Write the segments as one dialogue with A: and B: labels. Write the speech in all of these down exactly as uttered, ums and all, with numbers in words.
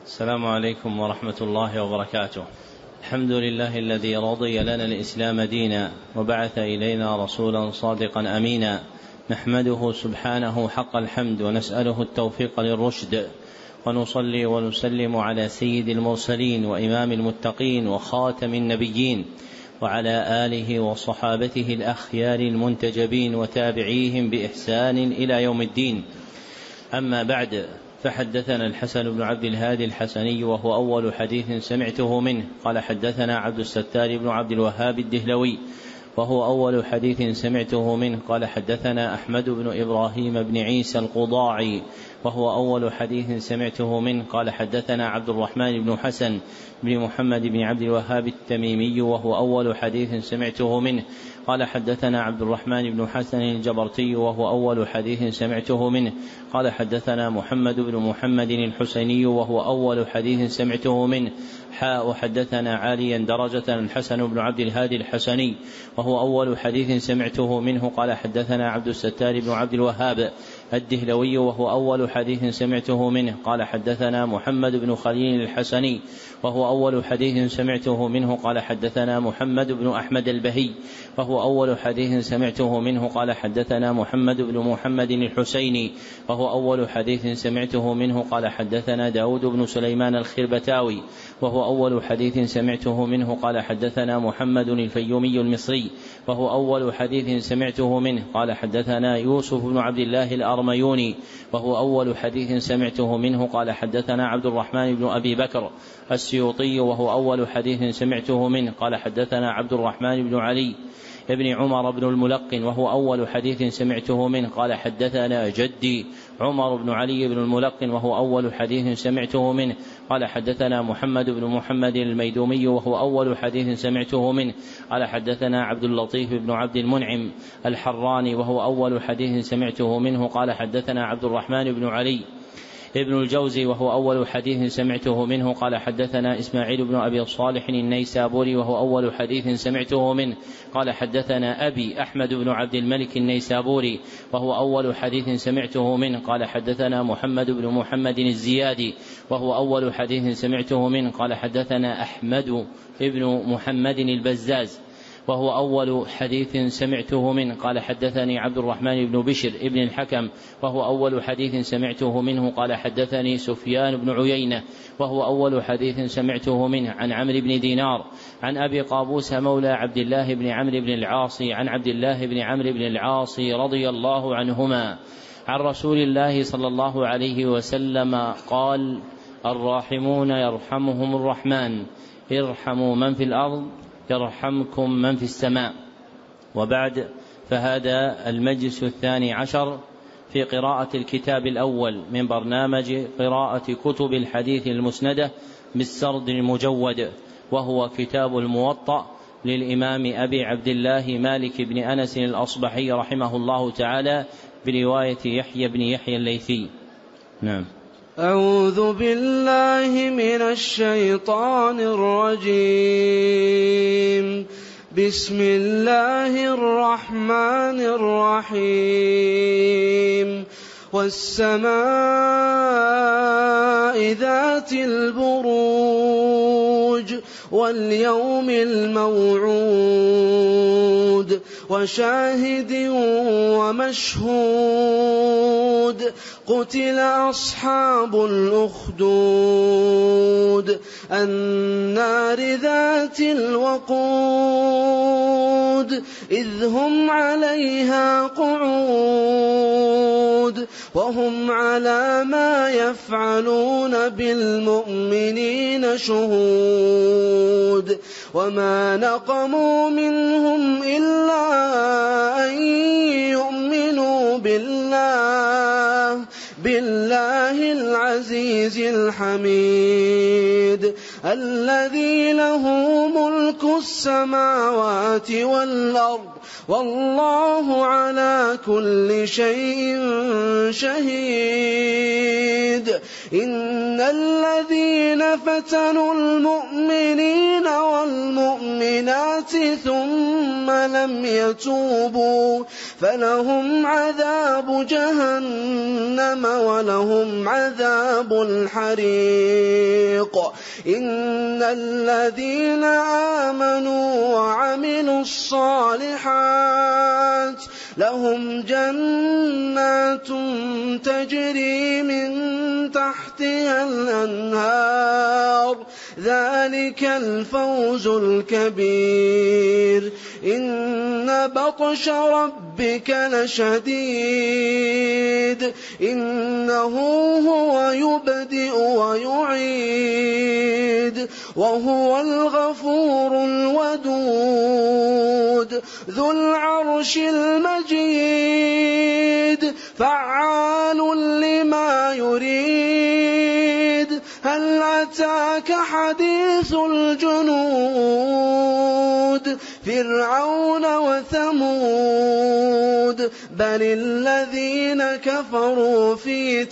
A: السلام عليكم ورحمة الله وبركاته. الحمد لله الذي رضي لنا الإسلام دينا وبعث إلينا رسولا صادقا أمينا، نحمده سبحانه حق الحمد ونسأله التوفيق للرشد، ونصلي ونسلم على سيد المرسلين وإمام المتقين وخاتم النبيين وعلى آله وصحابته الأخيار المنتجبين وتابعيهم بإحسان إلى يوم الدين. أما بعد، فحدثنا الحسن بن عبد الهادي الحسني وهو أول حديث سمعته منه قال حدثنا عبد الستار بن عبد الوهاب الدهلوي وهو أول حديث سمعته منه قال حدثنا أحمد بن إبراهيم بن عيسى القضاعي وهو أول حديث سمعته منه قال حدثنا عبد الرحمن بن حسن بن محمد بن عبد الوهاب التميمي وهو أول حديث سمعته منه قال حدثنا عبد الرحمن بن حسن الجبرتي وهو أول حديث سمعته منه قال حدثنا محمد بن محمد الحسيني وهو أول حديث سمعته منه حاء حدثنا عاليا درجة الحسن بن عبد الهادي الحسني وهو أول حديث سمعته منه قال حدثنا عبد الستار بن عبد الوهاب الدهلوي وهو أول حديث سمعته منه قال حدثنا محمد بن خليل الحسني وهو أول حديث سمعته منه قال حدثنا محمد بن أحمد البهي وهو أول حديث سمعته منه قال حدثنا محمد بن محمد الحسيني وهو أول حديث سمعته منه قال حدثنا داود بن سليمان الخربتاوي وهو أول حديث سمعته منه قال حدثنا محمد الفيومي المصري وهو أول حديث سمعته منه قال حدثنا يوسف بن عبد الله الأرميوني وهو أول حديث سمعته منه قال حدثنا عبد الرحمن بن أبي بكر السيوطي وهو أول حديث سمعته منه قال حدثنا عبد الرحمن بن علي ابن عمر بن الملقن وهو أول حديث سمعته منه قال حدثنا جدي عمر بن علي بن الملقن وهو أول حديث سمعته منه قال حدثنا محمد بن محمد الميدومي وهو أول حديث سمعته منه قال حدثنا عبد اللطيف بن عبد المنعم الحراني وهو أول حديث سمعته منه قال حدثنا عبد الرحمن بن علي ابن الجوزي وهو أول حديث سمعته منه قال حدثنا إسماعيل بن أبي صالح النيسابوري وهو أول حديث سمعته منه قال حدثنا أبي أحمد بن عبد الملك النيسابوري وهو أول حديث سمعته منه قال حدثنا محمد بن محمد الزيادي وهو أول حديث سمعته منه قال حدثنا أحمد بن محمد البزاز وهو أول حديث سمعته منه قال حدثني عبد الرحمن بن بشر ابن الحكم وهو أول حديث سمعته منه قال حدثني سفيان بن عيينة وهو أول حديث سمعته منه عن عمرو بن دينار عن أبي قابوس مولى عبد الله بن عمرو بن العاص عن عبد الله بن عمرو بن العاص رضي الله عنهما عن رسول الله صلى الله عليه وسلم قال: الراحمون يرحمهم الرحمن، ارحموا من في الأرض يرحمكم من في السماء. وبعد، فهذا المجلس الثاني عشر في قراءة الكتاب الأول من برنامج قراءة كتب الحديث المسندة بالسرد المجود، وهو كتاب الموطأ للإمام أبي عبد الله مالك بن أنس الأصبحي رحمه الله تعالى برواية يحيى بن يحيى الليثي. نعم.
B: أعوذ بالله من الشيطان الرجيم. بسم الله الرحمن الرحيم. والسماء ذات البروج واليوم الموعود وشاهد ومشهود. قتل أصحاب الأخدود النار ذات الوقود إذ هم عليها قعود وهم على ما يفعلون بالمؤمنين شهود. وما نقموا منهم إلا أن يؤمنوا بالله بالله العزيز الحميد الذي له ملك السماوات والأرض والله على كل شيء شهيد. إن الذين فتنوا المؤمنين والمؤمنات ثم لم يتوبوا فلهم عذاب جهنم ولهم عذاب الحريق. إن الذين آمنوا وعملوا الصالحات لهم جنات تجري من تحتها الأنهار ذلك الفوز الكبير. إن بطش ربك لشديد إنه هو يبدئ ويعيد وهو الغفور الودود ذو العرش المجيد فعال لما يريد. هل أتاك حديث الجنود فرعون وثمود بل الذين كفروا في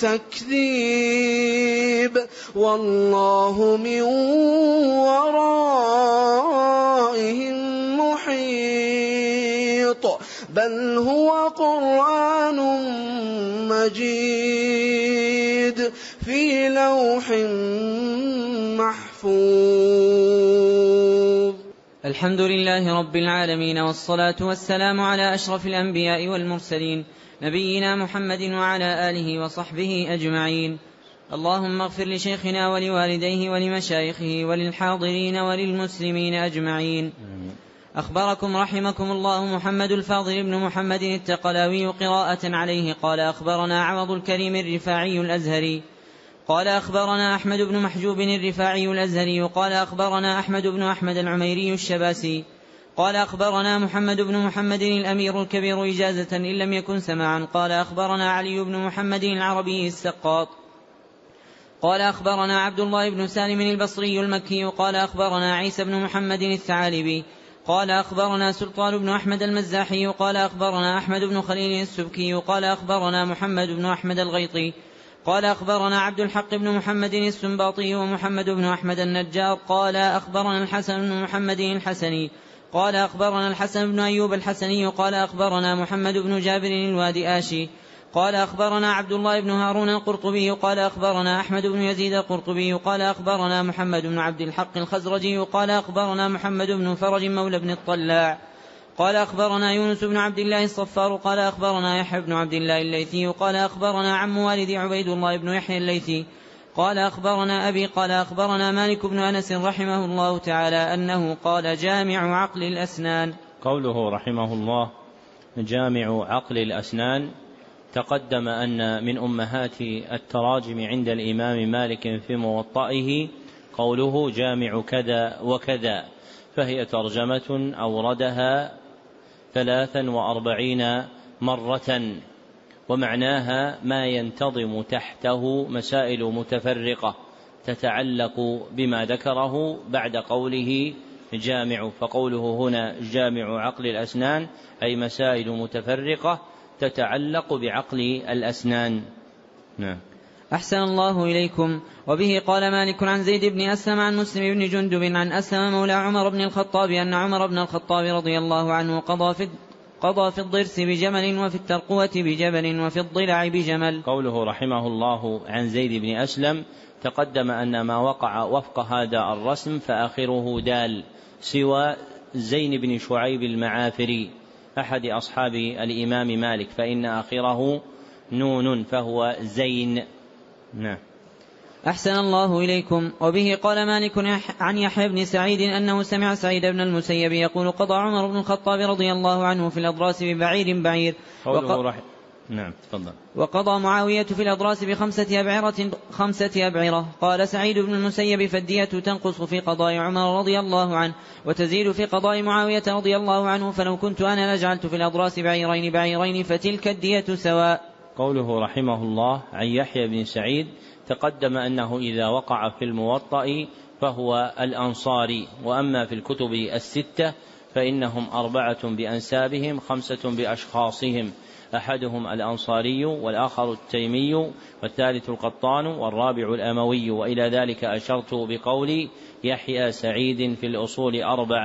B: تكذيب والله من ورائهم محيط بل هو قرآن مجيد في لوح محفوظ.
C: الحمد لله رب العالمين والصلاة والسلام على أشرف الأنبياء والمرسلين نبينا محمد وعلى آله وصحبه أجمعين. اللهم اغفر لشيخنا ولوالديه ولمشايخه وللحاضرين وللمسلمين أجمعين. أخبركم رحمكم الله محمد الفاضل بن محمد التقلاوي قراءة عليه قال أخبرنا عوض الكريم الرفاعي الأزهري قال أخبرنا أحمد بن محجوب الرفاعي الأزهري قال أخبرنا أحمد بن أحمد العميري الشباسي قال أخبرنا محمد بن محمد الأمير الكبير إجازة إن لم يكن سماعا قال أخبرنا علي بن محمد العربي السقاط قال أخبرنا عبد الله بن سالم البصري المكي قال أخبرنا عيسى بن محمد الثعالبي قال أخبرنا سلطان بن أحمد المزاحي قال أخبرنا أحمد بن خليل السبكي قال أخبرنا محمد بن أحمد الغيطي قال أخبرنا عبد الحق بن محمد السنباطي ومحمد بن أحمد النجار قال أخبرنا الحسن بن محمد الحسني قال أخبرنا الحسن بن أيوب الحسني قال أخبرنا محمد بن جابر الوادي آشي قال أخبرنا عبد الله بن هارون القرطبي قال أخبرنا أحمد بن يزيد القرطبي قال أخبرنا محمد بن عبد الحق الخزرجي قال أخبرنا محمد بن فرج مولى بن الطلاع قال أخبرنا يونس بن عبد الله الصفار قال أخبرنا يحيى بن عبد الله الليثي قال أخبرنا عم والدي عبيد الله بن يحيى الليثي قال أخبرنا أبي قال أخبرنا مالك بن أنس رحمه الله تعالى أنه قال جامع عقل الأسنان.
A: قوله رحمه الله جامع عقل الأسنان تقدم أن من أمهات التراجم عند الإمام مالك في موطئه قوله جامع كذا وكذا، فهي ترجمة أوردها ثلاثا وأربعين مرة، ومعناها ما ينتظم تحته مسائل متفرقة تتعلق بما ذكره بعد قوله جامع، فقوله هنا جامع عقل الأسنان أي مسائل متفرقة تتعلق بعقل الأسنان. نعم.
C: أحسن الله إليكم. وبه قال مالك عن زيد بن أسلم عن مسلم بن جندب عن أسلم مولى عمر بن الخطاب أن عمر بن الخطاب رضي الله عنه قضى في قضى في الضرس بجمل وفي الترقوة بجبل وفي الضلع بجمل.
A: قوله رحمه الله عن زيد بن أسلم تقدم أن ما وقع وفق هذا الرسم فآخره دال سوى زين بن شعيب المعافري أحد أصحاب الإمام مالك، فإن آخره نون فهو زين. نعم.
C: أحسن الله إليكم. وبه قال مالك عن يحيى بن سعيد أنه سمع سعيد بن المسيب يقول قضى عمر بن الخطاب رضي الله عنه في الأضراس ببعير بعير.
A: وق... رح... نعم تفضل.
C: وقضى معاوية في الأضراس بخمسة أبعرة خمسة أبعرة. قال سعيد بن المسيب فالدية تنقص في قضاء عمر رضي الله عنه وتزيد في قضاء معاوية رضي الله عنه، فلو كنت أنا لجعلت في الأضراس بعيرين بعيرين فتلك الدية سواء.
A: قوله رحمه الله عن يحيى بن سعيد تقدم أنه إذا وقع في الموطأ فهو الأنصاري، وأما في الكتب الستة فإنهم أربعة بأنسابهم خمسة بأشخاصهم، أحدهم الأنصاري والآخر التيمي والثالث القطان والرابع الأموي، وإلى ذلك أشرت بقول يحيى سعيد في الأصول أربعة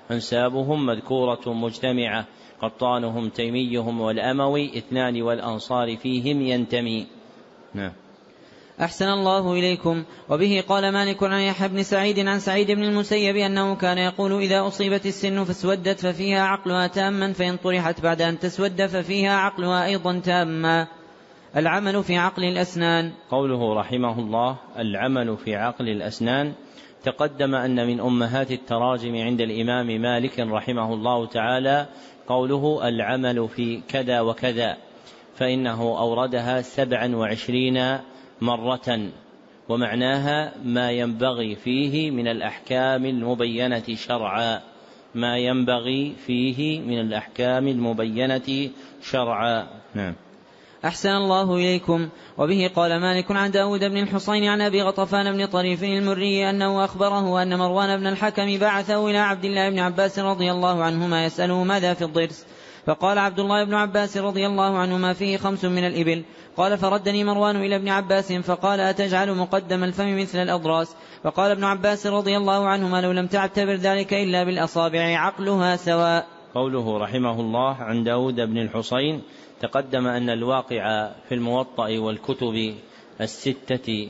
A: أنسابهم مذكورة مجتمعة، قطانهم تيميهم والأموي اثنان والأنصار فيهم ينتمي. نعم.
C: أحسن الله إليكم. وبه قال مالك عن يحيى بن سعيد عن سعيد بن المسيب أنه كان يقول إذا أصيبت السن فاسودت ففيها عقلها تاما، فإن طرحت بعد أن تسود ففيها عقلها أيضا تاما. العمل في عقل الأسنان.
A: قوله رحمه الله العمل في عقل الأسنان، تقدم أن من أمهات التراجم عند الإمام مالك رحمه الله تعالى قوله العمل في كذا وكذا، فإنه أوردها سبعا وعشرين مرة، ومعناها ما ينبغي فيه من الأحكام المبينة شرعا، ما ينبغي فيه من الأحكام المبينة شرعا. نعم.
C: أحسن الله إليكم. وبه قال مالك عن داود بن الحصين عن أبي غطفان بن طريف المري أنه أخبره أن مروان بن الحكم بعثه إلى عبد الله بن عباس رضي الله عنهما يسأله ماذا في الضرس، فقال عبد الله بن عباس رضي الله عنهما فيه خمس من الإبل. قال فردني مروان إلى ابن عباس فقال أتجعل مقدم الفم مثل الأضراس؟ فقال ابن عباس رضي الله عنهما لو لم تعتبر ذلك إلا بالأصابع عقلها سواء.
A: قوله رحمه الله عن داود بن الحصين، تقدم أن الواقع في الموطأ والكتب الستة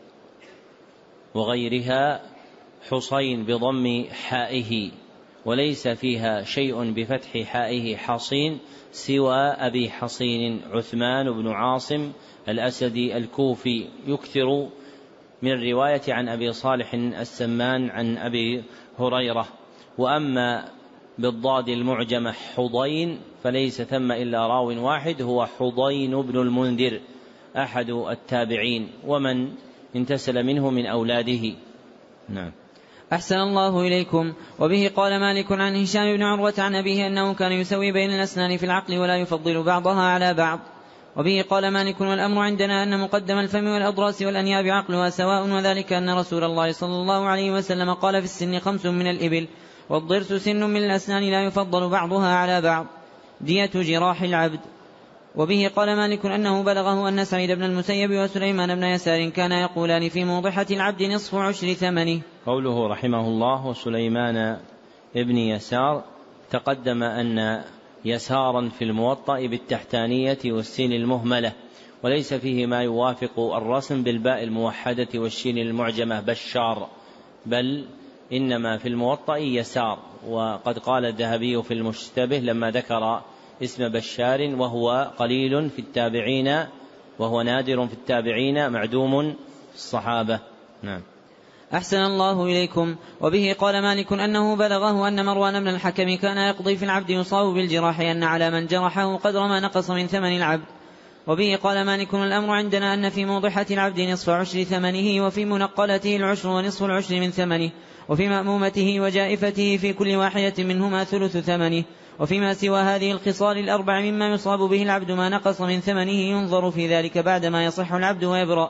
A: وغيرها حصين بضم حائه، وليس فيها شيء بفتح حائه حصين سوى أبي حصين عثمان بن عاصم الأسدي الكوفي، يكثر من الرواية عن أبي صالح السمان عن أبي هريرة. وأما بالضاد المعجمة حضين فليس ثم إلا راو واحد هو حضين بن المنذر أحد التابعين ومن انتسل منه من أولاده. نعم.
C: أحسن الله إليكم. وبه قال مالك عن هشام بن عروة عن أبيه أنه كان يسوي بين الأسنان في العقل ولا يفضل بعضها على بعض. وبه قال مالك والأمر عندنا أن مقدم الفم والأضراس والأنياب عقلها سواء، وذلك أن رسول الله صلى الله عليه وسلم قال في السن خمس من الإبل، والضرس سن من الأسنان لا يفضل بعضها على بعض، دية جراح العبد. وبه قال مالك أنه بلغه أن سعيد بن المسيب وسليمان بن يسار كان يقولان في موضحة العبد نصف عشر ثمنه.
A: قوله رحمه الله وسليمان ابن يسار، تقدم أن يسارا في الموطأ بالتحتانية والسين المهملة، وليس فيه ما يوافق الرسم بالباء الموحدة والشين المعجمة بشار، بل إنما في الموطأ يسار. وقد قال الذهبي في المشتبه لما ذكر اسم بشار وهو قليل في التابعين وهو نادر في التابعين معدوم في الصحابة. نعم.
C: أحسن الله إليكم. وبه قال مالك أنه بلغه أن مروان بن الحكم كان يقضي في العبد يصاب بالجراح أن على من جرحه قدر ما نقص من ثمن العبد. وبه قال مالك الأمر عندنا أن في موضحة العبد نصف عشر ثمنه، وفي منقلته العشر ونصف العشر من ثمنه، وفي مأمومته وجائفته في كل واحدة منهما ثلث ثمنه، وفيما سوى هذه الخصال الأربع مما يصاب به العبد ما نقص من ثمنه ينظر في ذلك بعدما يصح العبد ويبرأ،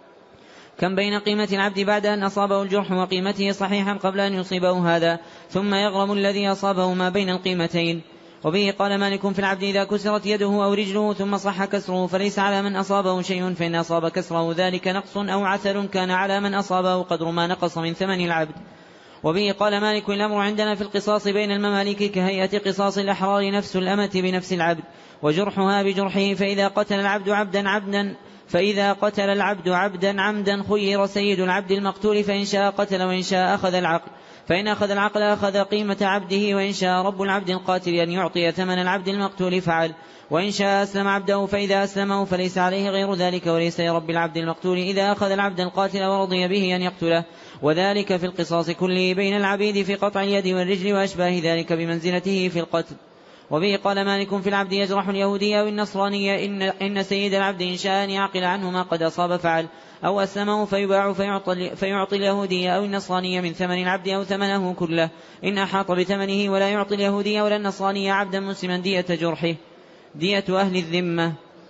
C: كم بين قيمة العبد بعد أن أصابه الجرح وقيمته صحيحا قبل أن يصيبه هذا، ثم يغرم الذي أصابه ما بين القيمتين. وبه قال مالك في العبد إذا كسرت يده أو رجله ثم صح كسره فليس على من أصابه شيء، فإن أصاب كسره ذلك نقص أو عثر كان على من أصابه قدر ما نقص من ثمن العبد. وبه قال مالك الأمر عندنا في القصاص بين المماليك كهيئة قصاص الأحرار، نفس الأمة بنفس العبد وجرحها بجرحه، فإذا قتل العبد عبدا عبدا فإذا قتل العبد عبدا عمدا خير سيد العبد المقتول، فإن شاء قتل وإن شاء أخذ العقل، فإن أخذ العقل أخذ قيمة عبده، وإن شاء رب العبد القاتل أن يعطي ثمن العبد المقتول فعل، وإن شاء أسلم عبده فإذا أسلمه فليس عليه غير ذلك، وليس لرب العبد المقتول إذا أخذ العبد القاتل ورضي به أن يقتله، وذلك في القصاص كله بين العبيد في قطع اليد والرجل وأشباه ذلك بمنزلته في القتل. وبه قال مالك في العبد يجرح اليهودي أو النصراني إن, إن سيد العبد إن شاء أن يعقل عنه ما قد أصاب فعل، أو أسلمه فيباع فيعطي, فيعطي اليهودي أو النصراني من ثمن العبد أو ثمنه كله إن أحاط بثمنه، ولا يعطي اليهودي ولا النصراني عبدا مسلما دية جرحه، دية أهل الذمة.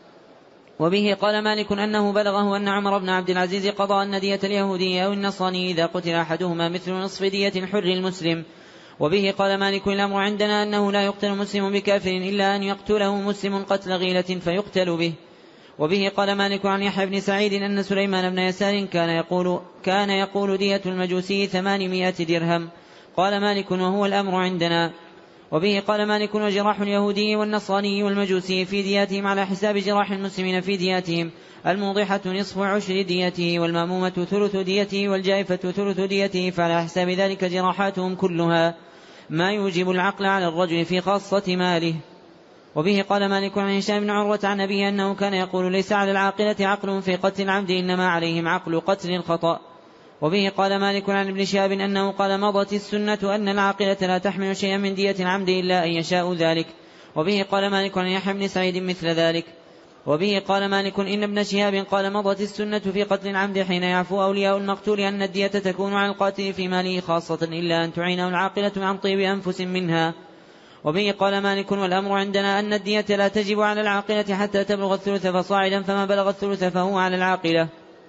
C: وبه قال مالك أنه بلغه أن عمر بن عبد العزيز قضى أن دية اليهودي أو النصراني إذا قتل أحدهما مثل نصف دية الحر المسلم. وبه قال مالك الأمر عندنا أنه لا يقتل مسلم بكافر إلا أن يقتله مسلم قتل غيلة فيقتل به. وبه قال مالك عن يحيى بن سعيد أن سليمان بن يسار كان يقول, كان يقول دية المجوسي ثمانمائة درهم. قال مالك وهو الأمر عندنا. وبه قال مالك وجراح اليهودي والنصراني والمجوسي في دياتهم على حساب جراح المسلمين في دياتهم، الموضحة نصف عشر ديته والمامومة ثلث ديته والجائفة ثلث ديته، فعلى حساب ذلك جراحاتهم كلها ما يوجب العقل على الرجل في خاصة ماله. وبه قال مالك عن هشام بن عروة عن أبيه أنه كان يقول ليس على العاقلة عقل في قتل العمد إنما عليهم عقل قتل الخطأ. وبه قال مالك عن ابن شهاب أنه قال مضت السنة أن العاقلة لا تحمل شيئا من دية العمد إلا أن يشاء ذلك. وبه قال مالك عن يحيى بن سعيد مثل ذلك. وبه قال مالك إن ابن شهاب قال مضت السنة في قتل العمد حين يعفو أولياء المقتول أن الدية تكون على القاتل في ماله خاصة إلا أن تعينه العاقلة عن طيب أنفس منها. وبه قال مالك والأمر عندنا أن الدية لا تجب على العاقلة حتى تبلغ الثلث فصاعدا، فما بلغ الثلث فهو على العاقلة،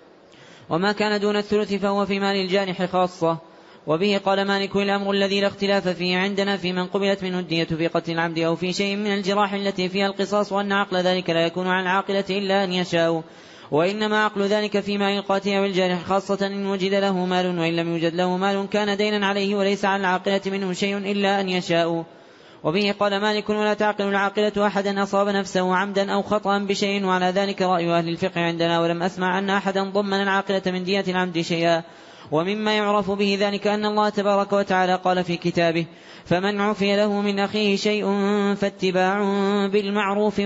C: وما كان دون الثلث فهو في مال الجانح خاصة. وبه قال مالك الأمر الذي لا اختلاف فيه عندنا في من قبلت منه الدية في قتل العمد أو في شيء من الجراح التي فيها القصاص، وأن عقل ذلك لا يكون على العاقلة إلا أن يشاء، وإنما عقل ذلك في مال القاتل والجارح خاصة إن وجد له مال، وإن لم يوجد له مال كان دينا عليه وليس على العاقلة منه شيء إلا أن يشاء. وبه قال مالك ولا تعقل العاقلة أحدا أصاب نفسه عمدا أو خطأ بشيء، وعلى ذلك رأي أهل الفقه عندنا، ولم أسمع أن أحدا ضمن العاقلة من دية العمد شيئا. ومما يعرف به ذلك أن الله تبارك وتعالى قال في كتابه فمن عفي له من أخيه شيء فاتباع بالمعروف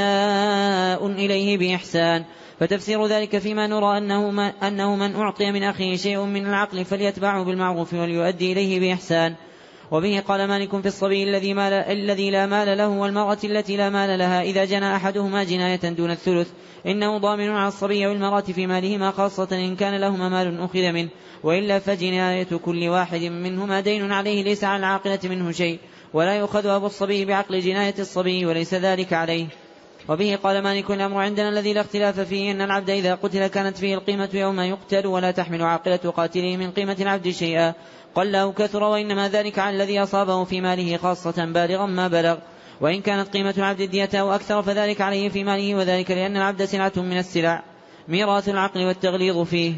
C: وأداء إليه بإحسان. فتفسير ذلك فيما نرى أنه, أنه من أعطي من أخيه شيء من العقل فليتبعه بالمعروف وليؤدي إليه بإحسان. وبه قال مالك في الصبي الذي, مال الذي لا مال له والمرأة التي لا مال لها إذا جنى أحدهما جناية دون الثلث إنه ضامن على الصبي والمرأة في مالهما خاصة إن كان لهما مال أخذ منه، وإلا فجناية كل واحد منهما دين عليه ليس على العاقلة منه شيء، ولا يؤخذ أبو الصبي بعقل جناية الصبي وليس ذلك عليه. وبه قال مالك الأمر عندنا الذي لا اختلاف فيه أن العبد إذا قتل كانت فيه القيمة يوم يقتل، ولا تحمل عاقلة قاتله من قيمة العبد شيئا قل أو كثر، وإنما ذلك على الذي أصابه في ماله خاصة بالغا ما بلغ، وإن كانت قيمة العبد الدية أو أكثر فذلك عليه في ماله، وذلك لأن العبد سلعة من السلع ميراث العقل والتغليظ فيه.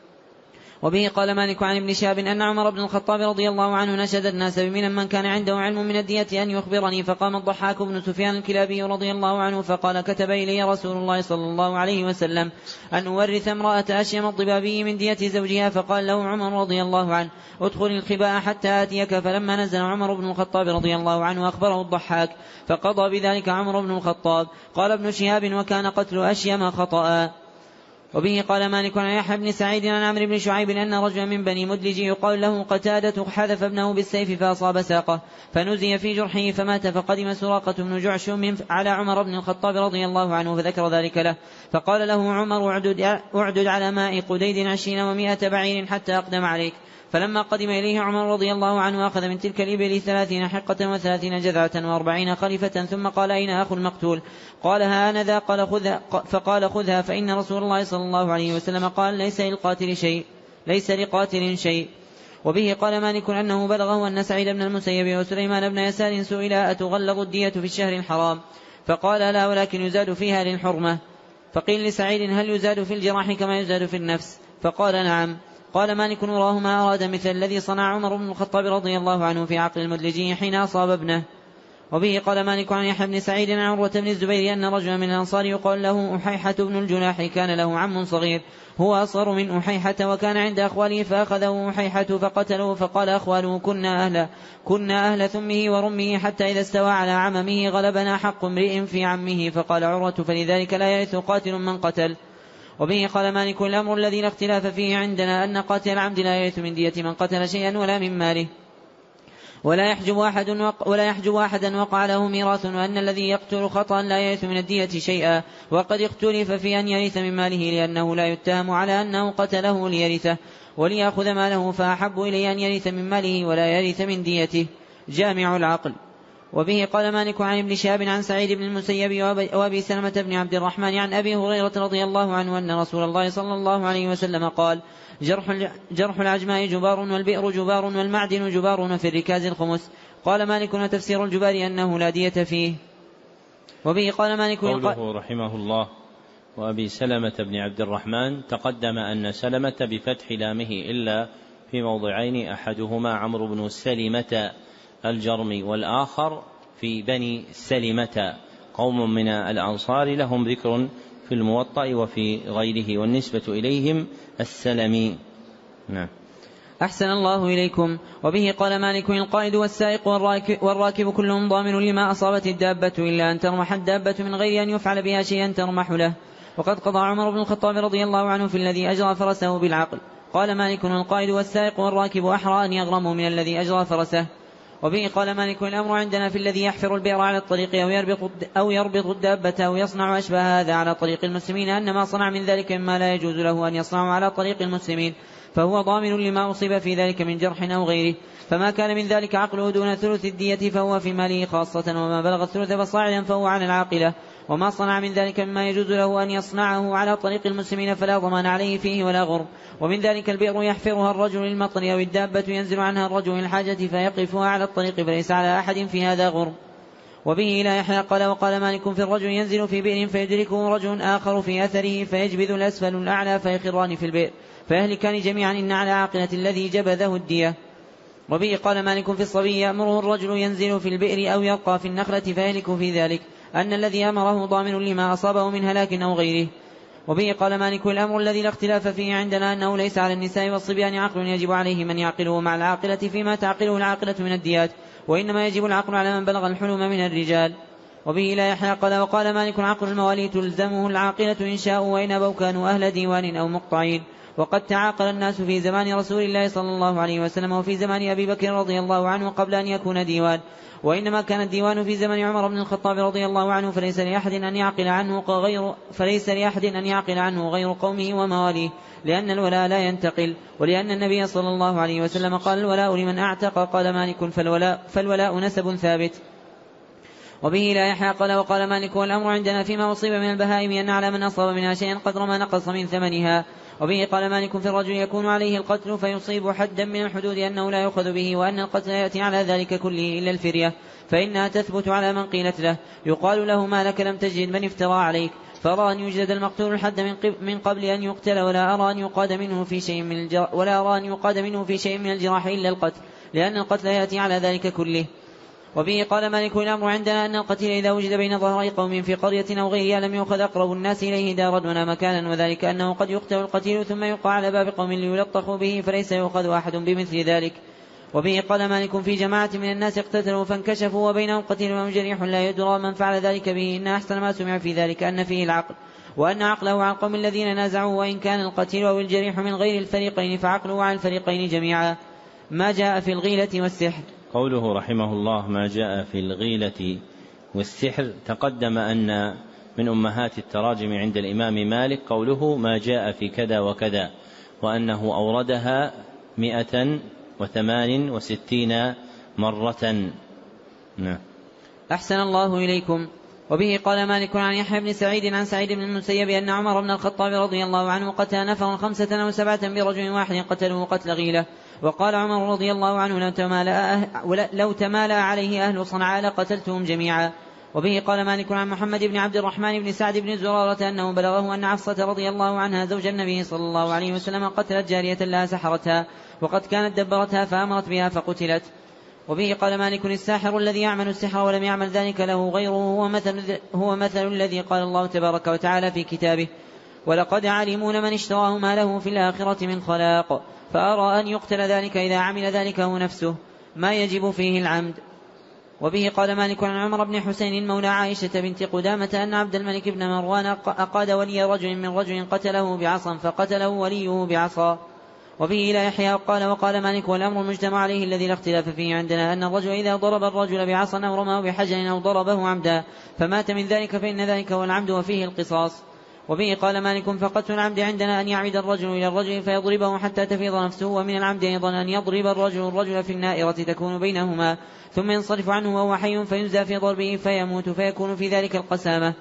C: وبه قال مالك عن ابن شهاب أن عمر بن الخطاب رضي الله عنه نشد الناس بمن من كان عنده علم من الدية أن يخبرني، فقام الضحاك بن سفيان الكلابي رضي الله عنه فقال كتب إلي رسول الله صلى الله عليه وسلم أن أورث امرأة أشيم الضبابي من دية زوجها، فقال له عمر رضي الله عنه ادخل الخباء حتى آتيك، فلما نزل عمر بن الخطاب رضي الله عنه أخبره الضحاك فقضى بذلك عمر بن الخطاب. قال ابن شهاب وكان قتل أشيم خطأ. وبه قال مالك عن يحيى بن سعيد عن عمرو بن شعيب أن رجلا من بني مدلج يقال له قتادة حذف ابنه بالسيف فأصاب ساقه فنزي في جرحه فمات، فقدم سراقة بن جعشم على عمر بن الخطاب رضي الله عنه فذكر ذلك له، فقال له عمر اعدد على ماء قديد عشرين ومائة بعير حتى أقدم عليك. فلما قدم إليه عمر رضي الله عنه أخذ من تلك الإبل ثلاثين حقة وثلاثين جذعة وأربعين خليفة، ثم قال أين أخو المقتول؟ قال ها أنا ذا. قال خذها، فقال خذها فإن رسول الله صلى الله عليه وسلم قال ليس للقاتل شيء ليس لقاتل شيء. وبه قال مالك أنه بلغه أن سعيد بن المسيب وسليمان بن يسار سئلا أتغلظ الدية في الشهر الحرام؟ فقال لا ولكن يزاد فيها للحرمة. فقيل لسعيد هل يزاد في الجراح كما يزاد في النفس؟ فقال نعم. قال مالك وراه ما أراد مثل الذي صنع عمر بن الخطاب رضي الله عنه في عقل المدلجي حين أصاب ابنه. وبه قال مالك عن يحيى بن سعيد عن عروة بن الزبير أن رجلا من الأنصار يقال له أحيحة بن الجلاح كان له عم صغير هو أصغر من أحيحة وكان عند أخواله، فأخذه أحيحة فقتله، فقال أخواله كنا أهل كنا أهل ثمه ورمه حتى إذا استوى على عممه غلبنا حق امرئ في عمه. فقال عروة فلذلك لا يرث قاتل من قتل. وبه قال مالك الأمر الذي لا اختلاف فيه عندنا أن قاتل العمد لا يرث من دية من قتل شيئا ولا من ماله، ولا يحجب أحد وق ولا يحجب أحدا وقع له ميراث، وأن الذي يقتل خطأ لا يرث من الدية شيئا. وقد اختلف في أن يرث من ماله لأنه لا يتهم على أنه قتله ليرثه وليأخذ ماله، فأحب إليه أن يرث من ماله ولا يرث من ديته. جامع العقل. وبه قال مالك عن ابن شهاب عن سعيد بن المسيب وأبي سلمة بن عبد الرحمن عن أبي هريرة رضي الله عنه أن رسول الله صلى الله عليه وسلم قال جرح, جرح العجماء جبار والبئر جبار والمعدن جبار وفي الركاز الخمس. قال مالك وتفسير الجبار أنه لا دية فيه. وبه قال مالك
A: قوله رحمه الله وأبي سلمة بن عبد الرحمن تقدم أن سلمة بفتح لامه إلا في موضعين، أحدهما عمرو بن سلمة الجرمي، والآخر في بني سلمة، قوم من الأنصار لهم ذكر في الموطأ وفي غيره، والنسبة إليهم السلمي. نعم.
C: أحسن الله إليكم. وبه قال مالك: القائد والسائق والراكب, والراكب كلهم ضامن لما أصابت الدابة إلا أن ترمح الدابة من غير أن يفعل بها شيئا ترمح له. وقد قضى عمر بن الخطاب رضي الله عنه في الذي أجرى فرسه بالعقل. قال مالك: القائد والسائق والراكب أحرى أن يغرموا من الذي أجرى فرسه. وبه قال مالك: الأمر عندنا في الذي يحفر البئر على الطريق أو يربط, أو يربط الدابة أو يصنع أشبه هذا على طريق المسلمين أن ما صنع من ذلك مما لا يجوز له أن يصنعه على طريق المسلمين فهو ضامن لما أصيب في ذلك من جرح أو غيره. فما كان من ذلك عقله دون ثلث الدية فهو في ماله خاصة، وما بلغ الثلث فصاعدا فهو عن العاقلة. وما صنع من ذلك مما يجوز له أن يصنعه على طريق المسلمين فلا ضمان عليه فيه ولا غرم. ومن ذلك البئر يحفرها الرجل للمطر، أو الدابة ينزل عنها الرجل للحاجة فيقفها على الطريق، فليس على أحد في هذا غرم. وبه إلى يحيى قال: وقال مالك: في الرجل ينزل في بئر فيدركه رجل آخر في أثره فيجبذ الأسفل الأعلى فيخران في البئر فيهلكان جميعا إن على عاقلة الذي جبذه الدية. وبه قال مالك: في الصبي يأمره الرجل ينزل في البئر أو يرقى في النخلة فيهلك في ذلك أن الذي أمره ضامن لما أصابه من هلاك أو غيره. وبه قال مالك: الأمر الذي لا اختلاف فيه عندنا أنه ليس على النساء والصبيان عقل يجب عليه من يعقله مع العاقلة فيما تعقله العاقلة من الديات، وإنما يجب العقل على من بلغ الحلم من الرجال. وبه لا يحيى قال: وقال مالك: عقل الموالي تلزمه العاقلة إن شاءوا وإن أبوا كانوا أهل ديوان أو مقطعين. وقد تعاقل الناس في زمان رسول الله صلى الله عليه وسلم وفي زمان أبي بكر رضي الله عنه قبل أن يكون ديوان، وإنما كان الديوان في زمن عمر بن الخطاب رضي الله عنه، فليس لأحد أن يعقل عنه غير فليس لأحد أن يعقل عنه غير قومه ومواليه، لأن الولاء لا ينتقل، ولأن النبي صلى الله عليه وسلم قال: الولاء لمن أعتق. قال مالك: فالولاء, فالولاء نسب ثابت. وبه لا يحيى قال: وقال مالك: والأمر عندنا فيما أصيب من البهائم أن على من أصاب منها شيئا قدر ما نقص من ثمنها. وبه قال مالك: في الرجل يكون عليه القتل فيصيب حدا من الحدود أنه لا يؤخذ به، وأن القتل يأتي على ذلك كله إلا الفرية فإنها تثبت على من قيلت له يقال له: ما لك لم تجد من افترى عليك. فأرى أن يجلد المقتول الحد من قبل أن يقتل، ولا أرى أن يقاد منه في شيء من الجراح ولا أرى أن يقاد منه في شيء من الجراح إلا القتل، لأن القتل يأتي على ذلك كله. وبه قال مالك: الأمر عندنا أن القتيل إذا وجد بين ظهري قوم في قرية أو غيرها لم يؤخذ أقرب الناس إليه دارا دون مكانا، وذلك أنه قد يقتل القتيل ثم يلقى على باب قوم ليلطخوا به فليس يؤخذ أحد بمثل ذلك. وبه قال مالك: في جماعة من الناس اقتتلوا فانكشفوا وبينهم قتيل وجريح لا يدرى من فعل ذلك به، إن أحسن ما سمع في ذلك أن فيه العقل، وأن عقله عن قوم الذين نازعوا، وإن كان القتيل أو الجريح من غير الفريقين فعقله عن الفريقين جميعا. ما جاء في الغيلة والسحر.
A: قوله رحمه الله: ما جاء في الغيلة والسحر، تقدم أن من أمهات التراجم عند الإمام مالك قوله: ما جاء في كذا وكذا، وأنه أوردها مئة وثمان وستين مرة. نعم.
C: أحسن الله إليكم. وبه قال مالك عن يحيى بن سعيد عن سعيد بن المسيب أن عمر بن الخطاب رضي الله عنه قتل نفرا خمسة أو سبعة برجل واحد قتلوه قتل غيلة. وقال عمر رضي الله عنه: لو تمالأ, أه... لو تمالأ عليه أهل صنعاء لقتلتهم جميعا. وبه قال مالك عن محمد بن عبد الرحمن بن سعد بن زرارة أنه بلغه أن حفصة رضي الله عنها زوج النبي صلى الله عليه وسلم قتلت جارية لها سحرتها، وقد كانت دبرتها فأمرت بها فقتلت. وبه قال مالك: الساحر الذي يعمل السحر ولم يعمل ذلك له غيره هو مثل, هو مثل الذي قال الله تبارك وتعالى في كتابه: ولقد علمون من اشتراه ما له في الآخرة من خلاق. فأرى أن يقتل ذلك إذا عمل ذلك هو نفسه، ما يجب فيه العمد. وبه قال مالك عن عمر بن حسين مولى عائشة بنت قدامة أن عبد الملك بن مروان أقاد ولي رجل من رجل قتله بعصا فقتله وليه بعصا. وبه إلى يحيى قال: وقال مالك: والأمر المجتمع عليه الذي لا اختلاف فيه عندنا أن الرجل إذا ضرب الرجل بعصا أو رماه بحجر أو ضربه عمدا فمات من ذلك فإن ذلك هو العمد وفيه القصاص. وبه قال مالك: فقتل العمد عندنا أن يعمد الرجل إلى الرجل فيضربه حتى تفيض نفسه، ومن العمد أيضا أن يضرب الرجل الرجل في النائرة تكون بينهما ثم ينصرف عنه وهو حي فينزى في ضربه فيموت فيكون في ذلك القسامة.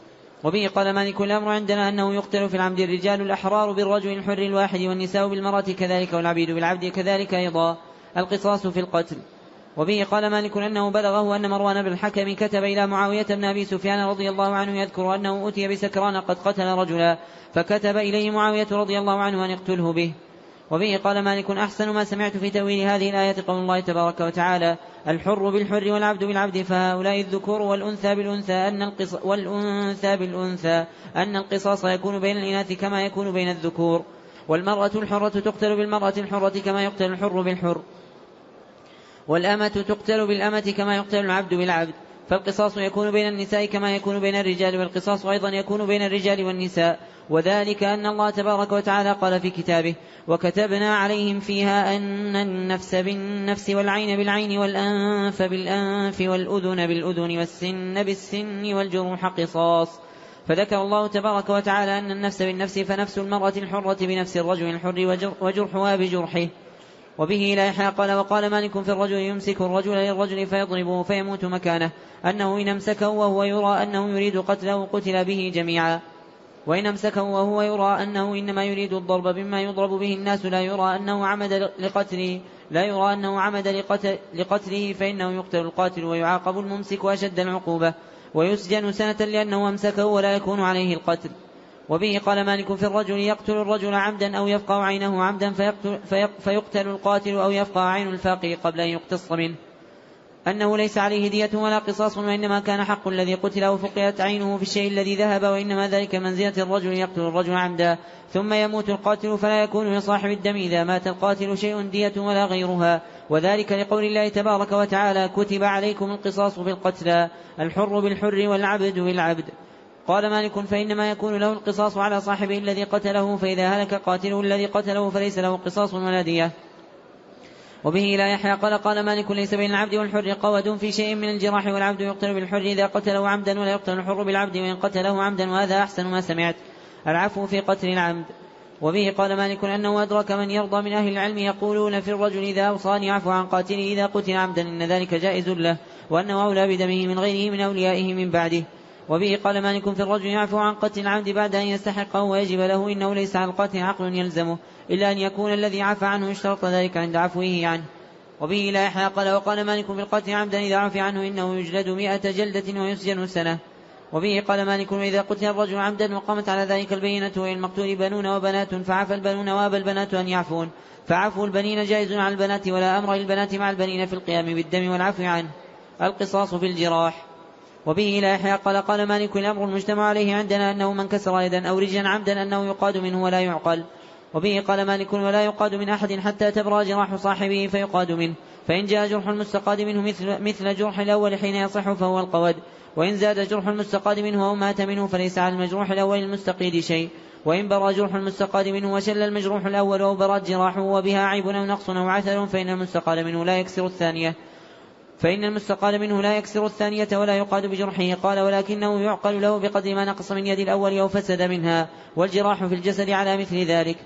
C: وبه قال مالك: الأمر عندنا أنه يقتل في العمد الرجال الأحرار بالرجل الحر الواحد، والنساء بالمرأة كذلك، والعبيد بالعبد كذلك أيضا، القصاص في القتل. وبه قال مالك: أنه بلغه أن مروان بن الحكم كتب إلى معاوية بن أبي سفيان رضي الله عنه يذكر أنه أتي بسكران قد قتل رجلا، فكتب إليه معاوية رضي الله عنه أن يقتله به. وبه قال مالك أحسن ما سمعت في تأويل هذه الآية قول الله تبارك وتعالى الحر بالحر والعبد بالعبد فهؤلاء الذكور والأنثى بالأنثى أن القص والأنثى بالأنثى أن القصاص يكون بين الإناث كما يكون بين الذكور، والمرأة الحرة تقتل بالمرأة الحرة كما يقتل الحر بالحر، والأمة تقتل بالأمة كما يقتل العبد بالعبد، فالقصاص يكون بين النساء كما يكون بين الرجال، والقصاص أيضا يكون بين الرجال والنساء، وذلك أن الله تبارك وتعالى قال في كتابه وكتبنا عليهم فيها أن النفس بالنفس والعين بالعين والأنف بالأنف والأذن بالأذن والسن بالسن والجروح قصاص. فذكر الله تبارك وتعالى أن النفس بالنفس فنفس المرأة الحرة بنفس الرجل الحر وجرحها بجرحه. وبه لا يحيى قال وقال مالك في الرجل يمسك الرجل للرجل فيضربه فيموت مكانه أنه إن أمسكه وهو يرى أنه يريد قتله قتل به جميعا، وإن أمسكه وهو يرى أنه إنما يريد الضرب بما يضرب به الناس لا يرى أنه عمد لقتله لا يرى أنه عمد لقتل لقتله فإنه يقتل القاتل ويعاقب الممسك وأشد العقوبة ويسجن سنة لأنه أمسكه ولا يكون عليه القتل. وبه قال مالك في الرجل يقتل الرجل عمدا أو يفقع عينه عمدا فيقتل, فيقتل القاتل أو يفقع عين الفاقر قبل أن يقتص منه أنه ليس عليه دية ولا قصاص، وإنما كان حق الذي قتل وفقئت عينه في الشيء الذي ذهب، وإنما ذلك منزلة الرجل يقتل الرجل عمدا ثم يموت القاتل فلا يكون لصاحب الدم إذا مات القاتل شيء دية ولا غيرها، وذلك لقول الله تبارك وتعالى كتب عليكم القصاص بالقتلى الحر بالحر والعبد بالعبد. قال مالك فإنما يكون له القصاص على صاحبه الذي قتله، فإذا هلك قاتله الذي قتله فليس له قصاص ولا دية. وبه لا يحيى قال قال مالك ليس بين العبد والحر قود في شيء من الجراح، والعبد يقتل بالحر إذا قتله عمدا ولا يقتل الحر بالعبد وإن قتله عمدا، وهذا أحسن ما سمعت العفو في قتل العمد. وبه قال مالك أنه أدرك من يرضى من أهل العلم يقولون في الرجل إذا أوصاني عفو عن قاتله إذا قتل عمدا إن ذلك جائز له، وأنه أولى بدمه من غيره من أوليائه من بعده. وبه قال مالك في الرجل يعفو عن قتل العمد بعد أن يستحقه ويجب له إنه ليس على القاتل عقل يلزمه إلا أن يكون الذي عفى عنه يشترط ذلك عند عفوه عنه. وبه لا يحيى قال وقال مالك في القتل عمدا إذا عفي عنه إنه يجلد مئة جلدة ويسجن سنة. وبه قال مالك إذا قتل الرجل عمدا وقامت على ذلك البينة وللمقتول بنون وبنات فعفى البنون وابى البنات أن يعفون، فعفو البنين جائز على البنات ولا أمر للبنات مع البنين في القيام بالدم والعفو عنه. القصاص في الجراح. وبه لا يحيى قال قال مالك الأمر المجتمع عليه عندنا أنه من كسر يدا أو رجلا عمدا أنه يقاد منه ولا يعقل. وبه قال مالك ولا يقاد من أحد حتى تبرى جراح صاحبه فيقاد منه، فإن جاء جرح المستقاد منه مثل, مثل جرح الأول حين يصح فهو القود، وإن زاد جرح المستقاد منه أو مات منه فليس على المجروح الأول المستقيد شيء، وإن برى جرح المستقاد منه وشل المجروح الأول أو برت جراحه وبها عيب أو نقص أو عثر فإن المستقاد منه لا يكسر الثانية فإن المستقال منه لا يكسر الثانية ولا يقاد بجرحه. قال ولكنه يعقل له بقدر ما نقص من يد الأول أو فسد منها، والجراح في الجسد على مثل ذلك.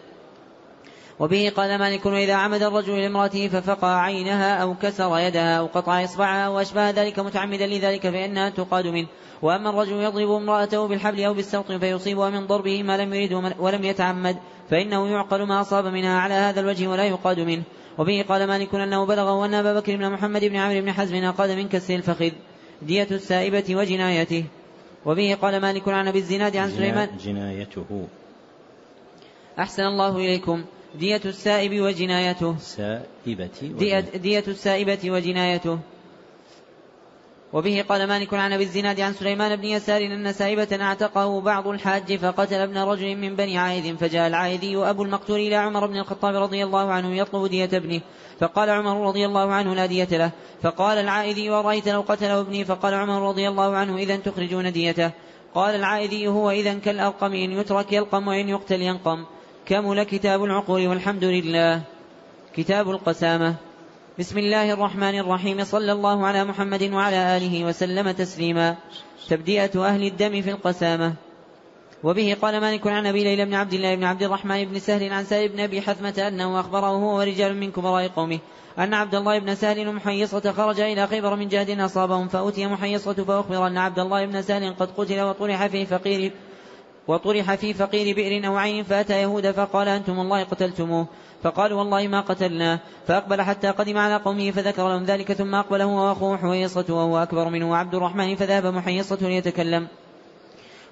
C: وبه قال مالك إذا عمد الرجل لامرأته ففقع عينها أو كسر يدها أو قطع إصبعها أو أشبه ذلك متعمدا لذلك فإنها تقاد منه. وأما الرجل يضرب امرأته بالحبل أو بالسوط فيصيبها من ضربه ما لم يرد ولم يتعمد فإنه يعقل ما أصاب منها على هذا الوجه ولا يقاد منه. وبه قال مالك أنه بلغه أن أبا بكر بن محمد بن عمرو بن حزم أقاد من كسر الفخذ دية السائبة وجنايته. وبه قال مالك عن أبي الزناد عن سليمان
A: جنايته
C: أحسن الله إليكم دية السائب وجنايته
A: سائبة
C: دية, دية السائبة وجنايته. وبه قال مالك عن أبي الزناد عن سليمان بن يسار أن سائبة اعتقه بعض الحاج فقتل ابن رجل من بني عائذ، فجاء العائذي أبو المقتول إلى عمر بن الخطاب رضي الله عنه يطلب دية ابنه، فقال عمر رضي الله عنه لا دية له. فقال العائذي ورأيت لو قتله ابني؟ فقال عمر رضي الله عنه إذن تخرجون ديته. قال العائذي هو إذن كالأرقم إن يترك يلقم وإن يقتل ينقم. كمل كتاب العقول والحمد لله. كتاب القسامة. بسم الله الرحمن الرحيم. صلى الله على محمد وعلى آله وسلم تسليما. تبدئة أهل الدم في القسامة. وبه قال مالك عن أبي ليلى بن عبد الله بن عبد الرحمن بن سهل عن سهل بن أبي حثمة أنه أخبره هو ورجال من كبراء قومه أن عبد الله بن سهل محيصة خرج إلى خيبر من جهد أصابهم، فأتي محيصة فأخبر أن عبد الله بن سهل قد قتل وطرح في فقير وطرح في فقير بئر أو عين، فأتى يهود فقال أنتم الله قتلتموه؟ فقالوا والله ما قتلنا. فأقبل حتى قدم على قومه فذكر لهم ذلك، ثم أقبل هو وأخوه حويصة وهو أكبر منه وعبد الرحمن، فذهب محيصة ليتكلم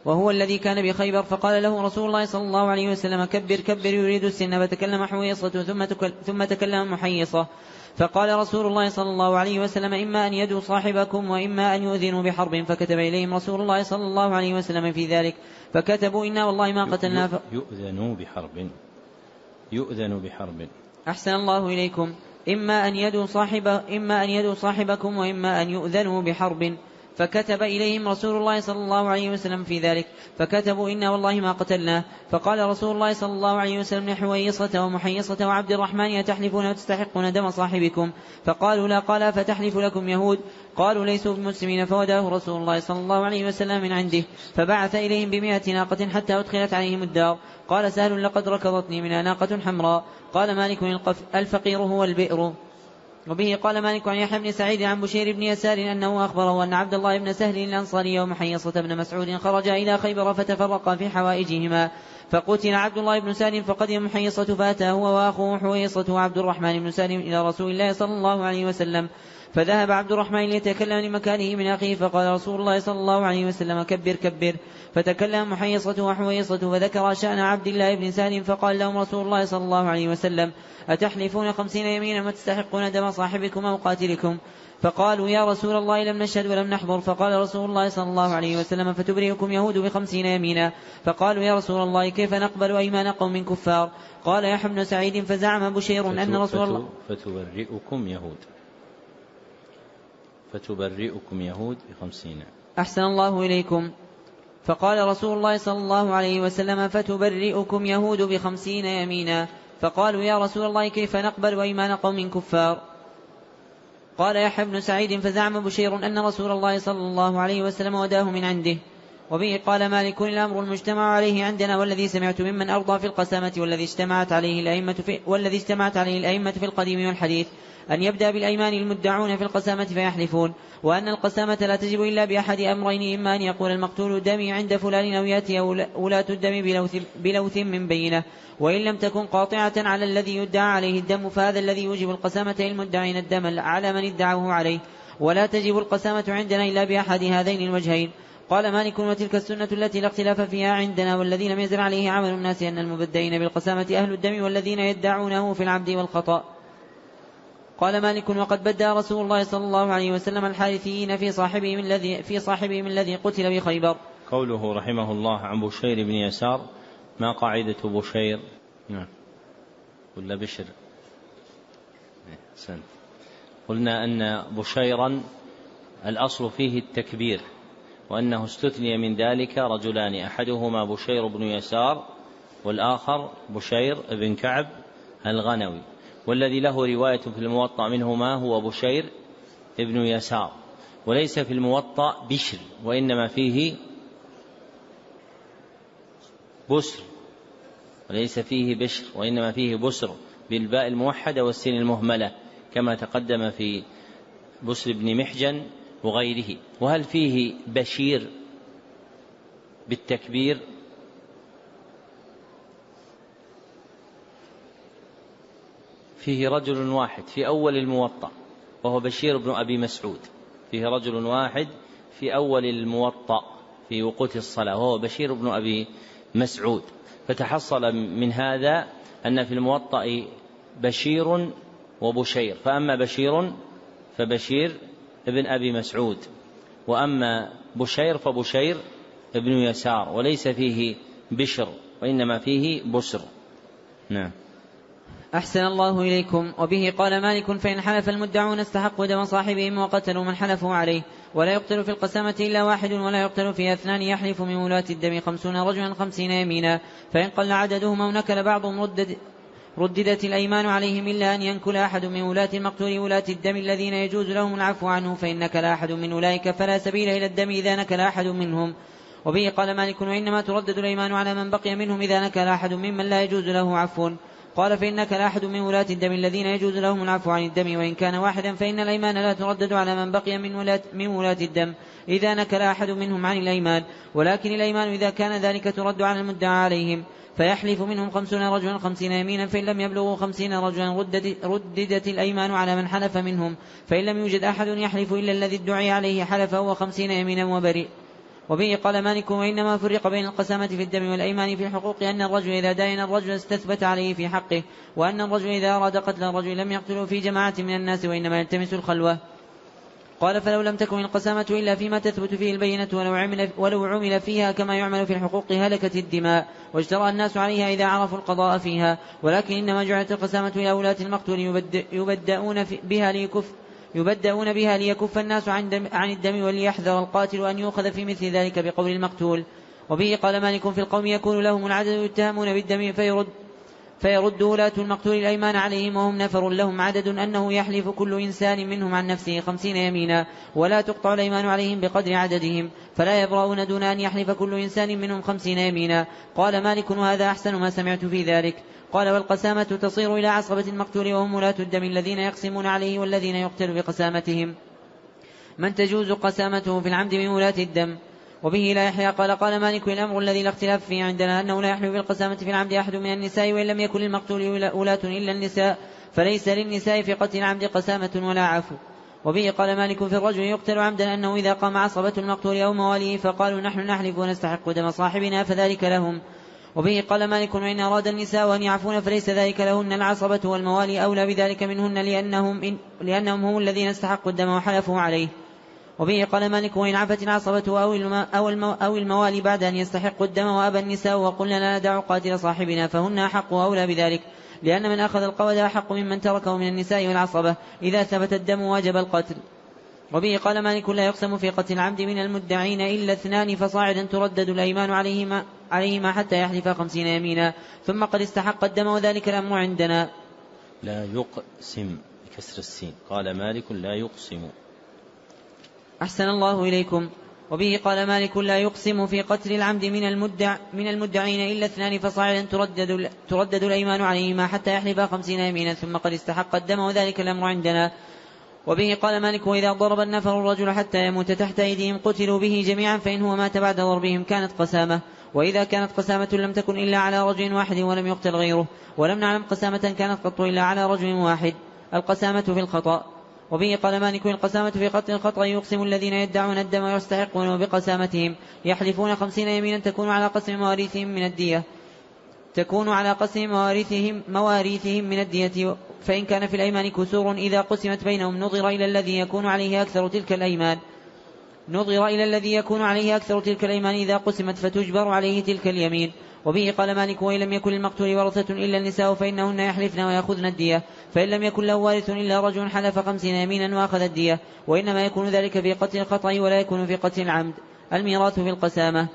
C: وهو الذي كان بخيبر، فقال له رسول الله صلى الله عليه وسلم كبر كبر يريد السن، فتكلم حويصة ثم, ثم تكلم محيصة، فقال رسول الله صلى الله عليه وسلم إما أن يدوا صاحبكم وإما أن يؤذنوا بحرب، فكتب إليهم رسول الله صلى الله عليه وسلم في ذلك، فكتبوا إنا والله ما قتلنا ف...
A: يؤذنوا بحرب يؤذن بحرب.
C: أحسن الله إليكم. إما أن يدوا صاحب إما أن يدوا صاحبكم وإما أن يؤذنوا بحرب، فكتب إليهم رسول الله صلى الله عليه وسلم في ذلك، فكتبوا إنا والله ما قتلناه، فقال رسول الله صلى الله عليه وسلم لحويصة ومحيصة وعبد الرحمن يتحلفون وتستحقون دم صاحبكم؟ فقالوا لا. قال فتحلف لكم يهود؟ قالوا ليسوا بمسلمين. فوداه رسول الله صلى الله عليه وسلم من عنده، فبعث إليهم بمئة ناقة حتى أدخلت عليهم الدار. قال سهل لقد ركضتني منها ناقة حمراء. قال مالك الفقير هو البئر. وبه قال مالك عن يحيى بن سعيد عن بشير بن يسار أنه أخبره أن عبد الله بن سهل الأنصاري ومحيصة بن مسعود خرجا إلى خيبر فتفرقا في حوائجهما، فقتل عبد الله بن سالم، فقدم محيصة فأتى هو وأخوه حويصة وعبد الرحمن بن سالم إلى رسول الله صلى الله عليه وسلم، فذهب عبد الرحمن ليتكلم لمكانه من أخيه، فقال رسول الله صلى الله عليه وسلم كبر كبر، فتكلم محيصة وحويصة فذكر شأن عبد الله بن سالم، فقال لهم رسول الله صلى الله عليه وسلم أتحلفون خمسين يمينا وتستحقون دم صاحبكم أو قاتلكم؟ فقالوا يا رسول الله لم نشهد ولم نحضر. فقال رسول الله صلى الله عليه وسلم فتبرئكم يهود بخمسين يمينا. فقالوا يا رسول الله كيف نقبل أيمان قوم كفار؟ قال يحيى بن سعيد فزعم بشير أن رسول الله
A: فتبرئكم يهود فتبرئكم يهود بخمسين.
C: أحسن الله إليكم. فقال رسول الله صلى الله عليه وسلم فتبرئكم يهود بخمسين يمينا. فقالوا يا رسول الله كيف نقبل أيمان قوم كفار؟ قال يحيى بن سعيد فزعم بشير أن رسول الله صلى الله عليه وسلم وداه من عنده. وبه قال مالك الأمر المجتمع عليه عندنا والذي سمعت ممن أرضى في القسامة والذي اجتمعت عليه الأئمة في, والذي اجتمعت عليه الأئمة في القديم والحديث أن يبدأ بالأيمان المدعون في القسامة فيحلفون، وأن القسامة لا تجب إلا بأحد أمرين، إما أن يقول المقتول دمي عند فلان أو يأتي ولاة الدم بلوث, بلوث من بينه، وإن لم تكن قاطعة على الذي يدعى عليه الدم فهذا الذي يوجب القسامة للمدعين الدم على من ادعوه عليه، ولا تجب القسامة عندنا إلا بأحد هذين الوجهين. قال مالك وتلك السنة التي لا اختلاف فيها عندنا والذي لم يزل عليه عمل الناس أن المبدئين بالقسامة أهل الدم والذين يدعونه في العبد والخطأ. قال مالك وقد بدأ رسول الله صلى الله عليه وسلم الحارثيين في صاحبهم الذي في صاحبهم الذي قتل بخيبر.
A: قوله رحمه الله عن بشير بن يسار، ما قاعدة بشير؟ نعم ولا بشر؟ سن. قلنا أن بشيرا الأصل فيه التكبير، وأنه استثني من ذلك رجلان، أحدهما بشير بن يسار والآخر بشير بن كعب الغنوي، والذي له رواية في الموطأ منهما هو بشير بن يسار، وليس في الموطأ بشر وإنما فيه بسر، وليس فيه بشر وإنما فيه بسر بالباء الموحدة والسين المهملة كما تقدم في بسر بن محجن وغيره. وهل فيه بشير بالتكبير؟ فيه رجل واحد في أول الموطأ وهو بشير بن أبي مسعود، فيه رجل واحد في أول الموطأ في وقوت الصلاة وهو بشير بن أبي مسعود، فتحصل من هذا أن في الموطأ بشير وبشير، فأما بشير فبشير ابن أبي مسعود، وأما بشير فبشير ابن يسار، وليس فيه بشر وإنما فيه بسر. نعم.
C: أحسن الله إليكم. وبه قال مالك فإن حلف المدعون استحقوا دم صاحبهم وقتلوا من حلفوا عليه، ولا يقتل في القسامة إلا واحد ولا يقتل في اثنان، يحلف من ولاة الدم خمسون رجلا خمسين يمينا، فإن قل عددهم أو نكل بعضهم ردد رددت الأيمان عليهم إلا أن ينكل أحد من ولاة المقتول ولاة الدم الذين يجوز لهم العفو عنه، فإن نكل أحد من أولئك فلا سبيل إلى الدم إذا نكل أحد منهم. وبه قال مالك وإنما تردد الأيمان على من بقي منهم إذا نكل أحد ممن لا يجوز له عفو. قال فإن نكل أحد من ولاة الدم الذين يجوز لهم العفو عن الدم وإن كان واحدا، فإن الأيمان لا تردد على من بقي من ولاة, من ولاة الدم إذا نكل أحد منهم عن الأيمان، ولكن الأيمان إذا كان ذلك ترد على المدعى عليهم، فيحلف منهم خمسون رجلا خمسين يمينا، فإن لم يبلغوا خمسين رجلا رددت, رددت الأيمان على من حلف منهم، فإن لم يوجد أحد يحلف إلا الذي ادعي عليه حلف هو خمسين يمينا وبرئ. وبه قال مالك وإنما فرق بين القسامة في الدم والأيمان في الحقوق أن الرجل إذا داين الرجل استثبت عليه في حقه، وأن الرجل إذا أراد قتل الرجل لم يقتله في جماعة من الناس وإنما يلتمس الخلوة. قال فلو لم تكن القسامة إلا فيما تثبت فيه البينة ولو عمل, ولو عمل فيها كما يعمل في الحقوق هلكت الدماء واجترأ الناس عليها إذا عرفوا القضاء فيها، ولكن إنما جعلت القسامة إلى ولاة المقتول يبدأون بها ليكف يبدأون بها ليكف الناس عن, دم عن الدم وليحذر القاتل أن يؤخذ في مثل ذلك بقول المقتول. وبه قال مالك في القوم يكون لهم العدد يتهمون بالدم فيرد فيرد ولاة المقتول الأيمان عليهم وهم نفر لهم عدد أنه يحلف كل إنسان منهم عن نفسه خمسين يمينا ولا تقطع الأيمان عليهم بقدر عددهم فلا يبرؤون دون أن يحلف كل إنسان منهم خمسين يمينا. قال مالك وهذا أحسن ما سمعت في ذلك. قال والقسامة تصير إلى عصبة المقتول وهم ولاة الدم الذين يقسمون عليه والذين يقتل بقسامتهم من تجوز قسامته في العمد من ولاة الدم. وبه لا يحيى قال قال مالك الأمر الذي لا اختلاف فيه عندنا أنه لا يحلف بالقسامة في العمد أحد من النساء وإن لم يكن للمقتول ولاة إلا النساء فليس للنساء في قتل العمد قسامة ولا عفو. وبه قال مالك في الرجل يقتل عمدا أنه إذا قام عصبة المقتول أو مواليه فقالوا نحن نحلف ونستحق دم صاحبنا فذلك لهم. وبه قال مالك وإن أراد النساء أن يعفون فليس ذلك لهن العصبة والموالي أولى بذلك منهن لأنهم, إن لأنهم هم الذين استحقوا الدم وحلفوا عليه. وبه قال مالك وإن عفت العصبة أو الموالي بعد أن يستحقوا الدم وأبى النساء وقلنا لا ندع قاتل صاحبنا فهن أحق وأولى بذلك لأن من أخذ القود أحق ممن تركه من النساء والعصبة إذا ثبت الدم واجب القتل. وبه قال مالك لا يقسم في قتل العمد من المدعين إلا اثنان فصاعدا تردد الأيمان عليهما, عليهما حتى يحلف خمسين يمينا ثم قد استحق الدم وذلك الأمر عندنا.
A: لا يقسم بكسر السين. قال مالك لا يقسم.
C: أحسن الله إليكم. وبه قال مالك لا يقسم في قتل العمد من, المدع من المدعين إلا اثنان فصاعدا تردد, تردد الأيمان عليهما حتى يحلف خمسين يمينا ثم قد استحق الدم وذلك الأمر عندنا. وبه قال مالك وإذا ضرب النفر الرجل حتى يموت تحت أيديهم قتلوا به جميعا فإن هو مات بعد ضربهم كانت قسامة، وإذا كانت قسامة لم تكن إلا على رجل واحد ولم يقتل غيره ولم نعلم قسامة كانت قط إلا على رجل واحد. القسامة في الخطأ. وبه قال مالك القسامة في قتل الخطأ يقسم الذين يدعون الدم ويستحقون بقسامتهم يحلفون خمسين يمينا تكون على قسم مواريثهم من الدية تكون على قسم مواريثهم, مواريثهم من الدية فإن كان في الأيمان كسور إذا قسمت بينهم نظر إلى الذي يكون عليه أكثر تلك الأيمان نظر إلى الذي يكون عليه أكثر تلك الأيمان إذا قسمت فتجبر عليه تلك اليمين. وبه قال مالك وإن لم يكن للمقتول ورثة إلا النساء فإنهن يحلفن ويأخذن الدية فإن لم يكن له وارث إلا رجل حلف خمسين يمينا وأخذ الدية وإنما يكون ذلك في قتل الخطأ ولا يكون في قتل العمد. الميراث في القسامة.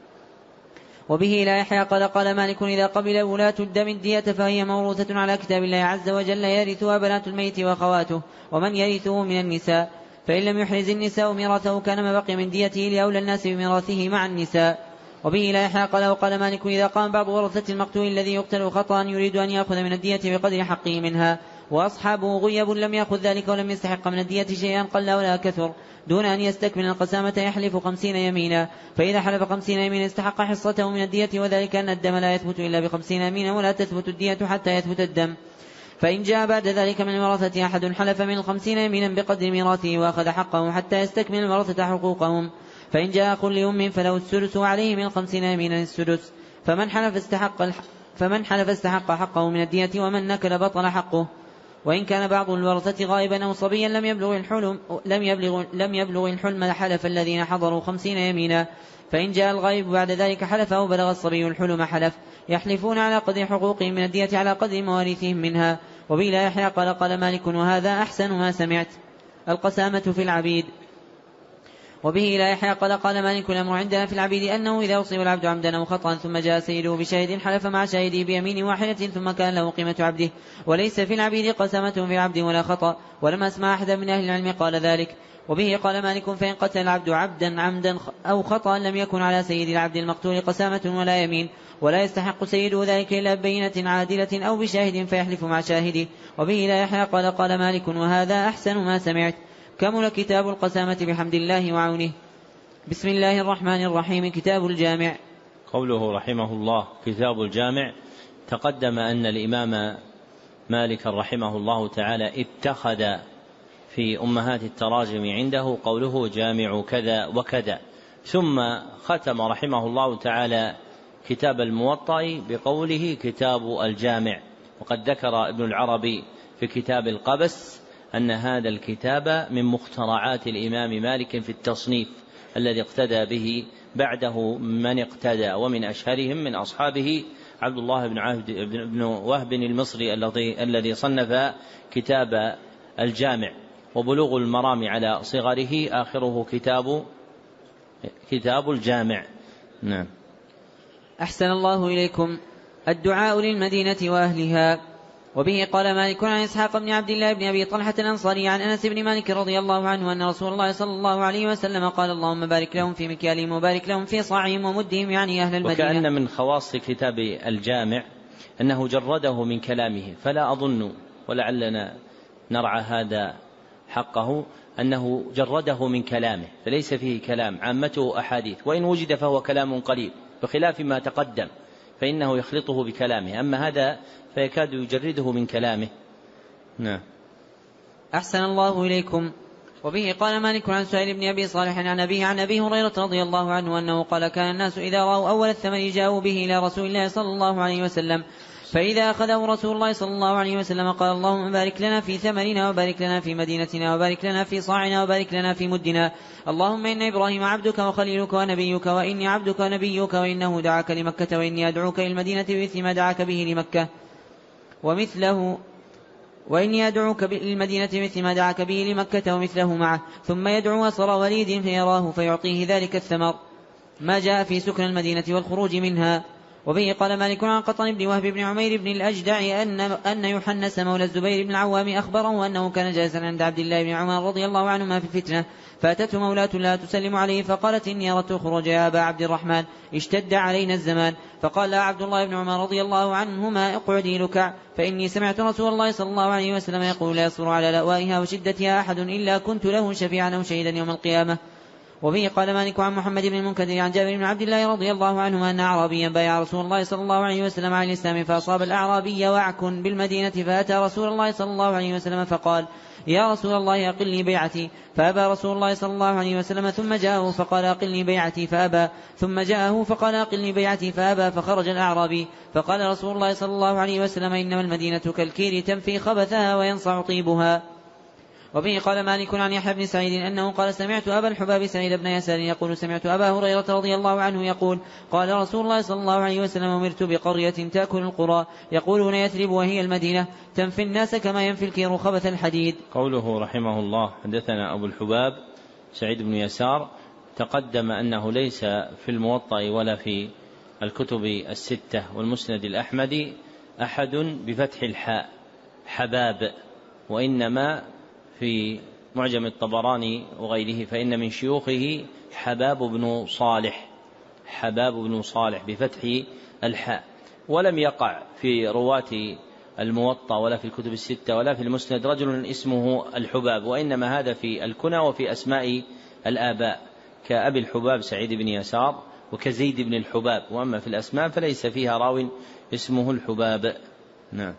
C: وبه لا يحيى قال قال مالك إذا قبل ولاة الدم الدية فهي موروثة على كتاب الله عز وجل يرثها بنات الميت وأخواته ومن يرثه من النساء فإن لم يحرز النساء ميراثه كان ما بقي من ديته لأولى الناس بميراثه مع النساء. وبه لا يحيى قال وقال مالك إذا قام بعض ورثة المقتول الذي يقتل خطأ يريد أن يأخذ من الدية بقدر حقه منها وأصحابه غيب لم يأخذ ذلك ولم يستحق من الدية شيئا قل ولا كثر دون أن يستكمل القسامة يحلف خمسين يمينا فإذا حلف خمسين يمينا استحق حصته من الدية وذلك أن الدم لا يثبت إلا بخمسين يمينا ولا تثبت الدية حتى يثبت الدم. فإن جاء بعد ذلك من الورثة أحد حلف من الخمسين يمينا بقدر ميراثه وأخذ حقه حتى يستكمل الورثة حقوقهم فإن جاء أخ لأم فله السدس وعليه من الخمسين يمينا السدس فمن حلف استحق, فمن حلف استحق حقه من الدية ومن نكل بطل حقه. وإن كان بعض الورثة غائبا أو صبيا لم يبلغ الحلم, لم يبلغ, لم يبلغ الحلم حلف الذين حضروا خمسين يمينا فإن جاء الغائب بعد ذلك حلف أو بلغ الصبي الحلم حلف يحلفون على قدر حقوقهم من الدية على قدر مواريثهم منها. وبه لا يحيى قال قال مالك وهذا أحسن ما سمعت. القسامة في العبيد. وبه لا يحيى قال قال مالك الأمر عندنا في العبيد أنه إذا أصيب العبد عمدا أو خطأ ثم جاء سيده بشاهد حلف مع شاهده بيمين واحدة ثم كان له قيمة عبده وليس في العبيد قسامة في العبد ولا خطأ ولم أسمع أحدا من أهل العلم قال ذلك. وبه قال مالك فإن قتل العبد عبدا عمدا أو خطأ لم يكن على سيد العبد المقتول قسامة ولا يمين ولا يستحق سيده ذلك إلا ببينة عادلة أو بشاهد فيحلف مع شاهده. وبه لا يحيى قال قال مالك وهذا أحسن ما سمعت. كمل كتاب القسامة بحمد الله وعونه. بسم الله الرحمن الرحيم. كتاب الجامع.
A: قوله رحمه الله كتاب الجامع. تقدم أن الإمام مالك رحمه الله تعالى اتخذ في أمهات التراجم عنده قوله جامع كذا وكذا ثم ختم رحمه الله تعالى كتاب الموطأ بقوله كتاب الجامع. وقد ذكر ابن العربي في كتاب القبس أن هذا الكتاب من مخترعات الإمام مالك في التصنيف الذي اقتدى به بعده من اقتدى، ومن أشهرهم من أصحابه عبد الله بن عهد بن وهب المصري الذي صنف كتاب الجامع. وبلوغ المرام على صغره آخره كتاب كتاب الجامع. نعم.
C: أحسن الله إليكم. الدعاء للمدينة وأهلها. وبه قال مالك عن إسحاق بن عبد الله بن أبي طلحة الأنصاري عن أنس بن مالك رضي الله عنه أن رسول الله صلى الله عليه وسلم قال اللهم بارك لهم في مكيالهم وبارك لهم في صاعهم ومدهم، يعني أهل المدينة.
A: وكأن من خواص كتاب الجامع أنه جرده من كلامه، فلا أظن ولعلنا نرعى هذا حقه أنه جرده من كلامه، فليس فيه كلام، عامته أحاديث، وإن وجد فهو كلام قليل بخلاف ما تقدم فإنه يخلطه بكلامه، أما هذا فيكاد يجرده من كلامه. نعم.
C: أحسن الله إليكم. وبه قال مالك عن سهيل بن أبي صالح عن أبيه عن أبي هريرة رضي الله عنه أنه قال كان الناس إذا رأوا أول الثمن جاءوا به إلى رسول الله صلى الله عليه وسلم، فإذا أخذه رسول الله صلى الله عليه وسلم قال اللهم بارك لنا في ثمرنا وبارك لنا في مدينتنا وبارك لنا في صاعنا وبارك لنا في مدنا، اللهم إن إبراهيم عبدك وخليلك ونبيك وإني عبدك ونبيك وإنه دعاك لمكة وإني أدعوك للمدينة بمثل ما دعاك به لمكة ومثله وإني أدعوك للمدينة مثل ما دعاك به لمكة ومثله معه، ثم يدعو أصر وليد فيراه فيعطيه ذلك الثمر ما جاء في سكن المدينة والخروج منها. وبه قال مالك عن قطن بن وهب بن عمير بن الأجدع أن, أن يحنس مولى الزبير بن العوام أخبره أنه كان جالسا عند عبد الله بن عمر رضي الله عنهما في الفتنة، فأتته مولاة لا تسلم عليه فقالت إني أردت الخروج يا أبا عبد الرحمن اشتد علينا الزمان، فقال لا عبد الله بن عمر رضي الله عنهما اقعدي لكع، فإني سمعت رسول الله صلى الله عليه وسلم يقول لا يصبر على لأوائها وشدتها أحد إلا كنت له شفيعا أو شهيدا يوم القيامة. وبه قال مالك عن محمد بن المنكدر عن جابر بن عبد الله رضي الله عنهما أن أعرابيا بايع رسول الله صلى الله عليه وسلم على الإسلام، فأصاب الأعرابي وعك بالمدينة، فأتى رسول الله صلى الله عليه وسلم فقال يا رسول الله أقلني بيعتي، فأبى رسول الله صلى الله عليه وسلم، ثم جاءه فقال أقلني بيعتي فأبى، ثم جاءه فقال أقلني بيعتي فأبى، فخرج الأعرابي فقال رسول الله صلى الله عليه وسلم إنما المدينة كالكير تنفي خبثها وينصع طيبها. وبه قال مالك عن يحيى بن سعيد أنه قال سمعت أبا الحباب سعيد بن يسار يقول سمعت أبا هريرة رضي الله عنه يقول قال رسول الله صلى الله عليه وسلم أمرت بقرية تأكل القرى يقولون يثرب وهي المدينة تنفي الناس كما ينفي الكير خبث الحديد.
A: قوله رحمه الله حدثنا أبو الحباب سعيد بن يسار، تقدم أنه ليس في الموطأ ولا في الكتب الستة والمسند الأحمدي أحد بفتح الحاء حباب، وإنما في معجم الطبراني وغيره فإن من شيوخه حباب بن صالح حباب بن صالح بفتح الحاء، ولم يقع في رواة الموطأ ولا في الكتب الستة ولا في المسند رجل اسمه الحباب، وإنما هذا في الكنى وفي أسماء الآباء كأبي الحباب سعيد بن يسار وكزيد بن الحباب، وأما في الأسماء فليس فيها راو اسمه الحباب. نعم.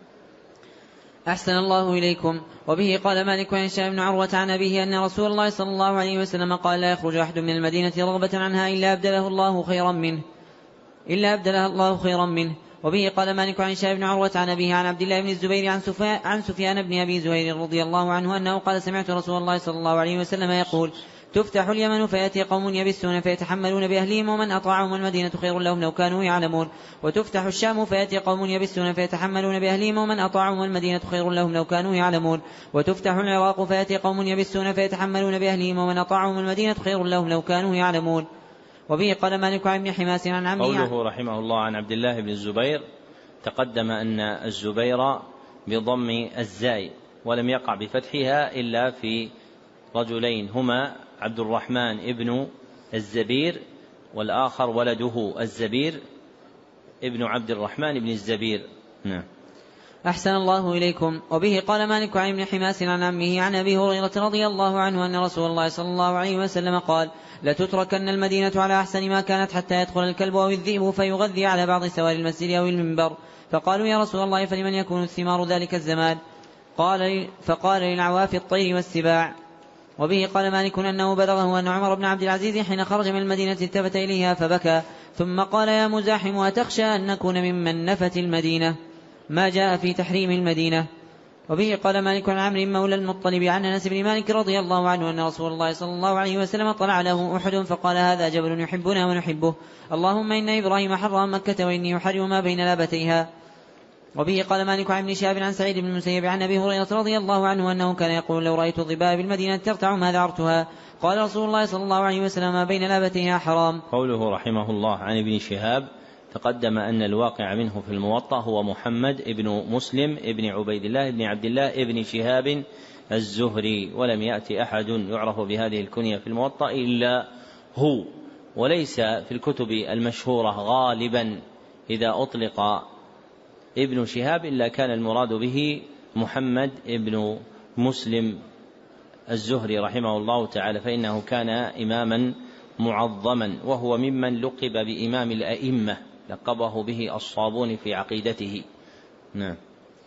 C: أحسن الله إليكم. وبه قال مالك عن هشام بن عروة عن أبيه أن رسول الله صلى الله عليه وسلم قال لا يخرج أحد من المدينة رغبة عنها إلا أبدله الله خيرا منه إلا أبدله الله خيرا منه. وبه قال مالك عن هشام بن عروة عن أبيه عن عبد الله بن الزبير عن سفيان, عن سفيان بن أبي زهير رضي الله عنه أنه قال سمعت رسول الله صلى الله عليه وسلم يقول تفتح اليمن فيأتي قوم يبسون فيتحملون بأهلهم ومن أطاعهم المدينة خير لهم لو كانوا يعلمون، وتفتح الشام فيأتي قوم يبسون فيتحملون بأهلهم ومن أطاعهم المدينة خير لهم لو كانوا يعلمون، وتفتح العراق فيأتي قوم يبسون فيتحملون بأهلهم ومن أطاعهم المدينة خير لهم لو كانوا يعلمون. وبه قال مالك عن ابن حماس عن عمه
A: قوله رحمه الله عن عبد الله بن الزبير، تقدم أن الزبير بضم الزاي ولم يقع بفتحها إلا في رجلين هما عبد الرحمن ابن الزبير والآخر ولده الزبير ابن عبد الرحمن ابن الزبير. نعم.
C: أحسن الله إليكم. وبه قال مالك عن ابن حماس عن عمه عن أبي هريرة رضي الله عنه أن رسول الله صلى الله عليه وسلم قال لتتركن المدينة على أحسن ما كانت حتى يدخل الكلب أو الذئب فيغذي على بعض سوار المسجد أو المنبر، فقالوا يا رسول الله فلمن يكون الثمار ذلك الزمان؟ قال فقال للعواف الطير والسباع. وبه قال مالك أنه بلغه أن عمر بن عبد العزيز حين خرج من المدينة التفت إليها فبكى ثم قال يا مزاحم أتخشى أن نكون ممن نفت المدينة؟ ما جاء في تحريم المدينة. وبه قال مالك عن عمرو مولى المطلب عن أنس بن مالك رضي الله عنه أن رسول الله صلى الله عليه وسلم طلع له أحد فقال هذا جبل يحبنا ونحبه، اللهم إن إبراهيم حرم مكة وإني أحرم ما بين لابتيها. وبه قال مالك عن ابن شهاب عن سعيد بن المسيب عن أبي هريرة رضي الله عنه أنه كان يقول لو رأيت الظباء بالمدينة ترتع ما ذعرتها، قال رسول الله صلى الله عليه وسلم ما بين لابتيها حرام.
A: قوله رحمه الله عن ابن شهاب تقدم أن الواقع منه في الموطأ هو محمد ابن مسلم ابن عبيد الله ابن عبد الله ابن شهاب الزهري، ولم يأتي أحد يعرف بهذه الكنية في الموطأ إلا هو. وليس في الكتب المشهورة غالبا إذا أطلق ابن شهاب إلا كان المراد به محمد ابن مسلم الزهري رحمه الله تعالى، فإنه كان إماما معظما وهو ممن لقب بإمام الأئمة، لقبه به الصابون في عقيدته. نعم.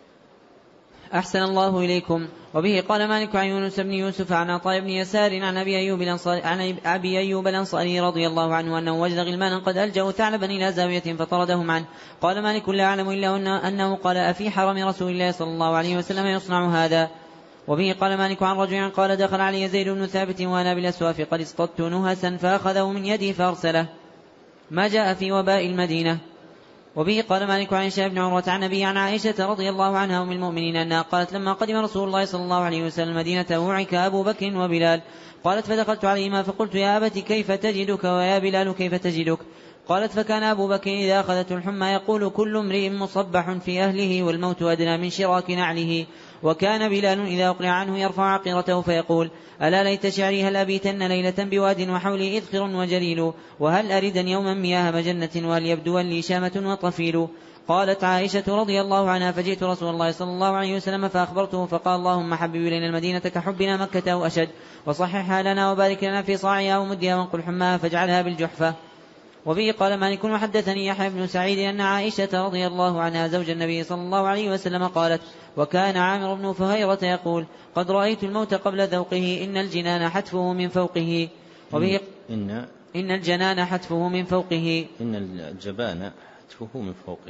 C: أحسن الله إليكم. وبه قال مالك عن يونس بن يوسف عن عطاء بن يسار عن أبي أيوب الأنصاري, عن أبي أيوب الأنصاري رضي الله عنه أنه وجد غلمانا قد ألجأوا ثعلبا إلى زاوية فطردهم عنه. قال مالك لا أعلم إلا أنه قال أفي حرم رسول الله صلى الله عليه وسلم يصنع هذا. وبه قال مالك عن رجل قال دخل علي زيد بن ثابت وأنا بالأسواف قد اصطدت نهسا فأخذه من يدي فأرسله. ما جاء في وباء المدينة. وبه قال مالك عن هشام بن عروة عن أبي عن عائشة رضي الله عنها أم المؤمنين أنها قالت لما قدم رسول الله صلى الله عليه وسلم المدينة وعك أبو بكر وبلال، قالت فدخلت عليهما فقلت يا أبت كيف تجدك ويا بلال كيف تجدك؟ قالت فكان أبو بكر إذا أخذته الحمى يقول كل امرئ مصبح في أهله والموت أدنى من شراك نعله، وكان بلال إذا أقلع عنه يرفع عقيرته فيقول ألا ليت شعري هل أبيتن ليلة بواد وحولي إذخر وجليل، وهل أردا يوما مياه مجنة وهل يبدو لي شامة وطفيل. قالت عائشة رضي الله عنها فجئت رسول الله صلى الله عليه وسلم فأخبرته فقال اللهم حبب إلينا المدينة كحبنا مكة أو أشد، وصححها لنا وبارك لنا في صاعها ومدها وانقل حماها فاجعلها بالجحفة. وبه قال مالك وحدثني يحيى بن سعيد أن عائشة رضي الله عنها زوج النبي صلى الله عليه وسلم قالت وكان عامر بن فهيرة يقول قد رأيت الموت قبل ذوقه إن الجنان حتفه من فوقه. وبه
A: إن,
C: إن الجنان حتفه من فوقه
A: إن الجبان حتفه من فوقه.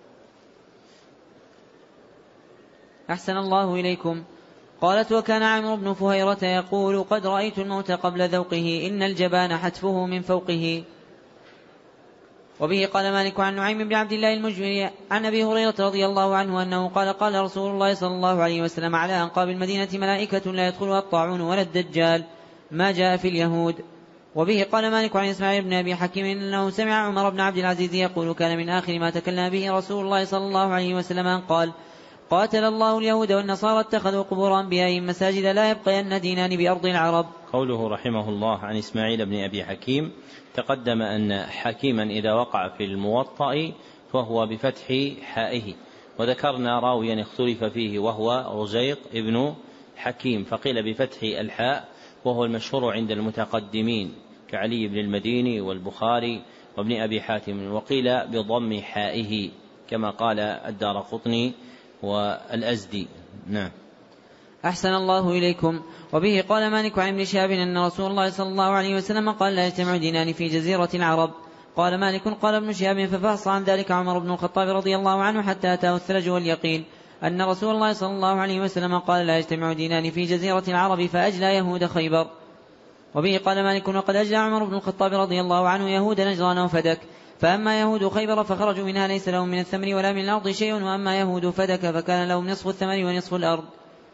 C: أحسن الله إليكم. قالت وكان عامر بن فهيرة يقول قد رأيت الموت قبل ذوقه إن الجبان حتفه من فوقه. وبه قال مالك عن نعيم بن عبد الله المجمري عن أبي هريرة رضي الله عنه أنه قال قال رسول الله صلى الله عليه وسلم على أنقاب المدينة ملائكة لا يدخلها الطاعون ولا الدجال. ما جاء في اليهود. وبه قال مالك عن إسماعيل بن أبي حكيم أنه سمع عمر بن عبد العزيز يقول كان من آخر ما تكلم به رسول الله صلى الله عليه وسلم أن قال قاتل الله اليهود والنصارى اتخذوا قبور أنبيائهم مساجد لا يبقين دينان بأرض العرب.
A: قوله رحمه الله عن إسماعيل بن أبي حكيم تقدم أن حكيما إذا وقع في الموطأ فهو بفتح حائه، وذكرنا راويا اختلف فيه وهو رزيق ابن حكيم فقيل بفتح الحاء وهو المشهور عند المتقدمين كعلي بن المديني والبخاري وابن أبي حاتم، وقيل بضم حائه كما قال الدارقطني والأزدي. نعم.
C: أحسن الله إليكم. وبه قال مالك عن ابن شهاب أن رسول الله صلى الله عليه وسلم قال لا يجتمع دينان في جزيرة العرب. قال مالك قال ابن شهاب ففحص عن ذلك عمر بن الخطاب رضي الله عنه حتى أتاه الثلج واليقين أن رسول الله صلى الله عليه وسلم قال لا يجتمع دينان في جزيرة العرب فأجلى يهود خيبر. وبه قال مالك وقد أجلى عمر بن الخطاب رضي الله عنه يهود نجران وفدك، فأما يهود خيبر فخرجوا منها ليس لهم من الثمر ولا من الأرض شيء، وأما يهود فدك فكان لهم نصف الثمر ونصف الأرض،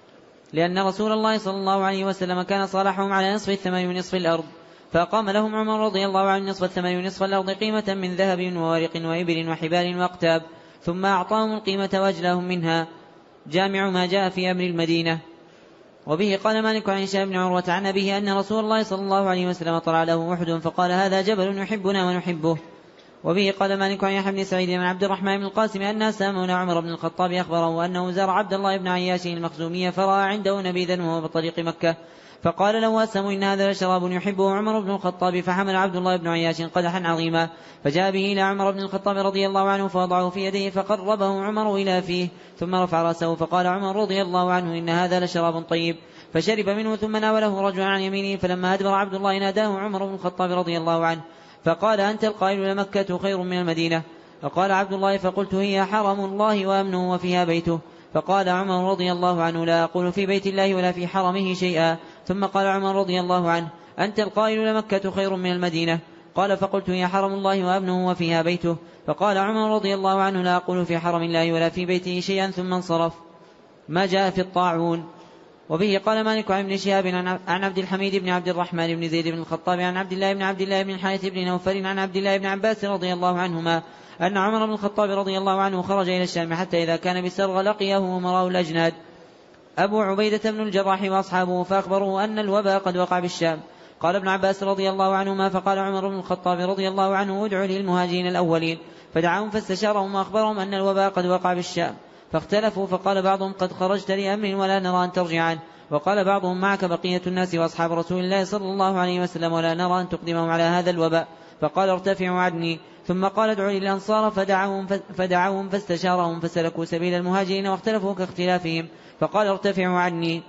C: لأن رسول الله صلى الله عليه وسلم كان صالحهم على نصف الثمر ونصف الأرض، فقام لهم عمر رضي الله عنه نصف الثمر ونصف الأرض قيمة من ذهب وورق وإبل وحبال وأقتاب، ثم أعطاهم القيمة وأجلاهم منها. جامع ما جاء في أمر المدينة. وبه قال مالك عن هشام بن عروة عن أبيه أن رسول الله صلى الله عليه وسلم طلع له أحد فقال هذا جبل يحبنا ونحبه. وبه قال مالك عن يحيى بن سعيد بن عبد الرحمن بن القاسم أن سامون عمر بن الخطاب أخبره أنه زار عبد الله بن عياش المخزومي فرأى عنده نبيذا وهو بطريق مكة، فقال له أسام إن هذا لشراب يحبه عمر بن الخطاب، فحمل عبد الله بن عياش قدحا عظيما فجاء به إلى عمر بن الخطاب رضي الله عنه فوضعه في يده فقربه عمر إلى فيه، ثم رفع رأسه فقال عمر رضي الله عنه إن هذا لشراب طيب، فشرب منه ثم ناوله رجل عن يمينه، فلما أدبر عبد الله ناداه عمر بن الخطاب رضي الله عنه فقال أنت القائل لمكة خير من المدينة؟ فقال عبد الله فقلت هي حرم الله وأمنه وفيها بيته. فقال عمر رضي الله عنه لا أقول في بيت الله ولا في حرمه شيئا. ثم قال عمر رضي الله عنه أنت القائل لمكة خير من المدينة؟ قال فقلت هي حرم الله وأمنه وفيها بيته. فقال عمر رضي الله عنه لا أقول في حرم الله ولا في بيته شيئا، ثم انصرف. ما جاء في الطاعون. وبه قال مالك عن ابن شهاب عن عبد الحميد بن عبد الرحمن بن زيد بن الخطاب عن عبد الله بن عبد الله بن الحارث بن نوفل عن عبد الله بن عباس رضي الله عنهما أن عمر بن الخطاب رضي الله عنه خرج إلى الشام حتى إذا كان بسرغ لقيه أمراء الأجناد أبو عبيدة بن الجراح وأصحابه فأخبروه أن الوباء قد وقع بالشام. قال ابن عباس رضي الله عنهما فقال عمر بن الخطاب رضي الله عنه ادعوا لي المهاجرين الأولين، فدعاهم فاستشارهم وأخبرهم أن الوباء قد وقع بالشام، فاختلفوا، فقال بعضهم قد خرجت لأمر ولا نرى أن ترجع عنه، وقال بعضهم معك بقية الناس وأصحاب رسول الله صلى الله عليه وسلم ولا نرى أن تقدمهم على هذا الوباء، فقال ارتفعوا عني. ثم قال ادعوا لي الأنصار فدعوهم, فدعوهم فاستشارهم فسلكوا سبيل المهاجرين واختلفوا كاختلافهم، فقال ارتفعوا عني.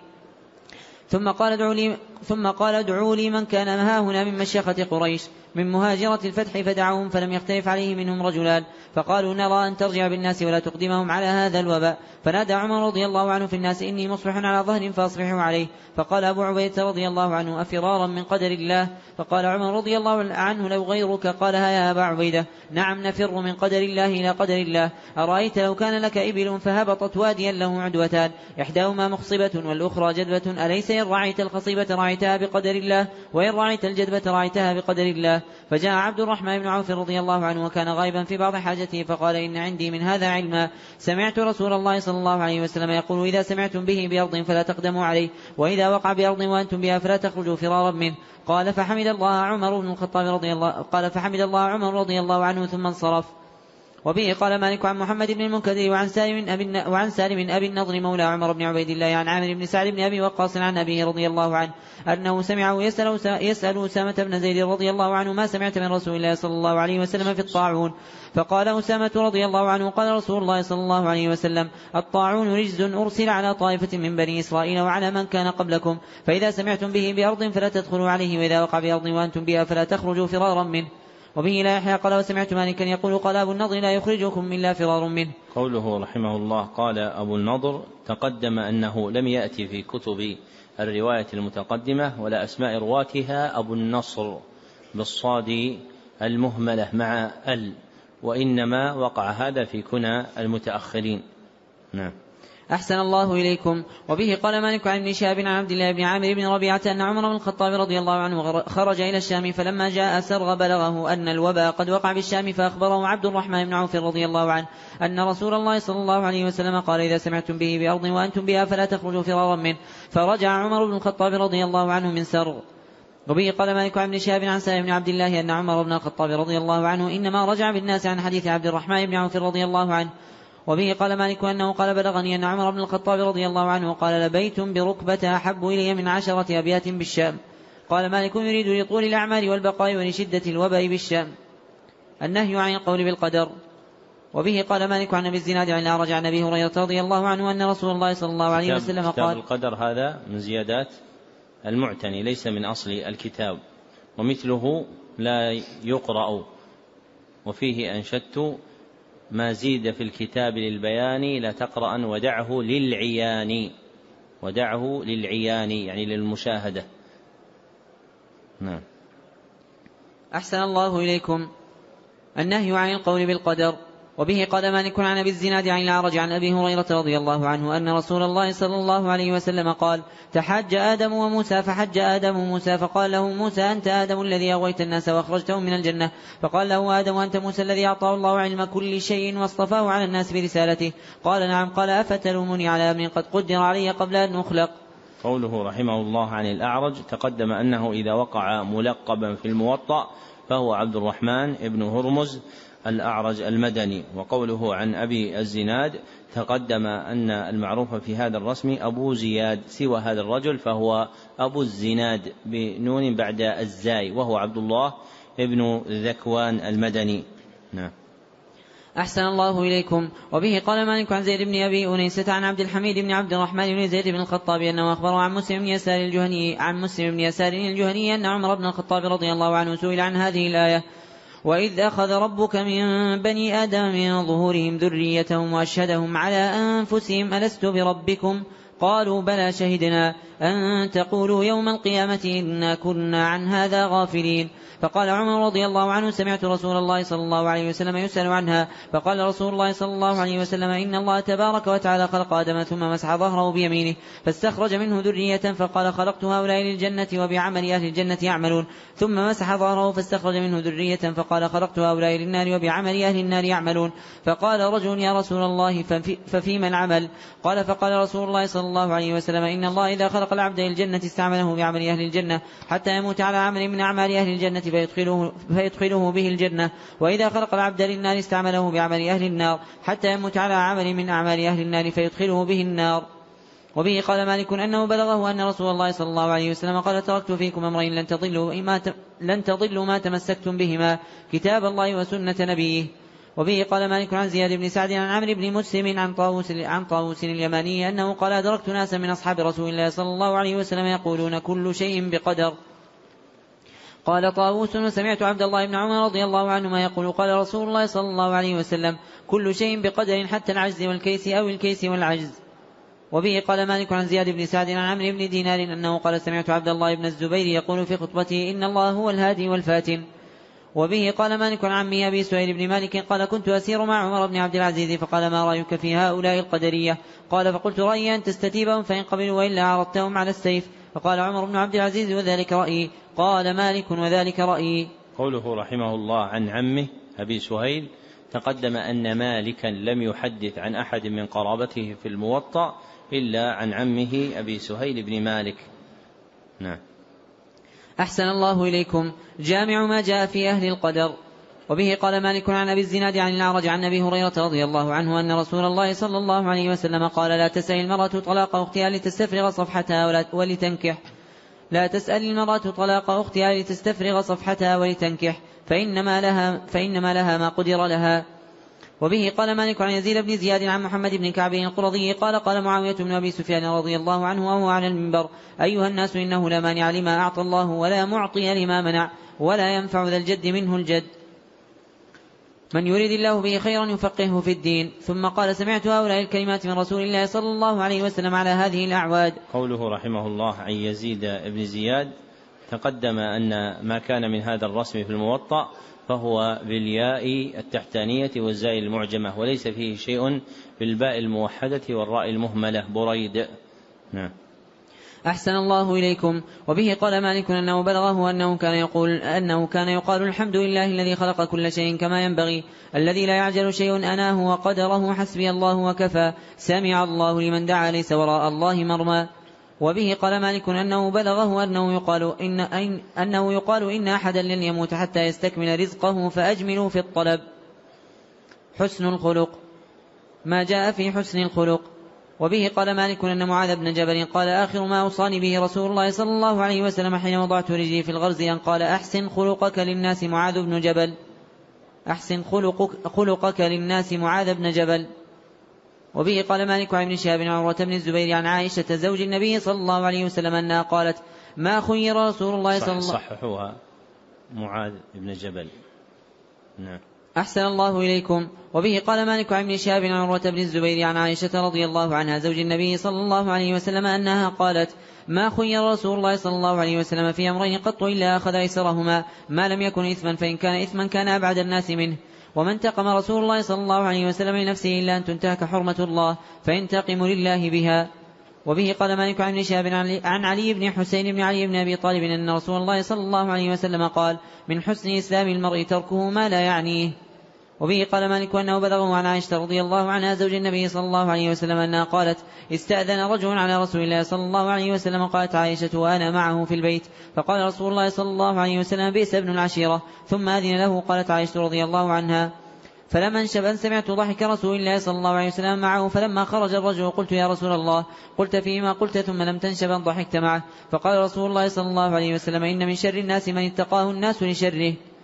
C: ثم قال ادعوا لي, ثم قال ادعوا لي من كان هاهنا من مشيخة قريش من مهاجرة الفتح، فدعوهم فلم يختلف عليه منهم رجلان، فقالوا نرى أن ترجع بالناس ولا تقدمهم على هذا الوباء. فنادى عمر رضي الله عنه في الناس إني مصبح على ظهر فأصبحوا عليه. فقال أبو عبيدة رضي الله عنه أفرارا من قدر الله؟ فقال عمر رضي الله عنه لو غيرك قالها يا أبا عبيدة نعم نفر من قدر الله إلى قدر الله. أرأيت لو كان لك إبل فهبطت واديا له عدوتان إحداهما مخصبة والأخرى جدبة، أليس إن رعيت الخصيبة رعيتها بقدر الله وإن رعيت الجدبة رعيتها بقدر الله؟ فجاء عبد الرحمن بن عوف رضي الله عنه وكان غائبا في بعض حاجته فقال إن عندي من هذا علما، سمعت رسول الله صلى الله عليه وسلم يقول إذا سمعتم به بأرض فلا تقدموا عليه، وإذا وقع بأرض وأنتم بها فلا تخرجوا فرارا منه. قال فحمد الله عمر بن الخطاب رضي الله قال فحمد الله عمر رضي الله عنه ثم انصرف. وبه قال مالك عن محمد بن المنكدر وعن سالم أبي وعن سالم أبي النضر مولى عمر بن عبيد الله عن عامر بن سعد بن أبي وقاص عن أبيه رضي الله عنه أنه سمعه يسأل يسأل أسامة بن زيد رضي الله عنه ما سمعت من رسول الله صلى الله عليه وسلم في الطاعون؟ فقال أسامة رضي الله عنه قال رسول الله صلى الله عليه وسلم الطاعون رجز أرسل على طائفة من بني إسرائيل وعلى من كان قبلكم، فإذا سمعتم به بأرض فلا تدخلوا عليه، وإذا وقع بأرض وأنتم بها فلا تخرجوا فرارا منه. وبه لا يحيى قال وسمعت مالكا يقول قال أبو النضر لا يخرجكم إلا فرار منه.
A: قوله رحمه الله قال أبو النضر تقدم أنه لم يأتي في كتب الرواية المتقدمة ولا أسماء رواتها أبو النصر بالصاد المهملة مع ال، وإنما وقع هذا في كنى المتأخرين. نعم.
C: أحسن الله إليكم. وبه قال مالك عن ابن شهاب عن عبد الله بن عامر بن ربيعة أن عمر بن الخطاب رضي الله عنه خرج إلى الشام، فلما جاء سرغ بلغه أن الوباء قد وقع بالشام، فأخبره عبد الرحمن بن عوف رضي الله عنه أن رسول الله صلى الله عليه وسلم قال إذا سمعتم به بأرض وأنتم بها فلا تخرجوا فرارا منه، فرجع عمر بن الخطاب رضي الله عنه من سرغ. وبه قال مالك عن ابن شهاب عن سالم بن عبد الله أن عمر بن الخطاب رضي الله عنه إنما رجع بالناس عن حديث عبد الرحمن بن عوف رضي الله عنه. وبه قال مالك أنه قال بلغني أن عمر بن الخطاب رضي الله عنه قال لبيت بركبة أحب إلي من عشرة أبيات بالشام. قال مالك يريد لطول الأعمال والبقاء ولشدة الوباء بالشام. النهي عن القول بالقدر. وبه قال مالك عن أبي الزناد عن الأعرج عن أبي هريرة رضي الله عنه أن رسول الله صلى الله عليه وسلم قال
A: كتاب القدر هذا من زيادات المعتني ليس من أصل الكتاب، ومثله لا يقرأ. وفيه أنشدت ما زيد في الكتاب للبيان لا تقرأ ودعه للعيان، ودعه للعيان يعني للمشاهدة. نعم.
C: أحسن الله إليكم. النهي عن القول بالقدر. وبه قال مالك عن أبي الزناد عن الأعرج عن أبي هريرة رضي الله عنه أن رسول الله صلى الله عليه وسلم قال تحاج آدم وموسى، فحج آدم وموسى، فقال له موسى أنت آدم الذي أغويت الناس وأخرجتهم من الجنة، فقال له آدم أنت موسى الذي أعطاه الله علم كل شيء واصطفاه على الناس برسالته؟ قال نعم. قال أفتلومني على أمر قد قدر علي قبل أن أخلق؟
A: قوله رحمه الله عن الأعرج تقدم أنه إذا وقع ملقبا في الموطأ فهو عبد الرحمن ابن هرمز الأعرج المدني. وقوله عن أبي الزناد تقدم أن المعروف في هذا الرسم أبو زياد، سوى هذا الرجل فهو أبو الزناد بنون بعد الزاي، وهو عبد الله ابن ذكوان المدني. نعم.
C: أحسن الله إليكم. وبه قال مالك عن زيد بن أبي أنيسة عن عبد الحميد بن عبد الرحمن بن زيد بن الخطاب أنه أخبر عن مسلم بن يسار الجهني عن مسلم بن يسار الجهني أن عمر بن الخطاب رضي الله عنه سئل عن هذه الآية: وإذ أخذ ربك من بني آدم من ظهورهم ذريتهم وأشهدهم على أنفسهم ألست بربكم؟ قالوا بلى شهدنا أن تقولوا يوم القيامة إنا كنا عن هذا غافلين. فقال عمر رضي الله عنه: سمعت رسول الله صلى الله عليه وسلم يسأل عنها. فقال رسول الله صلى الله عليه وسلم: إن الله تبارك وتعالى خلق آدم ثم مسح ظهره بيمينه فاستخرج منه ذرية فقال: خلقت هؤلاء للجنة وبعمل أهل الجنة يعملون. ثم مسح ظهره فاستخرج منه ذرية فقال: خلقت هؤلاء للنار وبعمل أهل النار يعملون. فقال رجل: يا رسول الله ففيما العمل؟ قال: فقال رسول الله صلى الله عليه وسلم: إن الله إذا خلق العبد للجنة استعمله بعمل أهل الجنة حتى يموت على عمل من أعمال أهل الجنة فيدخله, فيدخله به الجنة، وإذا خلق العبد للنار استعمله بعمل أهل النار حتى يموت على عمل من أعمال أهل النار فيدخله به النار. وبه قال مالك أنه بلغه أن رسول الله صلى الله عليه وسلم قال: تركت فيكم أمرين لن تضلوا ما, لن تضلوا ما تمسكتم بهما، كتاب الله وسنة نبيه. وبه قال مالك عن زياد بن سعد عن عمرو بن مسلم عن طاووس عن طاووس اليماني أنه قال: أدركت ناسا من أصحاب رسول الله صلى الله عليه وسلم يقولون كل شيء بقدر. قال طاووس: وسمعت عبد الله بن عمر رضي الله عنهما يقول: قال رسول الله صلى الله عليه وسلم: كل شيء بقدر حتى العجز والكيس أو الكيس والعجز. وبه قال مالك عن زياد بن سعد عن عمرو بن دينار أنه قال: سمعت عبد الله بن الزبير يقول في خطبته: إن الله هو الهادي والفاتن. وبه قال مالك عن عمي أبي سهيل بن مالك قال: كنت أسير مع عمر بن عبد العزيز فقال: ما رأيك في هؤلاء القدرية؟ قال: فقلت: رأيي أن تستتيبهم فإن قبلوا وإلا عرضتهم على السيف. فقال عمر بن عبد العزيز: وذلك رأيي. قال مالك: وذلك رأيي.
A: قوله رحمه الله عن عمه أبي سهيل، تقدم أن مالكا لم يحدث عن أحد من قرابته في الموطأ إلا عن عمه أبي سهيل بن مالك. نعم.
C: أحسن الله إليكم. جامع ما جاء في أهل القدر. وبه قال مالك عن أبي الزناد عن الأعرج عن أبي هريرة رضي الله عنه أن رسول الله صلى الله عليه وسلم قال: لا تسأل المرأة طلاق أختها لتستفرغ صفحتها ولتنكح لا تسأل المرأة طلاق أختها لتستفرغ صفحتها ولتنكح فإنما لها, فإنما لها ما قدر لها. وبه قال مالك عن يزيد بن زياد عن محمد بن كعب القرظي قال: قال معاوية بن أبي سفيان رضي الله عنه وهو على المنبر: أيها الناس، إنه لا مانع لما أعطى الله ولا معطي لما منع ولا ينفع ذا الجد منه الجد، من يريد الله به خيرا يفقهه في الدين. ثم قال: سمعت هؤلاء الكلمات من رسول الله صلى الله عليه وسلم على هذه الأعواد.
A: قوله رحمه الله عن يزيد بن زياد، تقدم أن ما كان من هذا الرسم في الموطأ فهو بالياء التحتانية والزاي المعجمة، وليس فيه شيء بالباء الموحدة والراء المهملة. بريد. نعم.
C: أحسن الله إليكم. وبه قال مالك أنه بلغه أنه كان يقول أنه كان يقال: الحمد لله الذي خلق كل شيء كما ينبغي، الذي لا يعجل شيء أناه وقدره، حسبي الله وكفى، سمع الله لمن دعا، ليس وراء الله مرمى. وبه قال مالك أنه بلغه أنه يقال إن, أن أنه يقال إن أحدا لن يموت حتى يستكمل رزقه فأجملوا في الطلب. حسن الخلق. ما جاء في حسن الخلق. وبه قال مالك أن معاذ بن جبل قال: آخر ما أوصاني به رسول الله صلى الله عليه وسلم حين وضعت رجلي في الغرز أن قال: أحسن خلقك للناس معاذ بن جبل. أحسن خلقك, خلقك للناس معاذ بن جبل. وبه قال مالك عن ابن شهاب عن عروة بن الزبير عن عائشة زوج النبي صلى الله عليه وسلم أنها قالت: ما خير رسول الله صلى الله عليه وسلم.
A: صححوها معاذ بن جبل. نعم.
C: أحسن الله إليكم. وبه قال مالك عن ابن شهاب عن عروة بن الزبير عن عائشة رضي الله عنها زوج النبي صلى الله عليه وسلم أنها قالت: ما خير رسول الله صلى الله عليه وسلم في أمرين قط إلا أخذ أيسرهما، ما لم يكن إثما، فإن كان إثما كان أبعد الناس منه. وما انتقم رسول الله صلى الله عليه وسلم لنفسه إلا أن تنتهك حرمة الله، فينتقم لله بها. وبه قال مالك عن ابن شهاب عن علي بن حسين بن علي بن أبي طالب أن رسول الله صلى الله عليه وسلم قال: من حسن إسلام المرء تركه ما لا يعنيه. وبه قال مالك أنه بلغه عن عائشة رضي الله عنها زوج النبي صلى الله عليه وسلم أنها قالت: استأذن رجل على رسول الله صلى الله عليه وسلم. قالت عائشة: وأنا معه في البيت، فقال رسول الله صلى الله عليه وسلم: بئس ابن العشيرة، ثم أذن له. قالت عائشة رضي الله عنها: فلما انشب أن سمعت ضحك رسول الله صلى الله عليه وسلم معه، فلما خرج الرجل قلت: يا رسول الله، قلت فيما قلت ثم لم تنشب أن ضحكت معه؟ فقال رسول الله صلى الله عليه وسلم: إن من شر الناس من اتقاه الناس لشره.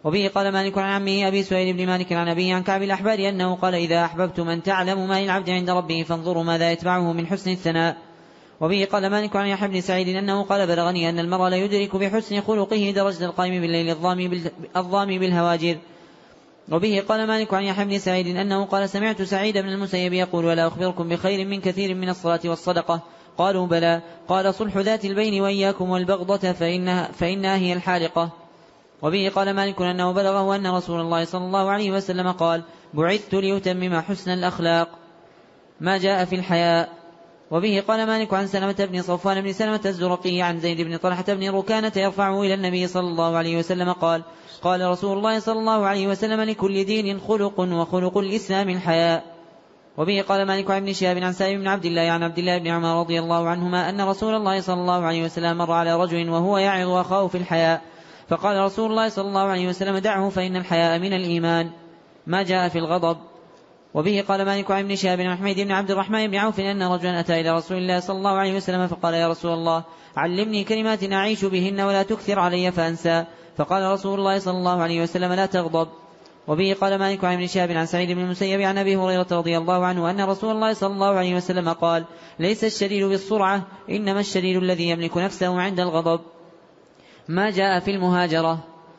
C: وبه قال مالك عن عمه أبي سهيل بن مالك عن أبيه عن كعب الأحبار أنه قال إذا أحببتم أن تعلموا ما للعبد عند ربه فانظروا ماذا يتبعه من حسن الثناء. وبه قال مالك عن يحيى بن سعيد أنه قال بلغني أن المرء لا يدرك بحسن خلقه درجة القائم بالليل الظامي بالهواجر. وبه قال مالك عن يحيى بن سعيد أنه قال سمعت سعيد بن المسيب يقول ولا أخبركم بخير من كثير من الصلاة والصدقة؟ قالوا بلى. قال صلح ذات البين وإياكم والبغضة فإنها, فإنها هي الحالقة. وبه قال مالك أنه بلغه أن رسول الله صلى الله عليه وسلم قال بعثت ليتمم حسن الأخلاق ما جاء في الحياء. وبه قال مالك عن سلمة بن صفوان بن سلمة الزرقي عن زيد بن طلحة بن ركانة يرفعه إلى النبي صلى الله عليه وسلم قال قال رسول الله صلى الله عليه وسلم لكل دين خلق وخلق الإسلام الحياء. وبه قال مالك عن ابن شهاب عن سالم بن عبد الله عن عبد الله بن عمر رضي الله عنهما أن رسول الله صلى الله عليه وسلم مر على رجل وهو يعظ أخاه في الحياء فقال رسول الله صلى الله عليه وسلم دعه فإن الحياء من الإيمان ما جاء في الغضب. وبه قال مالك عن ابن شهاب عن حميد بن عبد الرحمن بن عوف أن رجلا أتى إلى رسول الله صلى الله عليه وسلم فقال يا رسول الله علمني كلمات أعيش بهن ولا تكثر علي فأنسى. فقال رسول الله صلى الله عليه وسلم لا تغضب. وبه قال مالك عن ابن شهاب عن سعيد بن المسيب عن أبي هريرة رضي الله عنه أن رسول الله صلى الله عليه وسلم قال ليس الشديد بالسرعة إنما الشديد الذي يملك نفسه عند الغضب ما جاء في المهاجرة.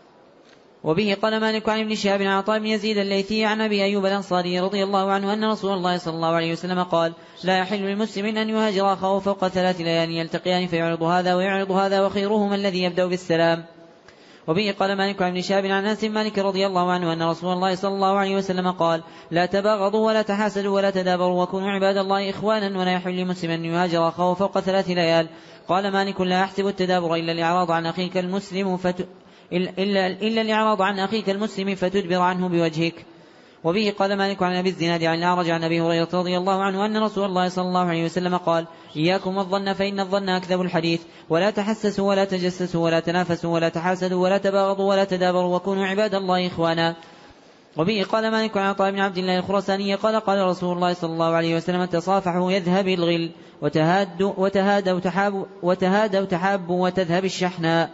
C: وبه قال مالك عن ابن شهاب عن عطاء بن يزيد الليثي عن أبي أيوب الأنصاري رضي الله عنه أن رسول الله صلى الله عليه وسلم قال لا يحل للمسلم أن يهاجر أخاه فوق ثلاث ليال يلتقيان فيعرض هذا ويعرض هذا وخيرهما الذي يبدأ بالسلام. وبه قال مالك عن ابن شهاب عن أنس مالك رضي الله عنه أن رسول الله صلى الله عليه وسلم قال لا تباغضوا ولا تحاسدوا ولا تدابروا وكونوا عباد الله إخوانا ولا يحل للمسلم أن يهاجر أخاه فوق ثلاث ليال. قال مالك لا أحسب التدابر إلا الإعراض عن أخيك المسلم فت... إلا, إلا الإعراض عن أخيك المسلم فتدبر عنه بوجهك. وبه قال مالك عن أبي الزناد عن الأعرج عن أبي هريرة رضي الله عنه أن رسول الله صلى الله عليه وسلم قال إياكم والظن فإن الظن أكذب الحديث ولا تحسسوا ولا تجسسوا ولا تنافسوا ولا تحاسدوا ولا تباغضوا ولا تدابروا وكونوا عباد الله إخوانا. وبه قال مالك عن عطاء بن عبد الله الخراساني قال قال رسول الله صلى الله عليه وسلم تصافحوا يذهب الغل وتهادوا وتهادوا تحابوا وتهادوا تحابوا وتذهب الشحناء.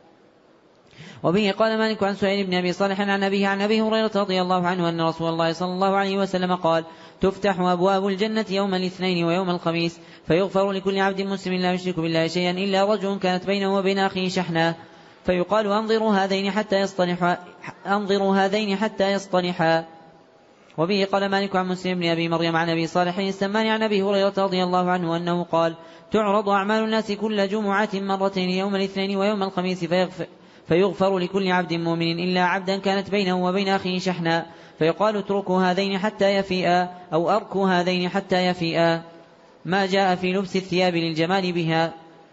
C: وبه قال مالك عن سهيل بن أبي صالح عن أبيه عن أبي هريرة رضي الله عنه أن رسول الله صلى الله عليه وسلم قال تفتح أبواب الجنة يوم الاثنين ويوم الخميس فيغفر لكل عبد مسلم لا يشرك بالله شيئا إلا رجل كانت بينه وبين أخيه شحناء فيقال أنظروا هذين حتى يصطلحا أنظروا هذين حتى يصطلحا. وبه قال مالك عن مسلم بن أبي مريم عن أبي صالح السمان عن أبي هريرة رضي الله عنه أنه قال تعرض أعمال الناس كل جمعة مرتين يوم الاثنين ويوم الخميس فيغفر فيغفر لكل عبد مؤمن إلا عبدا كانت بينه وبين أخيه شحناء فيقال اتركوا هذين حتى يفيئا أو أركوا هذين حتى يفيئا ما جاء في لبس الثياب للجمال بها.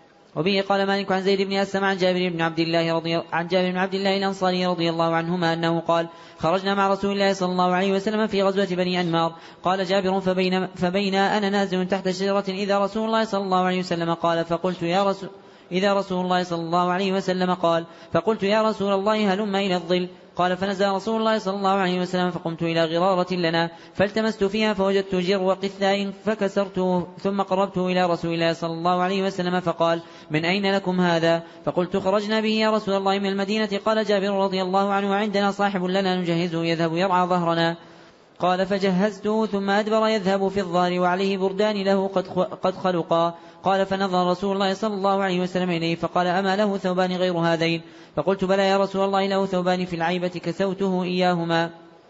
C: وبه قال مالك عن زيد بن أسلم عن جابر بن عبد الله رضي عن جابر بن عبد الله الأنصاري رضي الله عنهما أنه قال خرجنا مع رسول الله صلى الله عليه وسلم في غزوة بني أنمار. قال جابر فبين, فبين أنا نازل تحت شجرة إذا رسول الله صلى الله عليه وسلم قال فقلت يا رسول إذا رسول الله صلى الله عليه وسلم قال فقلت يا رسول الله هلم إلى الظل. قال فنزل رسول الله صلى الله عليه وسلم فقمت إلى غرارة لنا فالتمست فيها فوجدت جرو قثاء فكسرته ثم قربته إلى رسول الله صلى الله عليه وسلم فقال من أين لكم هذا؟ فقلت خرجنا به يا رسول الله من المدينة. قال جابر رضي الله عنه عندنا صاحب لنا نجهزه يذهب يرعى ظهرنا. قال فجهزته ثم أدبر يذهب في الظهر وعليه بردان له قد خلقا. قال فنظر رسول الله صلى الله عليه وسلم إليه فقال أما له ثوبان غير هذين؟ فقلت بلى يا رسول الله له ثوبان في العيبة كسوته إياهما.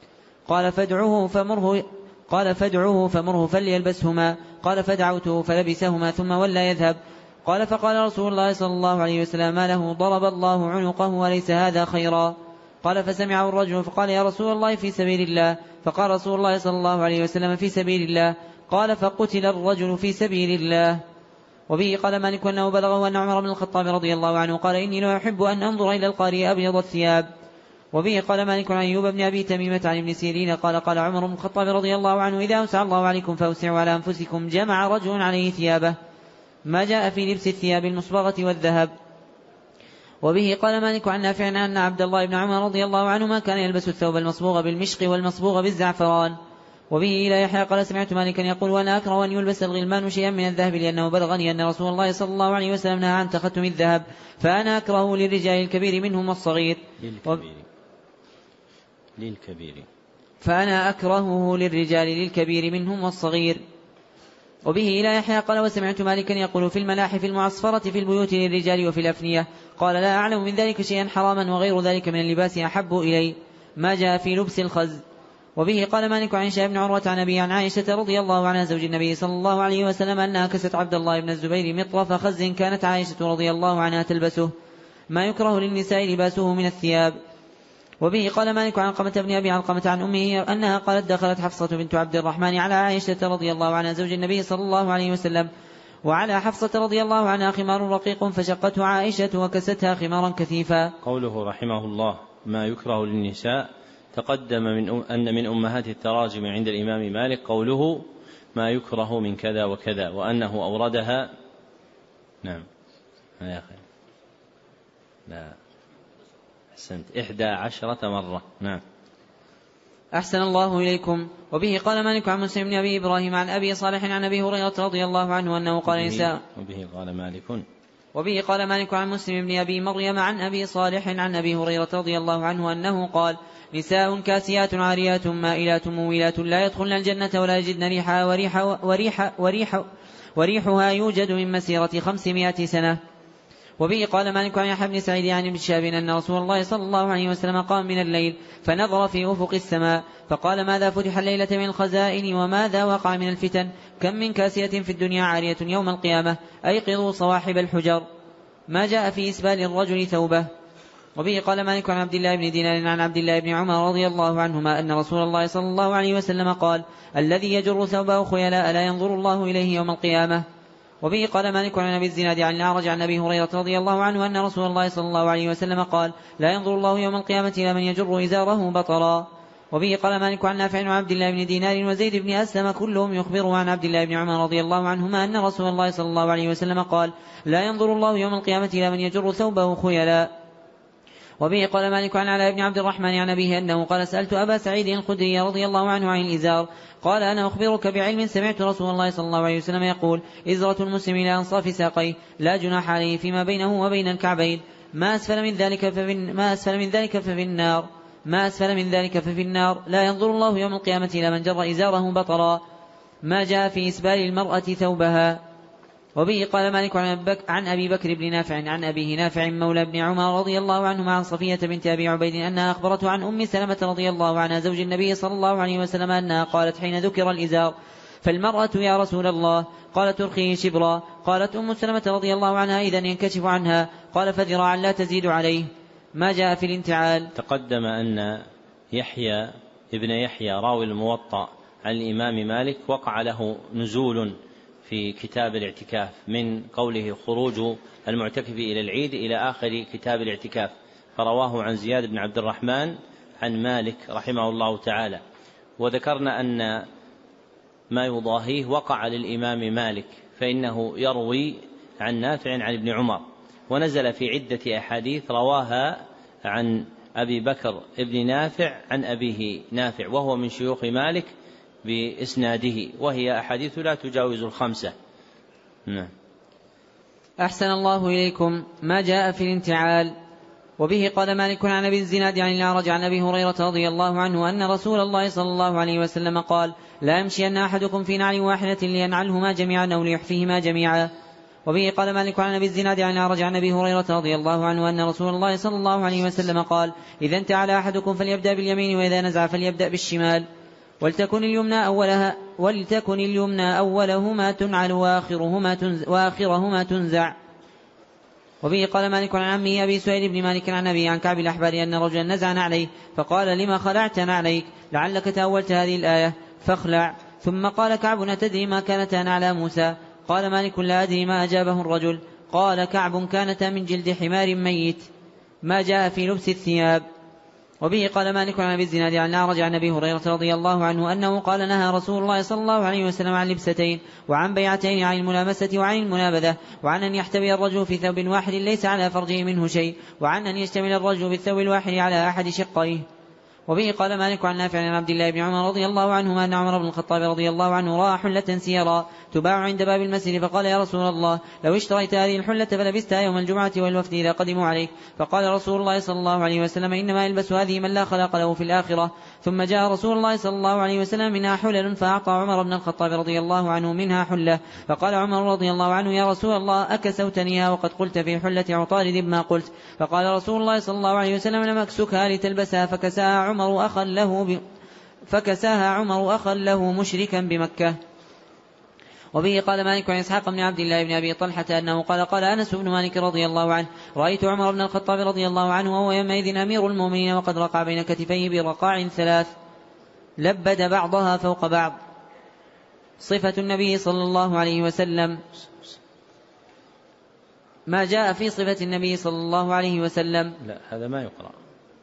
C: قال فادعوه فمره قال فادعوه فمره فليلبسهما. قال فدعوته فلبسهما ثم ولى يذهب. قال فقال رسول الله صلى الله عليه وسلم ما له ضرب الله عنقه وليس هذا خيرا. قال فسمعه الرجل فقال يا رسول الله في سبيل الله. فقال رسول الله صلى الله عليه وسلم في سبيل الله. قال فقتل الرجل في سبيل الله. وبه قال مالك أنه بلغه أن عمر بن الخطاب رضي الله عنه قال إني لا أحب أن أنظر إلى القارئ أبيض الثياب. وبه قال مالك عن أيوب بن أبي تميمة عن ابن سيرين قال قال عمر بن الخطاب رضي الله عنه إذا أوسع الله عليكم فأوسعوا على أنفسكم. جمع رجل عليه ثيابه ما جاء في لبس الثياب المصبغة والذهب. وبه قال مالك عن نافع أن عبد الله بن عمر رضي الله عنهما كان يلبس الثوب المصبوغ بالمشق والمصبوغ بالزعفران. وبه إلى يحيى قال سمعت مالكا يقول وأنا أكره أن يلبس الغلمان شيئا من الذهب لأنه بلغني أن رسول الله صلى الله عليه وسلم نهى عن تختم الذهب فأنا أكره للرجال الكبير منهم والصغير.
A: للكبير
C: فأنا أكرهه للرجال للكبير منهم والصغير. وبه إلى يحيى قال وسمعت مالكا يقول في الملاحف المعصفرة في البيوت للرجال وفي الأفنية قال لا أعلم من ذلك شيئا حراما وغير ذلك من اللباس أحب إلي ما جاء في لبس الخز. وبه قال مالك عن هشام بن عروة عن أبي عن عائشة رضي الله عنها زوج النبي صلى الله عليه وسلم أنها كست عبد الله بن الزبير مطرف خز كانت عائشة رضي الله عنها تلبسه ما يكره للنساء لباسه من الثياب. وبه قال مالك عن علقمة بن أبي علقمة عن أمه أنها قالت دخلت حفصة بنت عبد الرحمن على عائشة رضي الله عنها زوج النبي صلى الله عليه وسلم وعلى حفصة رضي الله عنها خمار رقيق فشقته عائشة وكستها خمارا كثيفا.
A: قوله رحمه الله ما يكره للنساء تقدم من أن من أمهات التراجم عند الإمام مالك قوله ما يكره من كذا وكذا وأنه أوردها نعم يا أخي لا أحسنت إحدى عشرة مرة. نعم
C: أحسن الله إليكم. وبه قال مالك عن مسلم بن أبي إبراهيم عن أبي صالح عن أبي هريرة رضي الله عنه أنه قال نساء
A: وبه قال مالك
C: وبه قال مالك عن مسلم بن أبي مريم عن أبي صالح عن أبي هريرة رضي الله عنه أنه قال نساء كاسيات عاريات مائلات مميلات لا يدخلن الجنة ولا يجدن ريحها وريح وريح وريح وريحها يوجد من مسيرة خمسمائة سنة. وبه قال مالك عن يحيى بن سعيد عن ابن شهاب أن رسول الله صلى الله عليه وسلم قام من الليل فنظر في أفق السماء فقال ماذا فتح الليلة من الخزائن وماذا وقع من الفتن كم من كاسية في الدنيا عارية يوم القيامة أيقظوا صواحب الحجر ما جاء في إسبال الرجل ثوبه. وبه قال مالك عن عبد الله بن دينار عن عبد الله بن عمر رضي الله عنهما أن رسول الله صلى الله عليه وسلم قال الذي يجر ثوبه خيلاء لا ينظر الله إليه يوم القيامة. وبه قال مالك عن أبي الزناد عن الأعرج عن أبي هريرة رضي الله عنه أن رسول الله صلى الله عليه وسلم قال لا ينظر الله يوم القيامة إلى من يجر إزاره بطرا. وبه قال مالك عن نافع عن عبد الله بن دينار وزيد بن أسلم كلهم يخبروا عن عبد الله بن عمر رضي الله عنهما أن رسول الله صلى الله عليه وسلم قال لا ينظر الله يوم القيامة إلى من يجر ثوبه خيلاء. وبه قال مالك عن علاء بن عبد الرحمن عن أبيه أنه قال سألت أبا سعيد الخدري رضي الله عنه عن الإزار قال أنا أخبرك بعلم سمعت رسول الله صلى الله عليه وسلم يقول إزرة المسلم إلى أنصاف ساقيه لا جناح عليه فيما بينه وبين الكعبين ما أسفل من ذلك ففي ما أسفل من ذلك ففي النار ما أسفل من ذلك ففي النار لا ينظر الله يوم القيامة إلى من جر إزاره بطرا ما جاء في إسبال المرأة ثوبها. وبه قال مالك عن أبي بكر بن نافع عن أبيه نافع مولى بن عمر رضي الله عنهما عن صفية بنت أبي عبيد أنها أخبرته عن أم سلمة رضي الله عنها زوج النبي صلى الله عليه وسلم أنها قالت حين ذكر الإزار فالمرأة يا رسول الله قالت ترخيه شبرا قالت أم سلمة رضي الله عنها إذن ينكشف عنها قال فذراعا لا تزيد عليه ما جاء في الانتعال.
A: تقدم أن يحيى ابن يحيى راوي الموطأ عن الإمام مالك وقع له نزول في كتاب الاعتكاف من قوله خروج المعتكف إلى العيد إلى آخر كتاب الاعتكاف فرواه عن زياد بن عبد الرحمن عن مالك رحمه الله تعالى. وذكرنا أن ما يضاهيه وقع للإمام مالك فإنه يروي عن نافع عن ابن عمر ونزل في عدة أحاديث رواها عن أبي بكر ابن نافع عن أبيه نافع وهو من شيوخ مالك بإسناده وهي أحاديث لا تجاوز الخمسة. نعم.
C: أحسن الله إليكم. ما جاء في الانتعال. وبه قال مالك عن أبي الزناد عن الأعرج عن أبي هريرة رضي الله عنه أن رسول الله صلى الله عليه وسلم قال لا يمشي أن أحدكم في نعل واحدة لينعلهما جميعا أو ليحفيهما جميعا. وبه قال مالك عن أبي الزناد عن الأعرج عن أبي هريرة رضي الله عنه أن رسول الله صلى الله عليه وسلم قال إذا انتعل أحدكم فليبدأ باليمين وإذا نزع فليبدأ بالشمال ولتكن اليمنى أولها ولتكن اليمنى أولهما تنعل وآخرهما تنزع, وآخرهما تنزع. وبه قال مالك عن عمه أبي سعيد بن مالك عن أبي عن كعب الأحبار أن رجلا نزع عليه فقال لما خلعتنا عليك لعلك تأولت هذه الآية فاخلع. ثم قال كعب أتدري ما كانتا على موسى قال مالك لا أدري ما أجابه الرجل قال كعب كانتا من جلد حمار ميت ما جاء في لبس الثياب. وبه قال مالك عن أبي الزناد عن الأعرج عن أبي هريرة رضي الله عنه أنه قال نهى رسول الله صلى الله عليه وسلم عن لبستين وعن بيعتين عن الملامسة وعن المنابذة وعن أن يحتوي الرجل في ثوب واحد ليس على فرجه منه شيء وعن أن يشتمل الرجل بالثوب الواحد على أحد شقيه. وبه قال مالك عن نافع عن عبد الله بن عمر رضي الله عنهما أن عمر بن الخطاب رضي الله عنه رأى حلة سيرا تباع عند باب المسجد فقال يا رسول الله لو اشتريت هذه الحلة فلبستها يوم الجمعة والوفد إذا قدموا عليك. فقال رسول الله صلى الله عليه وسلم إنما يلبس هذه من لا خلاق له في الآخرة. ثم جاء رسول الله صلى الله عليه وسلم منها حلل فأعطى عمر بن الخطاب رضي الله عنه منها حلة. فقال عمر رضي الله عنه يا رسول الله أكسوتنيها وقد قلت في حلة عطارد ما قلت. فقال رسول الله صلى الله عليه وسلم لم أكسكها لتلبسها فكساها عمر أخا له ب... فكساها عمر أخا له مشركا بمكة. وبه قال مالك عن إسحاق بن عبد الله بن أبي طلحة أنه قال قال أنس بن مالك رضي الله عنه رأيت عمر بن الخطاب رضي الله عنه وهو يومئذ أمير المؤمنين وقد رقع بين كتفيه برقاع ثلاث لبد بعضها فوق بعض. صفة النبي صلى الله عليه وسلم. ما جاء في صفة النبي صلى الله عليه وسلم.
A: لا هذا ما يقرأ.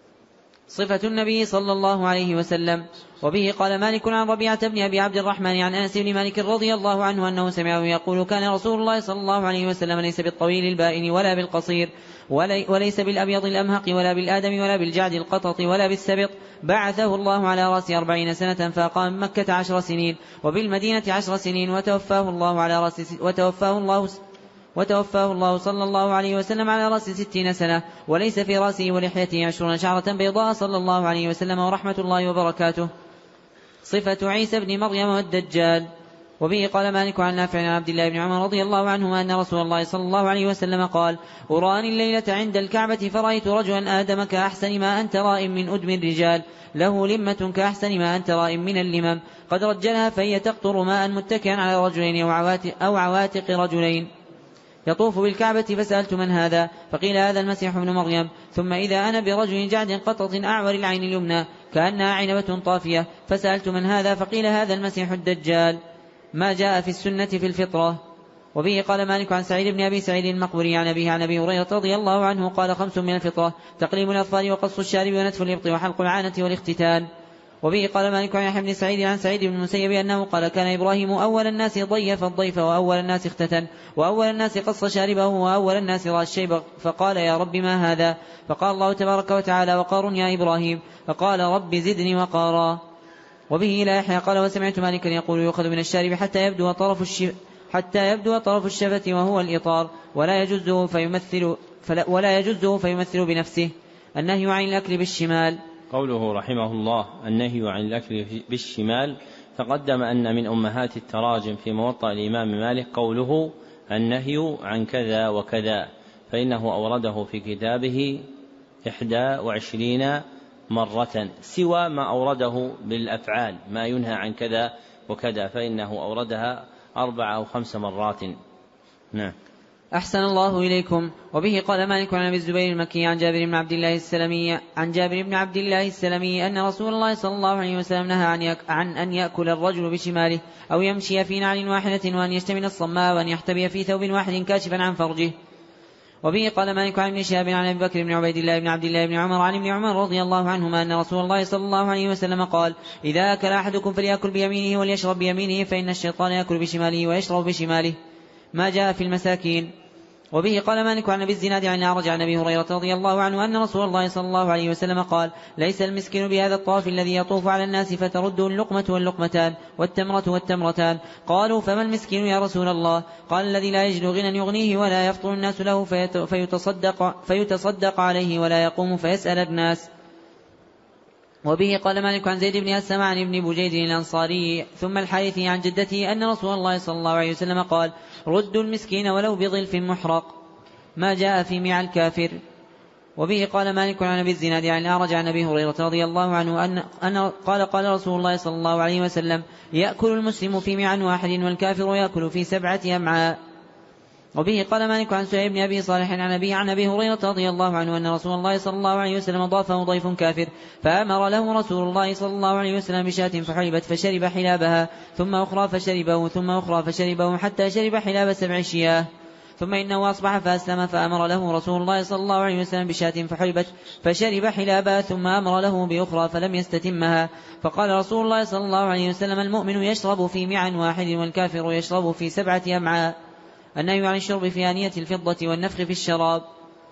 C: صفة النبي صلى الله عليه وسلم. وبه قال مالك عن ربيعة بن أبي عبد الرحمن عن أنس بن مالك رضي الله عنه أنه سمعه يقول كان رسول الله صلى الله عليه وسلم ليس بالطويل البائن ولا بالقصير وليس بالأبيض الأمهق ولا بالآدم ولا بالجعد القطط ولا بالسبط. بعثه الله على رأس أربعين سنة فأقام مكة عشر سنين وبالمدينة عشر سنين وتوفاه الله على رأس وتوفاه الله وتوفاه الله صلى الله عليه وسلم على رأس ستين سنة وليس في رأسه ولحيته عشرون شعرة بيضاء صلى الله عليه وسلم ورحمة الله وبركاته. صفة عيسى بن مريم والدجال. وبه قال مالك عن نافع عن عبد الله بن عمر رضي الله عنهما أن رسول الله صلى الله عليه وسلم قال أراني الليلة عند الكعبة فرأيت رجلا آدم كأحسن ما أنت رائم من أدم الرجال له لمة كأحسن ما أنت رائم من اللمم قد رجلها فهي تقطر ماء متكئا على رجلين أو عواتق رجلين يطوف بالكعبة. فسألت من هذا فقيل هذا المسيح ابن مريم. ثم إذا أنا برجل جعد قطة أعور العين اليمنى كأنها عنبة طافية فسألت من هذا فقيل هذا المسيح الدجال. ما جاء في السنة في الفطرة. وبه قال مالك عن سعيد بن أبي سعيد المقبري عن أبيه عن أبي هريرة رضي الله عنه قال خمس من الفطرة تقليم الأظفار وقص الشارب ونتف الإبط وحلق العانة والاختتان. وبه قال مالك عن يحيى بن سعيد عن سعيد بن المسيب أنه قال كان إبراهيم أول الناس ضيف الضيف وأول الناس اختتن وأول الناس قص شاربه وأول الناس رأى الشيب فقال يا رب ما هذا فقال الله تبارك وتعالى وقار يا إبراهيم فقال رب زدني وقارا. وبه إلى يحيى قال وسمعت مالكا يقول يؤخذ من الشارب حتى يبدو طرف الشف حتى يبدو طرف الشفة وهو الإطار ولا يجزه فيمثل ولا يجزه فيمثل بنفسه. النهي عن الأكل بالشمال.
A: قوله رحمه الله النهي عن الأكل بالشمال تقدم أن من أمهات التراجم في موطأ الإمام مالك قوله النهي عن كذا وكذا فإنه أورده في كتابه إحدى وعشرين مرة سوى ما أورده بالأفعال ما ينهى عن كذا وكذا فإنه أوردها أربع أو خمس مرات. نعم.
C: أحسن الله إليكم. وبه قال مالك عن أبي الزبير المكي عن جابر بن عبد الله السلمي عن جابر بن عبد الله السلمي أن رسول الله صلى الله عليه وسلم نهى عن, يك عن أن يأكل الرجل بشماله أو يمشي في نعل واحدة وأن يشتمل الصماء وأن يحتبي في ثوب واحد كاشفا عن فرجه. وبه قال مالك عن ابن شهاب عن أبي بكر بن عبيد الله بن عبد الله بن عمر عن ابن عمر رضي الله عنهما أن رسول الله صلى الله عليه وسلم قال إذا أكل أحدكم فليأكل بيمينه وليشرب بيمينه فإن الشيطان يأكل بشماله ويشرب بشماله. ما جاء في المساكين. وبه قال مالك عن أبي الزناد عن أعرج عن أبي هريرة رضي الله عنه أن رسول الله صلى الله عليه وسلم قال ليس المسكين بهذا الطواف الذي يطوف على الناس فترده اللقمة واللقمتان والتمرة والتمرتان. قالوا فما المسكين يا رسول الله؟ قال الذي لا يجد غنى يغنيه ولا يفطر الناس له فيتصدق, فيتصدق عليه ولا يقوم فيسأل الناس. وبه قال مالك عن زيد بن أسلم عن ابن بجيد الأنصاري ثم الحارثي عن جدته أن رسول الله صلى الله عليه وسلم قال ردوا المسكين ولو بظلف محرق. ما جاء في مع الكافر. وبه قال مالك عن أبي الزناد عن الأعرج عن أبي هريرة رضي الله عنه أن, أن قال قال رسول الله صلى الله عليه وسلم يأكل المسلم في مع واحد والكافر يأكل في سبعة أمعاء. وبه قال مالك عن سعيد بن أبي صالح عن أبي عن أبي هريرة رضي الله عنه أن رسول الله صلى الله عليه وسلم ضافه ضيف كافر فأمر له رسول الله صلى الله عليه وسلم بشاة فحلبت فشرب حلابها ثم أخرى فشربه ثم أخرى فشربه حتى شرب حلاب سبع شياه ثم إنه أصبح فأسلم فأمر له رسول الله صلى الله عليه وسلم بشاة فحلبت فشرب حلابها ثم أمر له بأخرى فلم يستتمها. فقال رسول الله صلى الله عليه وسلم المؤمن يشرب في معا واحد والكافر يشرب في سبعة أمعاء. النهي عن الشرب في آنية الفضة والنفخ في الشراب.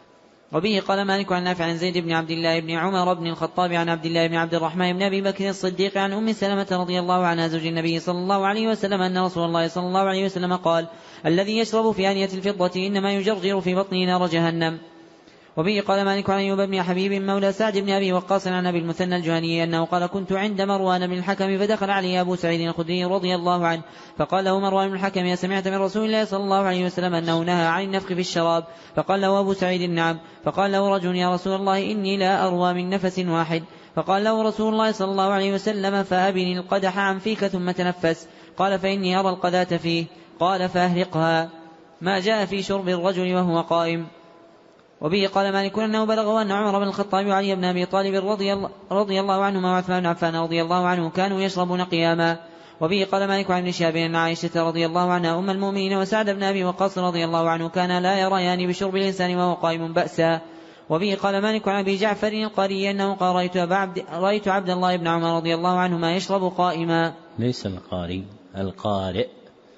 C: وبه قال مالك عن نافع عن زيد بن عبد الله بن عمر بن الخطاب عن عبد الله بن عبد الرحمن بن أبي بكر الصديق عن أم سلمة رضي الله عنها زوج النبي صلى الله عليه وسلم أن رسول الله صلى الله عليه وسلم قال: الذي يشرب في آنية الفضة إنما يجرجر في بطنه نار جهنم. وبه قال مالك عن أيوب بن حبيب مولى سعد بن أبي وقاص عن أبي المثنى الجهني أنه قال: كنت عند مروان بن الحكم فدخل عليه أبو سعيد الخدري رضي الله عنه فقال له مروان بن الحكم: سمعت من رسول الله صلى الله عليه وسلم أنه نهى عن النفخ في الشراب؟ فقال له أبو سعيد: نعم. فقال له رجل: يا رسول الله إني لا أروى من نفس واحد. فقال له رسول الله صلى الله عليه وسلم: فأبني القدح عن فيك ثم تنفس. قال: فإني أرى القذاة فيه. قال: فأهرقها. ما جاء في شرب الرجل وهو قائم. وبه قال مالك أنه بلغه أن عمر بن الخطاب وعلي بن أبي طالب رضي الله, رضي الله عنهما وعثمان بن عفان رضي الله عنه كانوا يشربون قياما. وبه قال مالك عن ابن شهاب أن عائشة رضي الله عنها أم المؤمنين وسعد بن أبي وقاص رضي الله عنه كان لا يريان بشرب الإنسان وهو قائم بأسا. وبه قال مالك عن أبي جعفر القاري أنه قال: رأيت, عبد رأيت عبد الله بن عمر رضي الله عنهما يشرب قائما.
A: ليس القاري، القارئ.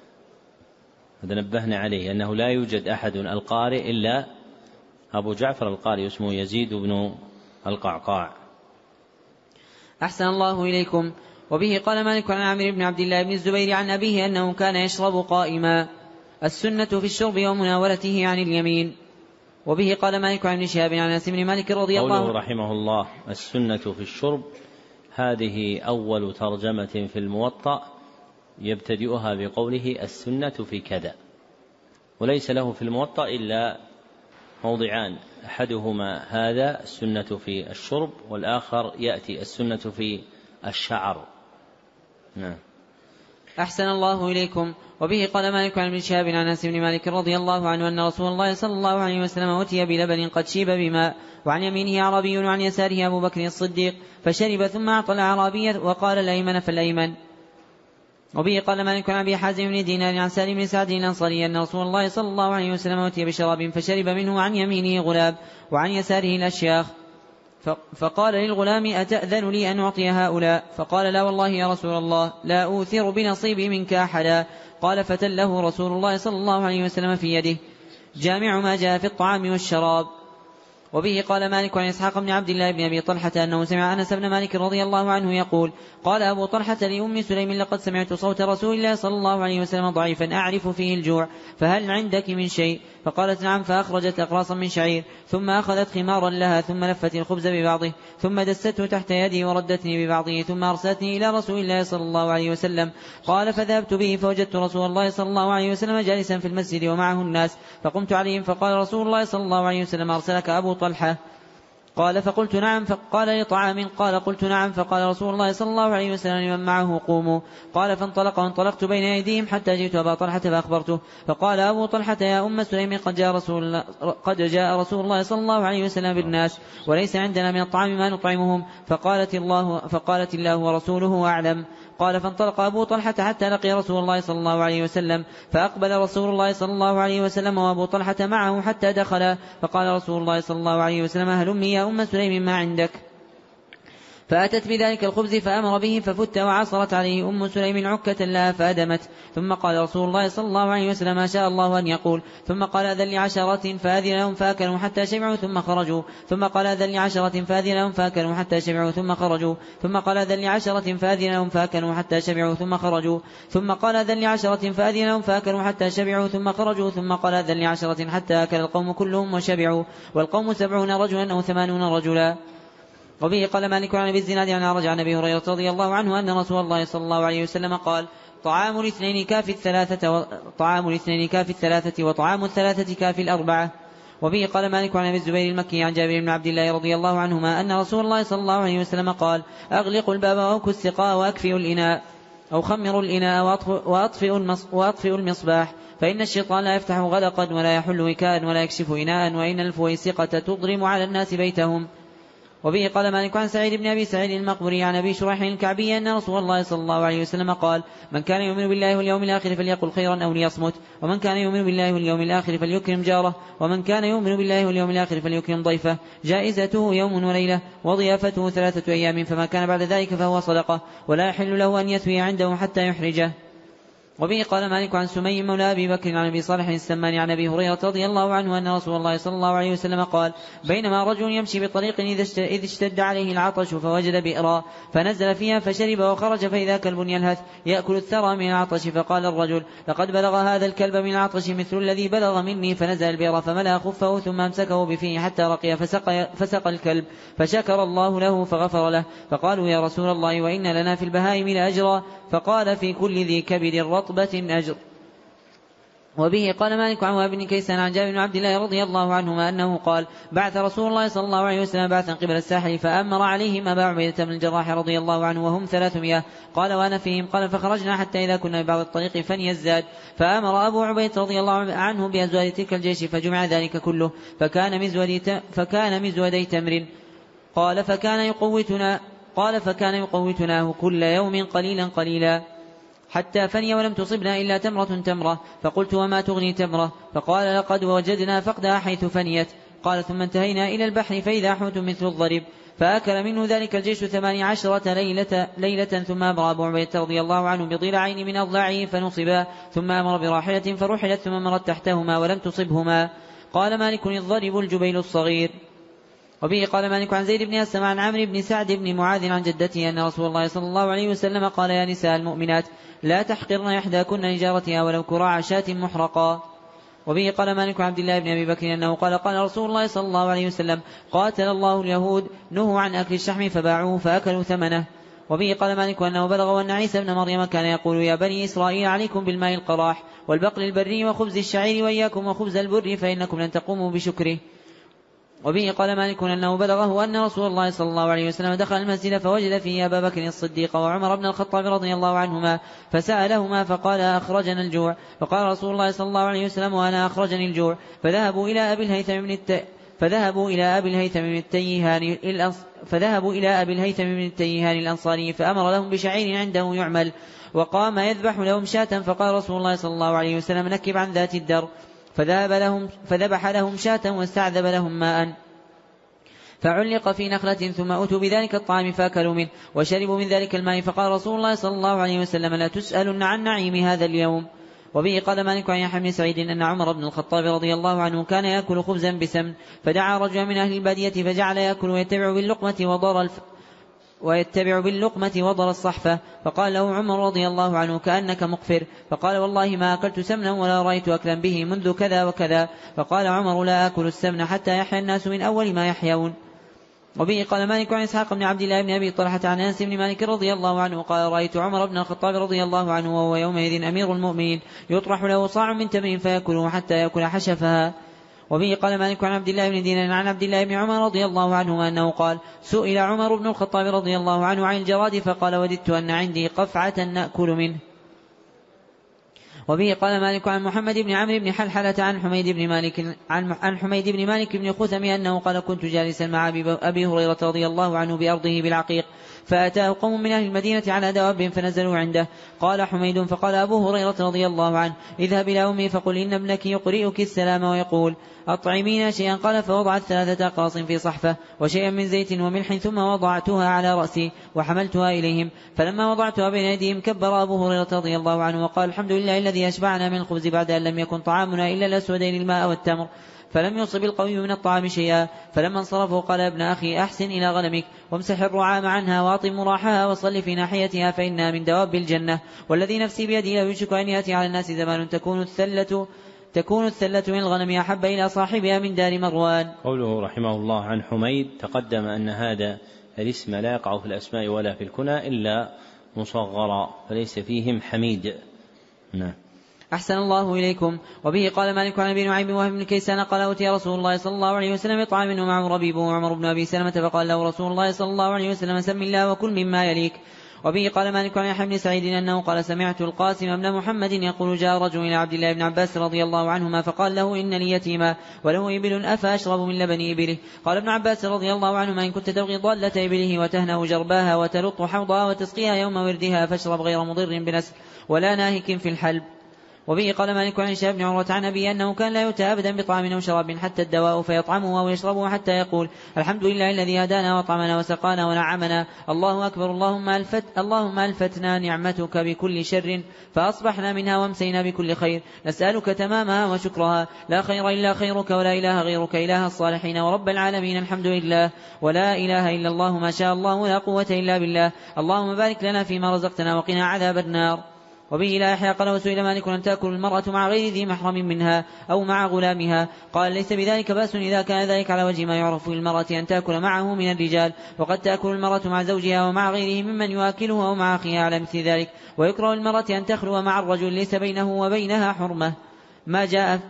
A: هذا نبهنا عليه أنه لا يوجد أحد القارئ إلا أبو جعفر القاري اسمه يزيد بن القعقاع.
C: أحسن الله إليكم. وبه قال مالك عن عامر بن عبد الله بن الزبير عن أبيه أنه كان يشرب قائما. السنة في الشرب ومناولته عن اليمين. وبه قال مالك عن ابن شهاب عن أنس بن مالك رضي الله عنه
A: رحمه الله: السنة في الشرب، هذه أول ترجمة في الموطأ يبتدئها بقوله السنة في كذا، وليس له في الموطأ إلا موضعان، أحدهما هذا السنة في الشرب، والآخر يأتي السنة في الشعر. نعم.
C: أحسن الله إليكم. وبه قال مالك عن ابن شهاب عن أنس بن مالك رضي الله عنه أن رسول الله صلى الله عليه وسلم أتي بلبن قد شيب بماء، وعن يمينه أعرابي وعن يساره أبو بكر الصديق، فشرب ثم أعطى الأعرابي وقال: الأيمن فالأيمن. وبه قال مالك عن أبي حازم بن دينار عن سالم بن سعد الأنصاري أن رسول الله صلى الله عليه وسلم أتي بشراب فشرب منه، عن يمينه غلاب وعن يساره الأشياخ، فقال للغلام: أتأذن لي أن أعطي هؤلاء؟ فقال: لا والله يا رسول الله، لا أوثر بنصيبي منك أحدا. قال: فتله رسول الله صلى الله عليه وسلم في يده. جامع ما جاء في الطعام والشراب. وبه قال مالك عن إسحاق بن عبد الله بن أبي طلحة أنه سمع أنس بن مالك رضي الله عنه يقول: قال أبو طلحة لأم سليم: لقد سمعت صوت رسول الله صلى الله عليه وسلم ضعيفا أعرف فيه الجوع، فهل عندك من شيء؟ فقالت: نعم. فأخرجت أقراصا من شعير، ثم أخذت خمارا لها، ثم لفت الخبز ببعضه، ثم دسته تحت يدي وردتني ببعضه، ثم أرسلتني إلى رسول الله صلى الله عليه وسلم. قال: فذهبت به فوجدت رسول الله صلى الله عليه وسلم جالسا في المسجد ومعه الناس، فقمت عليهم فقال رسول الله صلى الله عليه وسلم: أرسلك أبو طلحة؟ قال: فقلت: نعم. فقال: لطعام؟ قال: قلت: نعم. فقال رسول الله صلى الله عليه وسلم لمن معه: قوموا. قال: فانطلق وانطلقت بين أيديهم حتى جئت أبا طلحة فأخبرته، فقال أبو طلحة: يا أم سليم، قد جاء رسول الله, قد جاء رسول الله صلى الله عليه وسلم بالناس، وليس عندنا من الطعام ما نطعمهم، فقالت الله, فقالت الله ورسوله أعلم. قال: فانطلق أبو طلحة حتى لقي رسول الله صلى الله عليه وسلم، فأقبل رسول الله صلى الله عليه وسلم وأبو طلحة معه حتى دخل، فقال رسول الله صلى الله عليه وسلم: هلمي يا أم سليم ما عندك؟ فأتت بذلك الخبز فأمر به ففت، وعصرت عليه أم سليم عكة لها فأدمت. ثم قال رسول الله صلى الله عليه وسلم: ما شاء الله أن يقول. ثم قال: أذن لعشرة فأذن لهم فأكلوا حتى شبعوا ثم خرجوا. ثم قال: أذن لعشرة فأذن لهم فأكلوا حتى شبعوا ثم خرجوا. ثم قال: أذن لعشرة فأذن لهم فأكلوا حتى شبعوا ثم خرجوا. ثم قال: أذن لعشرة فأذن لهم فأكلوا حتى شبعوا ثم خرجوا. ثم قال: أذن لعشرة حتى أكل القوم كلهم وشبعوا، والقوم سبعون رجلا أو ثمانون رجلا. وبه قال مالك عن أبي الزناد عن أعرج عن أبي هريرة رضي الله عنه أن رسول الله صلى الله عليه وسلم قال: طعام الاثنين كافي الثلاثة و... طعام الاثنين كافي الثلاثة وطعام الثلاثة كافي الأربعة. وبه قال مالك عن أبي الزبير المكي عن جابر بن عبد الله رضي الله عنهما أن رسول الله صلى الله عليه وسلم قال: أغلقوا الباب وأوكوا السقاء وأكفئوا الإناء أو خمروا الإناء وأطفئوا المصباح، فإن الشيطان لا يفتح غلقا ولا يحل وكاء ولا يكشف إناء، وإن الفويسقة تضرم على الناس بيتهم. وبه قال مالك عن سعيد بن أبي سعيد المقبري عن أبي شريح الكعبي أن رسول الله صلى الله عليه وسلم قال: من كان يؤمن بالله واليوم الآخر فليقل خيرا أو ليصمت، ومن كان يؤمن بالله واليوم الآخر فليكرم جاره، ومن كان يؤمن بالله واليوم الآخر فليكرم ضيفه. جائزته يوم وليلة، وضيافته ثلاثة أيام، فما كان بعد ذلك فهو صدقة، ولا يحل له أن يثوي عنده حتى يحرجه. وبه قال مالك عن سمي مولى أبي بكر عن أبي صالح السمان عن أبي هريرة رضي الله عنه أن رسول الله صلى الله عليه وسلم قال بينما رجل يمشي بطريق إذ اشتد عليه العطش فوجد بئرا فنزل فيها فشرب وخرج فإذا كلب يلهث يأكل الثرى من العطش فقال الرجل لقد بلغ هذا الكلب من العطش مثل الذي بلغ مني فنزل البئر فملأ خفه ثم أمسكه بفيه حتى رقي فسق, فسق الكلب فشكر الله له فغفر له. فقالوا يا رسول الله وإن لنا في البهائم لأجرا فقال في كل ذي كبد رطبة أجر. وبه قال مالك عن وهب بن كيسان عن جابر بن عبد الله رضي الله عنهما أنه قال بعث رسول الله صلى الله عليه وسلم بعثا قبل الساحل فأمر عليهم أبا عبيدة بن الجراح رضي الله عنه وهم ثلاثمائة قال وأنا فيهم قال فخرجنا حتى إذا كنا ببعض الطريق فني الزاد فأمر أبو عبيدة رضي الله عنه بأزواج تلك الجيش فجمع ذلك كله فكان مزودي فكان مزودي تمر قال فكان يقوتنا قال فكان يقوتناه كل يوم قليلا قليلا حتى فني ولم تصبنا إلا تمرة تمرة فقلت وما تغني تمرة فقال لقد وجدنا فقدها حيث فنيت. قال ثم انتهينا إلى البحر فإذا حوت مثل الضرب فأكل منه ذلك الجيش ثماني عشرة ليلة, ليلة ثم أمر أبو عبيدة رضي الله عنه بضلعين من أضلاعه فنصبا ثم أمر براحلة فرحلت ثم مرت تحتهما ولم تصبهما. قال مالك الضرب الجبيل الصغير. وبه قال مالك عن زيد بن أسلم عن عمرو بن سعد بن معاذ عن جدته أن رسول الله صلى الله عليه وسلم قال يا نساء المؤمنات لا تحقرن إحداكن لجارتها ولو كراع شاة محرقا. وبه قال مالك عن عبد الله بن أبي بكر أنه قال قال رسول الله صلى الله عليه وسلم قاتل الله اليهود نهوا عن أكل الشحم فباعوه فأكلوا ثمنه. وبه قال مالك أنه بلغ أن عيسى بن مريم كان يقول يا بني إسرائيل عليكم بالماء القراح والبقل البري وخبز الشعير وإياكم وخبز البر فإنكم لن تقوموا بشكره. وبه قال مالك أنه بلغه أن رسول الله صلى الله عليه وسلم دخل المسجد فوجد فيه أبا بكر الصديق وعمر بن الخطاب رضي الله عنهما فسألهما فقال أخرجنا الجوع. فقال رسول الله صلى الله عليه وسلم وأنا أخرجني الجوع. فذهبوا إلى أبي الهيثم من الت... فذهبوا إلى أبي الهيثم من التيهان الأنص... فذهبوا إلى أبي الهيثم من التيهان الأنصاري فأمر لهم بشعير عنده يعمل وقام يذبح لهم شاة. فقال رسول الله صلى الله عليه وسلم نكب عن ذات الدر فذهب لهم فذبح لهم شاة واستعذب لهم ماء فعلق في نخلة ثم أتوا بذلك الطعام فأكلوا منه وشربوا من ذلك الماء. فقال رسول الله صلى الله عليه وسلم لا تسألن عن نعيم هذا اليوم. وبه قال مالك عن يحيى بن سعيد أن عمر بن الخطاب رضي الله عنه كان يأكل خبزا بسمن فدعا رجلا من أهل البادية فجعل يأكل ويتبع باللقمة وضر الف ويتبع باللقمة وضر الصحفة. فقال له عمر رضي الله عنه كأنك مقفر. فقال والله ما أكلت سمنا ولا رأيت أكلا به منذ كذا وكذا. فقال عمر لا أكل السمن حتى يحيا الناس من أول ما يحيون. وبه قال مالك عن إسحاق بن عبد الله بن أبي طلحة عن أنس بن مالك رضي الله عنه قال رأيت عمر بن الخطاب رضي الله عنه وهو يومئذ أمير المؤمنين يطرح له صاع من تمر فيأكله حتى يأكل حشفها. وبه قال مالك عن عبد الله بن دينار عن عبد الله بن عمر رضي الله عنهما أنه قال سئل عمر بن الخطاب رضي الله عنه عن الجراد فقال وددت أن عندي قفعة نأكل منه. وبه قال مالك عن محمد بن عمرو بن حلحلة عن حميد بن مالك عن حميد بن مالك بن خثم أنه قال كنت جالسا مع أبي هريرة رضي الله عنه بأرضه بالعقيق فأتاه قوم من أهل المدينة على دواب فنزلوا عنده. قال حميد فقال أبو هريرة رضي الله عنه اذهب إلى أمي فقل إن ابنك يقرئك السلام ويقول أطعمينا شيئا. قال فوضعت ثلاثة أقراص في صحفة وشيئا من زيت وملح ثم وضعتها على رأسي وحملتها إليهم. فلما وضعتها بين أيديهم كبر أبو هريرة رضي الله عنه وقال الحمد لله الذي أشبعنا من الخبز بعد أن لم يكن طعامنا إلا الأسودين الماء والتمر فلم يصب القوي من الطعام شيئا. فلما انصرفوا قال ابن أخي أحسن إلى غنمك وامسح الرعام عنها واطم مراحها وصل في ناحيتها فإنها من دواب الجنة والذي نفسي بيدي لو يشك أن يأتي على الناس زمان تكون الثلة تكون الثلة من الغنم أحب إلى صاحبها من دار مروان.
A: قوله رحمه الله عن حميد تقدم أن هذا الاسم لا يقع في الأسماء ولا في الكنى إلا مصغرا فليس فيهم حميد. نعم.
C: أحسن الله إليكم. وبه قال مالك عن ابي نعيم وهب بن كيسان قال أوتي رسول الله صلى الله عليه وسلم بطعام ومعه ربيبه وعمر بن أبي سلمة فقال له رسول الله صلى الله عليه وسلم سم الله وكل مما يليك. وبه قال مالك عن يحيى بن سعيد أنه قال سمعت القاسم بن محمد يقول جاء رجل إلى عبد الله بن عباس رضي الله عنهما فقال له إن لي يتيما وله إبل أفأشرب من لبن إبله. قال ابن عباس رضي الله عنهما إن كنت تبغي ضالة إبله وتهنأ جرباها وتلط حوضها وتسقيها يوم وردها فاشرب غير مضر بنسل ولا ناهك في الحلب. وبه قال مالك عن هشام بن عروة عن أبي أنه كان لا يؤتى أبدا بطعام أو شراب حتى الدواء فيطعمه أو يشربه حتى يقول الحمد لله الذي هدانا وطعمنا وسقانا ونعمنا الله أكبر اللهم ألفت اللهم ألفتنا نعمتك بكل شر فأصبحنا منها وامسينا بكل خير نسألك تمامها وشكرها لا خير إلا خيرك ولا إله غيرك إله الصالحين ورب العالمين الحمد لله ولا إله إلا الله ما شاء الله ولا قوة إلا بالله اللهم بارك لنا فيما رزقتنا وقنا عذاب النار. وبه لا يحيى قال وسئل مالك أن تأكل المرأة مع غير ذي محرم منها أو مع غلامها قال ليس بذلك بأس إذا كان ذلك على وجه ما يعرف للمرأة أن تأكل معه من الرجال وقد تأكل المرأة مع زوجها ومع غيره ممن يؤكلها ومع أخيها على مثل ذلك ويكره المرأة أن تخلو مع الرجل ليس بينه وبينها حرمة ما جاء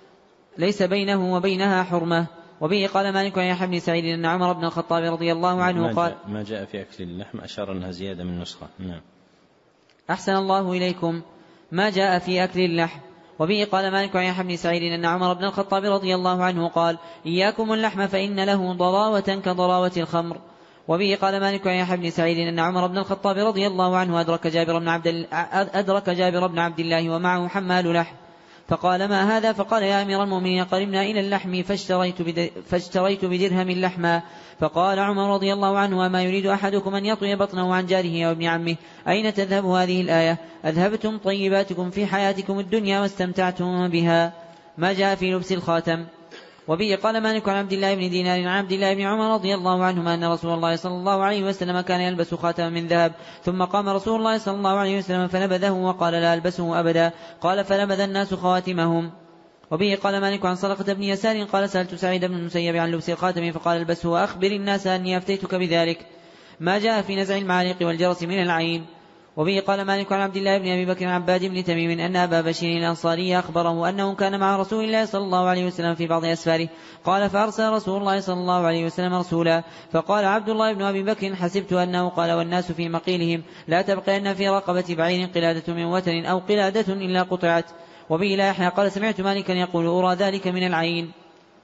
C: ليس بينه وبينها حرمة. وبه قال مالك عن يحيى بن سعيد أن عمر بن الخطاب رضي الله عنه قال
A: ما جاء في أكل اللحم أشار أنها زيادة من نسخة. نعم.
C: أحسن الله إليكم ما جاء في أكل اللحم. وبه قال مالك عن يحيى بن سعيد أن عمر بن الخطاب رضي الله عنه قال إياكم اللحم فإن له ضراوة كضراوة الخمر. وبه قال مالك عن يحيى بن سعيد أن عمر بن الخطاب رضي الله عنه أدرك جابر بن عبد أدرك جابر بن عبد الله ومعه حمال لحم فقال ما هذا فقال يا أمير المؤمنين قرمنا إلى اللحم فاشتريت, فاشتريت بدرهم اللحم فقال عمر رضي الله عنه وما يريد أحدكم أن يطوي بطنه عن جاره أو ابن عمه أين تذهب هذه الآية أذهبتم طيباتكم في حياتكم الدنيا واستمتعتم بها ما جاء في لبس الخاتم. وبه قال مالك عن عبد الله بن دينار عن عبد الله بن عمر رضي الله عنهما أن رسول الله صلى الله عليه وسلم كان يلبس خاتما من ذهب ثم قام رسول الله صلى الله عليه وسلم فنبذه وقال لا ألبسه أبدا قال فنبذ الناس خواتمهم. وبه قال مالك عن صدقة بن يسار قال سألت سعيد بن المسيب عن لبس الخاتم فقال البسه وأخبر الناس أني أفتيتك بذلك ما جاء في نزع المعالق والجرس من العين. وبه قال مالك عن عبد الله بن أبي بكر عباد بن تميم أن أبا بشير الأنصاري أخبره أنه كان مع رسول الله صلى الله عليه وسلم في بعض أسفاره قال فأرسل رسول الله صلى الله عليه وسلم رسولا فقال عبد الله بن أبي بكر حسبت أنه قال والناس في مقيلهم لا تبقى أن في رقبة بعير قلادة من وتر أو قلادة إلا قطعت. وبه لا يحيى قال سمعت مالكا يقول أرى ذلك من العين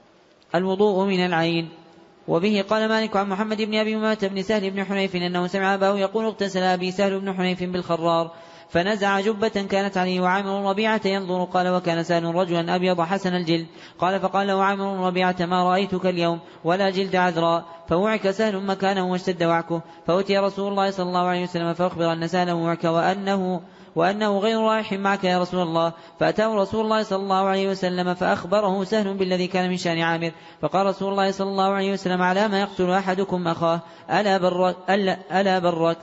C: الوضوء من العين. وبه قال مالك عن محمد بن أبي أمامة بن سهل بن حنيف أنه سمع أباه يقول اغتسل أبي سهل بن حنيف بالخرار فنزع جبة كانت عليه وعامر ربيعة ينظر قال وكان سهل رجلا أبيض حسن الجلد قال فقال له عامر ربيعة ما رأيتك اليوم ولا جلد عذراء فوعك سهل مكانه واشتد وعكه فأتي رسول الله صلى الله عليه وسلم فأخبر أن سهل وعك وأنه وأنه غير رايح معك يا رسول الله فأتاه رسول الله صلى الله عليه وسلم فأخبره سهل بالذي كان من شأن عامر فقال رسول الله صلى الله عليه وسلم على ما يقتل أحدكم أخاه ألا بركت, ألا, ألا بركت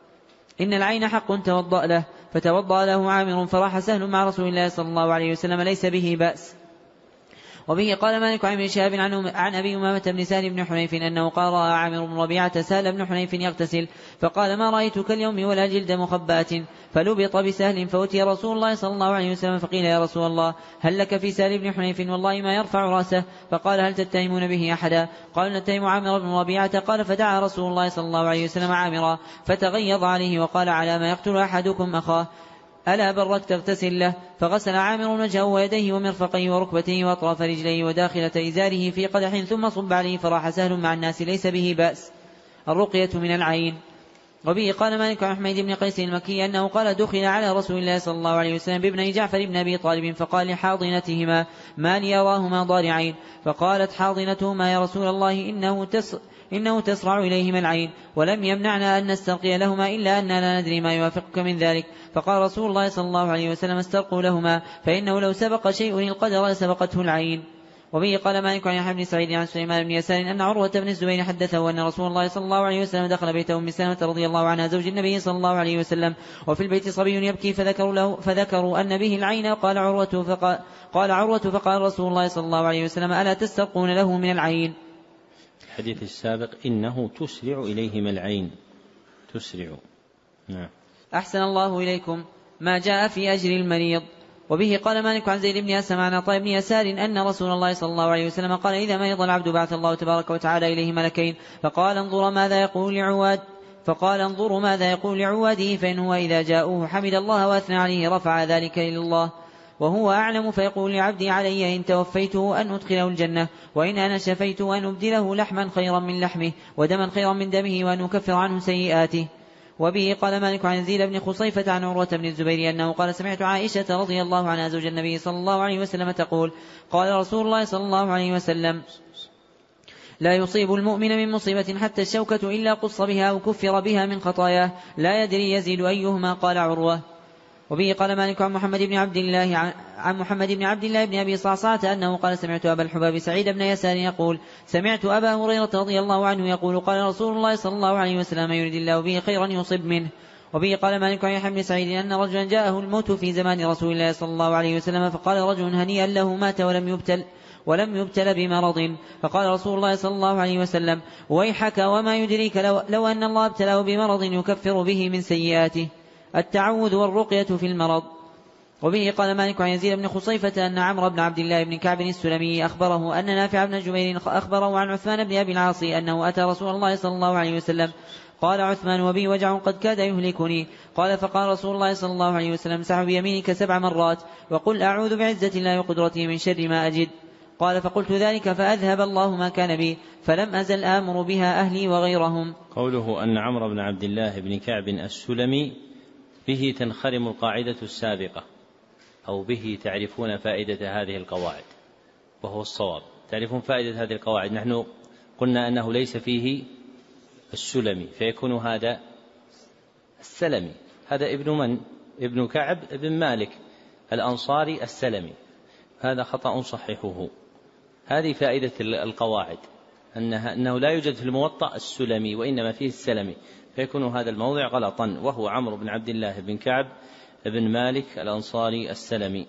C: إن العين حق توضأ له فتوضأ له عامر فراح سهل مع رسول الله صلى الله عليه وسلم ليس به بأس. وبه قال مالك عن ابن شهاب عن أبي أمامة بن سهل بن حنيف أنه قال رأى عامر بن ربيعة سهل بن حنيف يغتسل فقال ما رأيتك اليوم ولا جلد مخبأة فلبط بسهل فأتي رسول الله صلى الله عليه وسلم فقيل يا رسول الله هل لك في سهل بن حنيف والله ما يرفع رأسه فقال هل تتهمون به أحدا قال نتهم عامر بن ربيعة قال فدعا رسول الله صلى الله عليه وسلم عامرا فتغيظ عليه وقال على ما يقتل أحدكم أخاه ألا برك تغتسل له فغسل عامر وجهه ويديه ومرفقيه وركبتيه وأطراف رجليه وداخلة إزاره في قدح ثم صب عليه فراح سهل مع الناس ليس به بأس. الرقية من العين. وبه قال مالك عن حميد بن قيس المكي أنه قال دخل على رسول الله صلى الله عليه وسلم بابن جعفر بن أبي طالب فقال لحاضنتهما ما لي أراهما ضارعين فقالت حاضنتهما يا رسول الله إنه تس إنه تسرع إليهما العين ولم يمنعنا أن نسترقي لهما إلا أننا لا ندري ما يوافقك من ذلك فقال رسول الله صلى الله عليه وسلم استرقوا لهما فإنه لو سبق شيء القدر لسبقته العين. وبه قال مالك عن يحيى بن سعيد عن سليمان بن يسار أن عروة بن الزبير حدثه أن رسول الله صلى الله عليه وسلم دخل بيته أم سلمة رضي الله عنها زوج النبي صلى الله عليه وسلم وفي البيت صبي يبكي فذكروا له فذكروا أن به العين قال عروة فقال, قال عروة فقال رسول الله صلى الله عليه وسلم ألا تسترقون له من العين.
A: الحديث السابق إنه تسرع إليهما العين تسرع. نعم.
C: أحسن الله إليكم ما جاء في أجر المريض. وبه قال مالك عن زيد بن أسلم عن عطاء بن يسار أن رسول الله صلى الله عليه وسلم قال إذا مرض العبد بعث الله تبارك وتعالى إليه ملكين فقال انظر ماذا يقول لعواد فقال انظروا ماذا يقول لعواده فإن هو إذا جاءوه حمد الله وأثنى عليه رفع ذلك إلى الله وهو أعلم فيقول لعبدي علي إن توفيته أن أدخله الجنة وإن أنا شفيته أن أبدله لحما خيرا من لحمه ودما خيرا من دمه وأن أكفر عنه سيئاته. وبه قال مالك عن يزيد بن خصيفة عن عروة بن الزبير أنه قال سمعت عائشة رضي الله عنها زوج النبي صلى الله عليه وسلم تقول قال رسول الله صلى الله عليه وسلم لا يصيب المؤمن من مصيبة حتى الشوكة إلا قص بها أو كفر بها من خطاياه لا يدري يزيد أيهما. قال عروة. وبه قال مالك عن محمد بن عبد الله عن محمد بن عبد الله بن أبي صعصعة أنه قال سمعت أبا الحباب سعيد بن يسار يقول سمعت أبا هريرة رضي الله عنه يقول قال رسول الله صلى الله عليه وسلم يريد الله به خيرا يصب منه. وبه قال مالك عن يحيى بن سعيد أن رجلا جاءه الموت في زمان رسول الله صلى الله عليه وسلم فقال رجل هنيئا له مات ولم يبتل ولم يبتل بمرض فقال رسول الله صلى الله عليه وسلم ويحك وما يدريك لو, لو أن الله ابتلاه بمرض يكفر به من سيئاته التعوذ والرقية في المرض. وبه قال مالك عن يزيد بن خصيفة أن عمرو بن عبد الله بن كعب السلمي أخبره أن نافع بن جبير أخبره عن عثمان بن أبي العاص أنه أتى رسول الله صلى الله عليه وسلم قال عثمان وبي وجع قد كاد يهلكني قال فقال رسول الله صلى الله عليه وسلم امسح بيمينك سبع مرات وقل أعوذ بعزة الله وقدرته من شر ما أجد. قال فقلت ذلك فأذهب الله ما كان بي فلم أزل آمر بها أهلي وغيرهم.
A: قوله أن عمرو بن عبد الله بن كعب السلمي به تنخرم القاعدة السابقة أو به تعرفون فائدة هذه القواعد وهو الصواب. تعرفون فائدة هذه القواعد. نحن قلنا أنه ليس فيه السلمي فيكون هذا السلمي. هذا ابن من؟ ابن كعب ابن مالك الأنصاري السلمي. هذا خطأ صححه. هذه فائدة القواعد أنها أنه لا يوجد في الموطأ السلمي وإنما فيه السلمي فيكون هذا الموضع غلطا وهو عمرو بن عبد الله بن كعب بن مالك الأنصاري السلمي.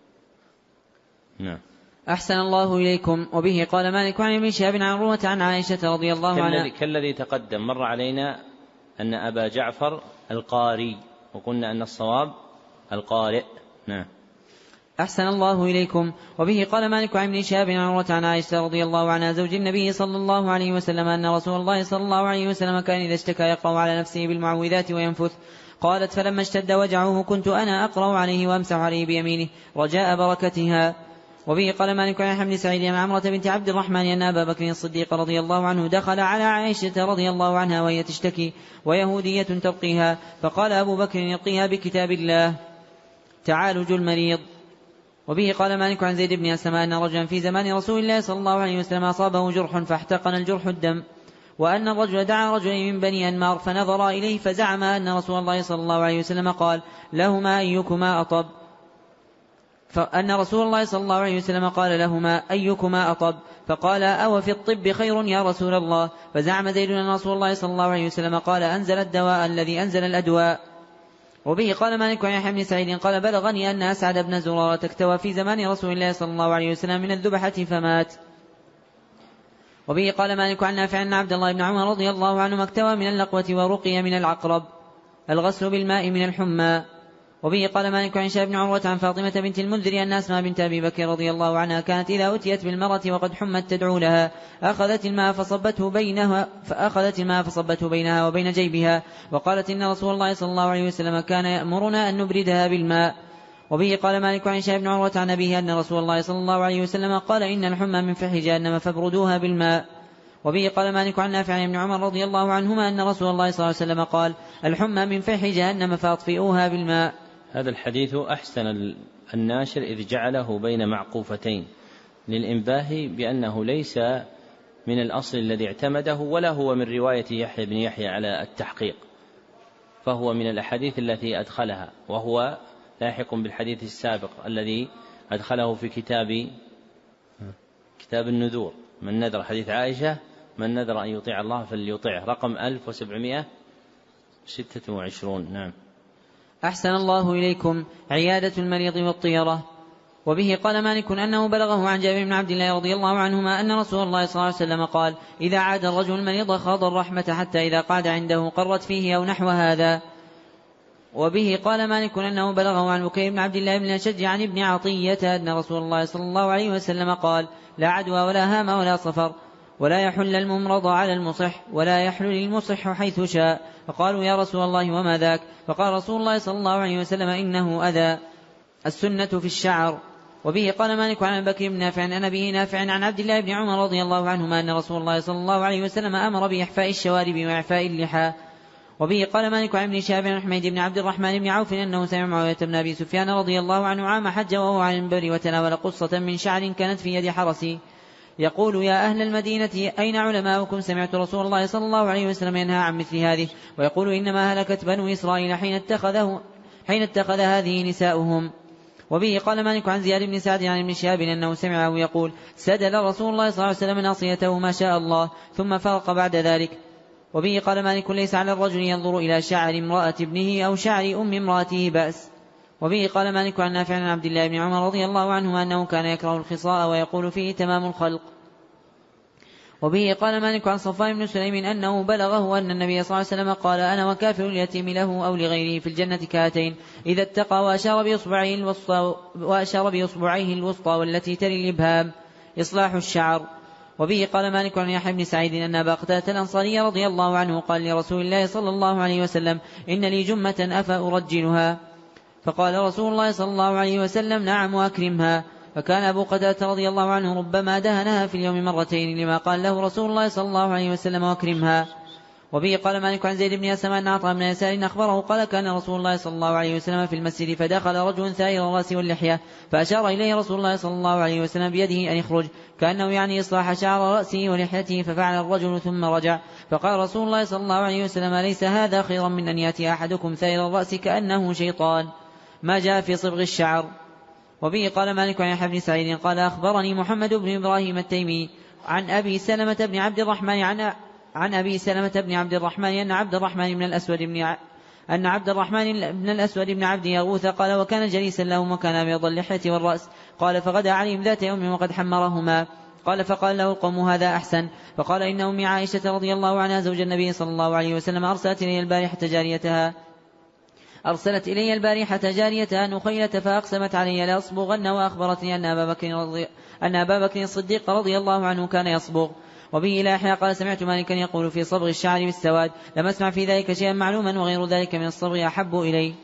A: نعم.
C: أحسن الله إليكم. وبه قال مالك عن ابن شهاب عن عروة عن عائشة رضي الله عنها
A: كالذي تقدم مر علينا أن أبا جعفر القاري وقلنا أن الصواب القارئ. نعم.
C: أحسن الله إليكم. وبه قال مالك عن ابن شهاب عن عروة عن عائشة رضي الله عنها زوج النبي صلى الله عليه وسلم أن رسول الله صلى الله عليه وسلم كان إذا اشتكى يقرأ على نفسه بالمعوذات وينفث. قالت فلما اشتد وجعه كنت أنا أقرأ عليه وأمسح عليه بيمينه رجاء بركتها. وبه قال مالك عن يحيى بن سعيد عن عمرة بنت عبد الرحمن أن أبا بكر الصديق رضي الله عنه دخل على عائشة رضي الله عنها وهي تشتكي ويهودية ترقيها فقال أبو بكر يرقيها بكتاب الله تعالج المريض. وبه قال مالك عن زيد بن أسلم أن رجلا في زمان رسول الله صلى الله عليه وسلم أصابه جرح فاحتقن الجرح الدم وأن الرجل دعا رجلين من بني أنمار فنظر إليه فزعم أن رسول الله صلى الله عليه وسلم قال لهما أيكما أطب فأن رسول الله صلى الله عليه وسلم قال لهما أيكما أطب فقال أو في الطب خير يا رسول الله فزعم زيد أن رسول الله صلى الله عليه وسلم قال أنزل الدواء الذي أنزل الأدواء. وبه قال مالك عن يحيى بن سعيد قال بلغني أن أسعد بن زرارة اكتوى في زمان رسول الله صلى الله عليه وسلم من الذبحة فمات. وبه قال مالك عن نافع أن عبد الله بن عمر رضي الله عنه اكتوى من اللقوة ورقي من العقرب الغسل بالماء من الحمى. وبه قال مالك عن شاب بن عروة عن فاطمة بنت المنذر أن أسماء بنت أبي بكر رضي الله عنها كانت إذا أتيت بالمرة وقد حمت تدعو لها أخذت الماء فصبته بينها فأخذت الماء فصبته بينها وبين جيبها وقالت إن رسول الله صلى الله عليه وسلم كان يأمرنا أن نبردها بالماء. وبه قال مالك عن شاب بن عروة عن أبيه أن رسول الله صلى الله عليه وسلم قال إن الحمى من فحش جهنم فابردوها بالماء. وبه قال مالك عن نافع عن ابن عمر رضي الله عنهما أن رسول الله صلى الله عليه وسلم قال الحمى من فحش جهنم فأطفئوها بالماء.
A: هذا الحديث أحسن الناشر إذ جعله بين معقوفتين للإنباه بأنه ليس من الأصل الذي اعتمده ولا هو من رواية يحيى بن يحيى على التحقيق فهو من الأحاديث التي أدخلها وهو لاحق بالحديث السابق الذي أدخله في كتاب كتاب النذور من نذر حديث عائشة من نذر أن يطيع الله فليطيعه رقم ألف وسبعمائة وستة وعشرون. نعم.
C: أحسن الله إليكم. عيادة المريض والطيرة. وبه قال مالك أنه بلغه عن جابر بن عبد الله رضي الله عنهما أن رسول الله صلى الله عليه وسلم قال إذا عاد الرجل المريض خاض الرحمة حتى إذا قعد عنده قرت فيه أو نحو هذا. وبه قال مالك أنه بلغه عن بكير بن عبد الله بن الأشج عن ابن عطية أن رسول الله صلى الله عليه وسلم قال لا عدوى ولا هام ولا صفر ولا يحل الممرض على المصح ولا يحل المصح حيث شاء. فقالوا يا رسول الله وما ذاك؟ فقال رسول الله صلى الله عليه وسلم إنه أذى السنة في الشعر. وبه قال مالك عن بكر بن نافع عن أبيه نافع عن عبد الله بن عمر رضي الله عنهما أن رسول الله صلى الله عليه وسلم أمر بإحفاء الشوارب وإعفاء اللحى. وبه قال مالك عن ابن شهاب عن حميد بن عبد الرحمن بن عوف أنه سمع معاوية بن أبي سفيان رضي الله عنه عام حج وهو على المنبر وتناول قصة من شعر كانت في يد حرسي يقول يا أهل المدينة أين علماؤكم؟ سمعت رسول الله صلى الله عليه وسلم ينهى عن مثل هذه ويقول إنما هلكت بنو إسرائيل حين اتخذه حين اتخذ هذه نساؤهم. وبه قال مالك عن زياد بن سعد عن ابن شهاب أنه سمعه يقول سدل رسول الله صلى الله عليه وسلم ناصيته ما شاء الله ثم فرق بعد ذلك. وبه قال مالك ليس على الرجل ينظر إلى شعر امرأة ابنه أو شعر أم امرأته بأس. وبه قال مالك عن نافع عن عبد الله بن عمر رضي الله عنهما أنه كان يكره الخصاء ويقول فيه تمام الخلق. وبه قال مالك عن صفوان بن سليم أنه بلغه أن النبي صلى الله عليه وسلم قال أنا وكافر اليتيم له أو لغيره في الجنة كهاتين إذا اتقى وأشار بإصبعيه الوسطى, وأشار بإصبعيه الوسطى والتي تلي الإبهام إصلاح الشعر. وبه قال مالك عن يحيى بن سعيد أن أبا قتادة الأنصاري رضي الله عنه قال لرسول الله صلى الله عليه وسلم إن لي جمة أفأرجلها؟ فقال رسول الله صلى الله عليه وسلم نعم وأكرمها. فكان أبو قتادة رضي الله عنه ربما دهنها في اليوم مرتين لما قال له رسول الله صلى الله عليه وسلم وأكرمها. وبه قال مالك عن زيد بن أسلم أن عطاء بن يسار أخبره قال كان رسول الله صلى الله عليه وسلم في المسجد فدخل رجل ثائر الرأس واللحية فأشار إليه رسول الله صلى الله عليه وسلم بيده أن يخرج كأنه يعني إصلاح شعر رأسه ولحيته ففعل الرجل ثم رجع. فقال رسول الله صلى الله عليه وسلم ليس هذا خيرا من أن يأتي أحدكم ثائر الرأس كأنه شيطان ما جاء في صبغ الشعر. وبه قال مالك عن يحيى بن سعيد قال أخبرني محمد بن إبراهيم التيمي عن أبي سلمة بن عبد الرحمن عن عن أبي سلمة بن عبد الرحمن أن عبد الرحمن بن الأسود بن ع... أن عبد الرحمن بن الأسود بن عبد يغوث قال وكان جليسا لهم وكان أبيض اللحية والرأس قال فغدا عليهم ذات يوم وقد حمرهما قال فقال له القوم هذا أحسن. فقال إن أمي عائشة رضي الله عنها زوج النبي صلى الله عليه وسلم أرسلت إلي البارحة جاريتها أرسلت إلي البارحة جاريتها نخيلة فأقسمت علي لأصبغن وأخبرتني أن أبا بكر رضي أن أبا بكر الصديق رضي الله عنه كان يصبغ. وبه لا يحيى قال سمعت مالكا يقول في صبغ الشعر بالسواد لم أسمع في ذلك شيئا معلوما وغير ذلك من الصبغ أحب إلي.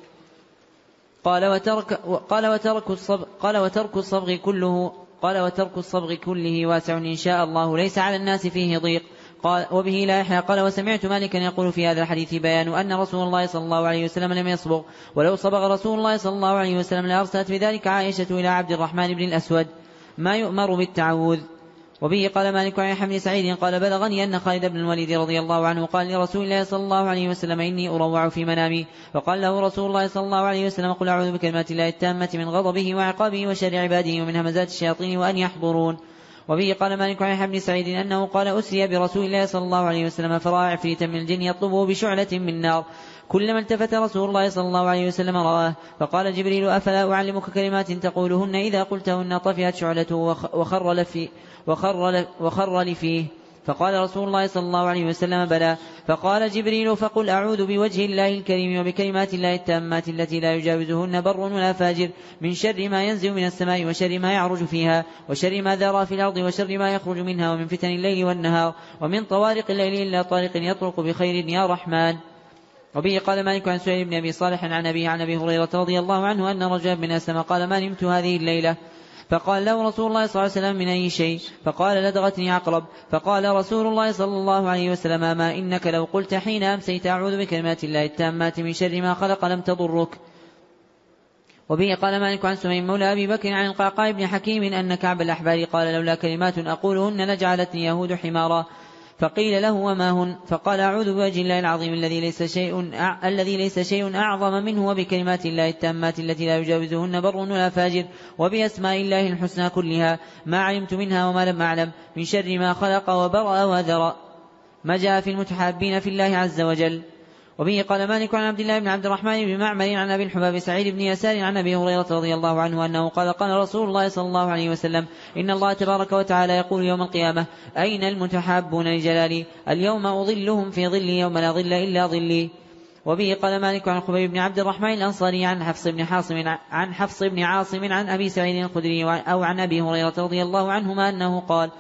C: قال وترك قال وترك الصبغ قال وترك الصبغ كله قال وترك الصبغ كله واسع إن شاء الله ليس على الناس فيه ضيق. قال وبه لا يحيى قال وسمعت مالكا يقول في هذا الحديث بيان أن رسول الله صلى الله عليه وسلم لم يصبغ ولو صبغ رسول الله صلى الله عليه وسلم لأرسلت بذلك عائشة إلى عبد الرحمن بن الأسود ما يؤمر بالتعوذ. وبه قال مالك عن يحيى بن سعيد قال بلغني أن خالد بن الوليد رضي الله عنه قال لرسول الله صلى الله عليه وسلم إني أروع في منامي فقال له رسول الله صلى الله عليه وسلم قل أعوذ بكلمات الله التامة من غضبه وعقابه وشر عباده ومن همزات الشياطين وأن يحضرون. وبه قال مالك عن يحيى بن سعيد أنه قال أسري برسول الله صلى الله عليه وسلم فرأى عفريتا من الجن يطلبه بشعلة من نار كلما التفت رسول الله صلى الله عليه وسلم رآه فقال جبريل أفلا أعلمك كلمات تقولهن إذا قلتهن طفئت شعلته وخر لفي وخر, وخر لفيه فقال رسول الله صلى الله عليه وسلم بلى. فقال جبريل فقل أعوذ بوجه الله الكريم وبكلمات الله التامات التي لا يجاوزهن بر ولا فاجر من شر ما ينزل من السماء وشر ما يعرج فيها وشر ما ذرى في الأرض وشر ما يخرج منها ومن فتن الليل والنهار ومن طوارق الليل إلا طارق يطرق بخير يا رحمن. وبه قال مالك عن سعيد بن أبي صالح عن أبيه عن أبي هريرة رضي الله عنه أن رجلا من أسلم قال ما نمت هذه الليلة فقال له رسول الله صلى الله عليه وسلم من أي شيء فقال لدغتني عقرب فقال رسول الله صلى الله عليه وسلم ما إنك لو قلت حين أمسيت أعوذ بكلمات الله التامات من شر ما خلق لم تضرك. وبه قال مالك عن سميم مولى أبي بكر عن القعقاع بن حكيم أن كعب الأحبار قال لولا كلمات أقولهن لجعلتني يهود حمارا فقيل له وما هن فقال أعوذ بوجه الله العظيم الذي ليس شيء أع... الذي ليس شيء أعظم منه وبكلمات الله التامات التي لا يجاوزهن بر ولا فاجر وبأسماء الله الحسنى كلها ما علمت منها وما لم أعلم من شر ما خلق وبرأ وذرأ ما جاء في المتحابين في الله عز وجل. وبه قال مالك عن عبد الله بن عبد الرحمن بن معمر عن أبي الحباب سعيد بن يسار عن أبي هريرة رضي الله عنه أنه قال قال رسول الله صلى الله عليه وسلم إن الله تبارك وتعالى يقول يوم القيامة أين المتحابون لجلالي اليوم أظلهم في ظلي يوم لا ظل إلا ظلي. وبه قال مالك عن خبيب بن عبد الرحمن الأنصاري عن حفص بن حاصم عن حفص بن عاصم عن أبي سعيد الخدري أو عن أبي هريرة رضي الله عنهما أنه قال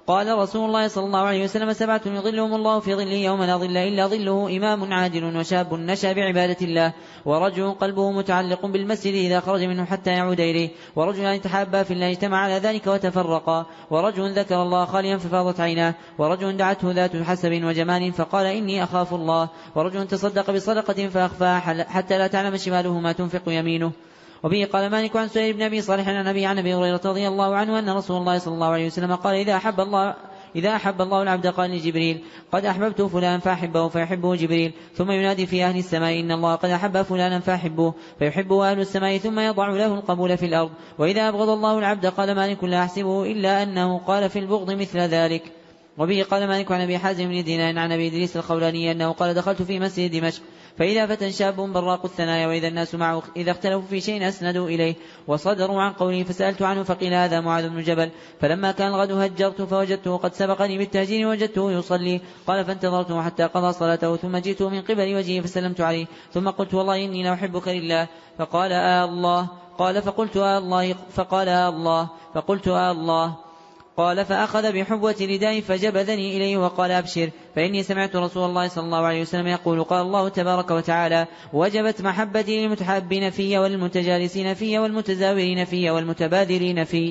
C: قال رسول الله صلى الله عليه وسلم سبعة يظلهم الله في ظله يوم لا ظل إلا ظله إمام عادل وشاب نشأ بعبادة الله ورجل قلبه متعلق بالمسجد إذا خرج منه حتى يعود إليه ورجلان تحابا في الله اجتمع على ذلك وتفرقا ورجل ذكر الله خاليا ففاضت عيناه ورجل دعته ذات حسب وجمال فقال إني أخاف الله ورجل تصدق بصدقة فأخفاها حتى لا تعلم شماله ما تنفق يمينه. وبه قال مالك عن سهيل بن أبي صالح عن أبي عن أبي هريرة رضي الله عنه أن رسول الله صلى الله عليه وسلم قال إذا أحب الله إذا أحب الله العبد قال لجبريل قد أحببت فلان فأحبه فيحبه جبريل ثم ينادي في أهل السماء إن الله قد أحب فلانا فأحبه فيحبه أهل السماء ثم يضع له القبول في الأرض. وإذا أبغض الله العبد قال مالك لا أحسبه إلا أنه قال في البغض مثل ذلك. وبه قال مالك عن أبي حازم بن دينار عن أبي إدريس الخولاني أنه قال دخلت في مسجد دمشق فإذا فتى شاب براق الثنايا وإذا الناس معه إذا اختلفوا في شيء أسندوا إليه وصدروا عن قوله فسألت عنه فقيل هذا معاذ بن جبل فلما كان الغد هجرت فوجدته قد سبقني بالتهجير وجدته يصلي قال فانتظرته حتى قضى صلاته ثم جئته من قبل وجهه فسلمت عليه ثم قلت والله إني لأحبك لله فقال آه الله قال فقلت آه الله فقال آه الله فقلت آه الله قال فأخذ بحبوة ردائي فجبذني إليه وقال أبشر فإني سمعت رسول الله صلى الله عليه وسلم يقول قال الله تبارك وتعالى وجبت محبتي للمتحابين في والمتجالسين في والمتزاورين في والمتبادلين في.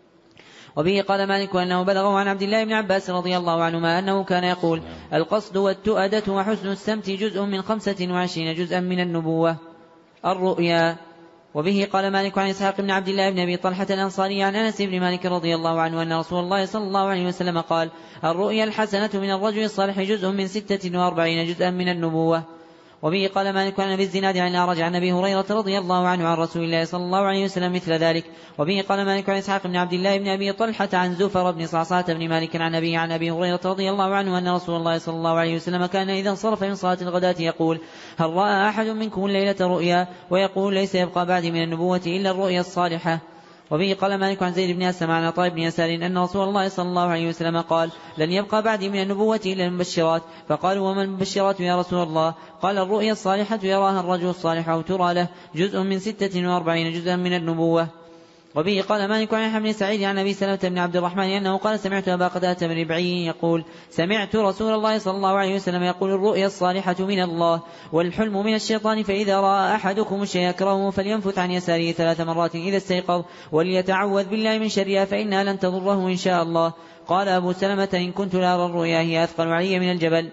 C: وبه قال مالك أنه بلغه عن عبد الله بن عباس رضي الله عنهما أنه كان يقول القصد والتؤدة وحسن السمت جزء من خمسة وعشرين جزءا من النبوة. الرؤيا. وبه قال مالك عن إسحاق بن عبد الله بن أبي طلحة الأنصاري عن أنس بن مالك رضي الله عنه أن رسول الله صلى الله عليه وسلم قال الرؤيا الحسنة من الرجل الصالح جزء من ستة وأربعين جزءا من النبوة. وبه قال مالك عن أبي الزناد عن الأعرج عن أبي هريرة رضي الله عنه عن رسول الله صلى الله عليه وسلم مثل ذلك. وبه قال مالك عن إسحاق بن عبد الله بن أبي طلحة عن زفر بن صعصعة بن مالك عن أبي عن أبي هريرة رضي الله عنه أن رسول الله صلى الله عليه وسلم كان إذا انصرف من صلاة الغداة يقول هل رأى أحد منكم الليلة رؤيا ويقول ليس يبقى بعد من النبوة إلا الرؤيا الصالحة. وبه قال مالك عن زيد بن أسلم عن عطاء بن يسار أن رسول الله صلى الله عليه وسلم قال لن يبقى بعدي من النبوة إلا المبشرات فقالوا وما المبشرات يا رسول الله قال الرؤيا الصالحة يراها الرجل الصالح أو ترى له جزء من ستة وأربعين جزءا من النبوة. وبه قال مالك عن يحيى بن سعيد عن أبي سلمة بن عبد الرحمن أنه قال سمعت أبا قتادة بن ربعي يقول سمعت رسول الله صلى الله عليه وسلم يقول الرؤيا الصالحة من الله والحلم من الشيطان فإذا رأى أحدكم الشيء يكرهه فلينفث عن يساره ثلاث مرات إذا استيقظ وليتعوذ بالله من شرها فإنها لن تضره إن شاء الله. قال أبو سلمة إن كنت لأرى الرؤيا هي أثقل علي من الجبل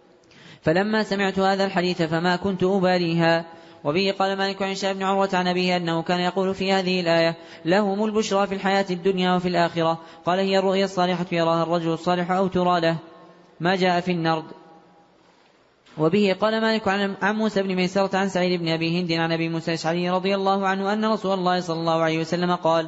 C: فلما سمعت هذا الحديث فما كنت أباليها. وبه قال مالك عن هشام بن عروة عن أبيه أنه كان يقول في هذه الآية لهم البشرى في الحياة الدنيا وفي الآخرة قال هي الرؤيا الصالحة يراها الرجل الصالح أو ترى له ما جاء في النرد. وبه قال مالك عن موسى بن ميسرة عن سعيد بن أبي هند عن أبي موسى الأشعري رضي الله عنه أن رسول الله صلى الله عليه وسلم قال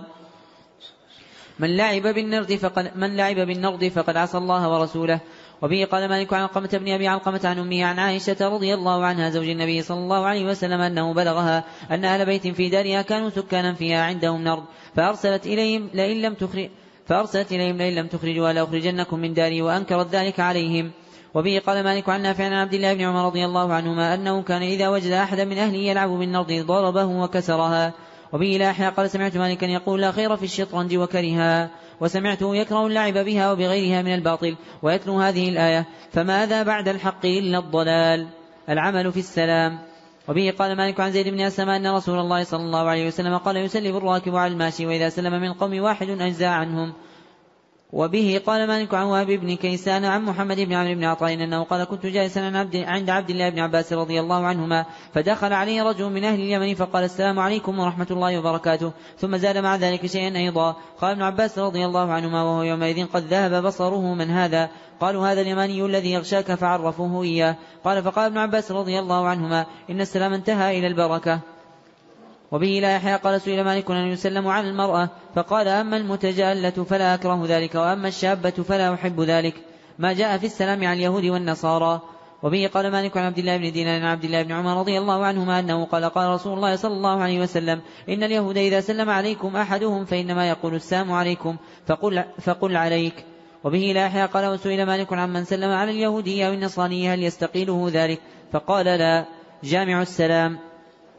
C: من لعب بالنرد فقد, من لعب بالنرد فقد عصى الله ورسوله. وبه قال مالك عن علقمة بن أبي علقمة عن أمه عن عائشة رضي الله عنها زوج النبي صلى الله عليه وسلم أنه بلغها أن أهل بيت في دارها كانوا سكانا فيها عندهم نرد فأرسلت إليهم لئن لم تخرج فأرسلت إليهم لئن لم تخرجوا لأخرجنكم من داري وأنكرت ذلك عليهم. وبه قال مالك عن نافع عن عبد الله بن عمر رضي الله عنهما أنه كان إذا وجد أحدا من أهله يلعب بالنرد ضربه وكسرها. وبه لا أحيا قال سمعت مالكا يقول لا خير في الشطرنج وكرها وسمعته يكره اللعب بها وبغيرها من الباطل ويتلو هذه الآية فماذا بعد الحق إلا الضلال العمل في السلام. وبه قال مالك عن زيد بن أسلم أن رسول الله صلى الله عليه وسلم قال يسلم الراكب على الماشي وإذا سلم من القوم واحد أجزاء عنهم. وبه قال مالك عن وهب بن كيسان عن محمد بن عمرو بن عطاء أنه قال كنت جالسا عند عبد الله بن عباس رضي الله عنهما فدخل عليه رجل من أهل اليمن فقال السلام عليكم ورحمة الله وبركاته ثم زاد مع ذلك شيئا أيضا. قال ابن عباس رضي الله عنهما وهو يومئذ قد ذهب بصره من هذا قالوا هذا اليماني الذي يغشاك فعرفوه إياه. قال فقال ابن عباس رضي الله عنهما إن السلام انتهى إلى البركة. وبه لا يحيى قال سئل مالك أن يسلم على المرأة فقال أما المتجالة فلا أكره ذلك وأما الشابة فلا أحب ذلك ما جاء في السلام على اليهود والنصارى. وبه قال مالك عن عبد الله بن دينار عن عبد الله بن عمر رضي الله عنهما أنه قال قال رسول الله صلى الله عليه وسلم إن اليهود إذا سلم عليكم أحدهم فإنما يقول السلام عليكم فقل, فقل عليك. وبه لا يحيى قال وسئل مالك عن من سلم على اليهودية والنصرانية هل يستقيله ذلك فقال لا جامع السلام.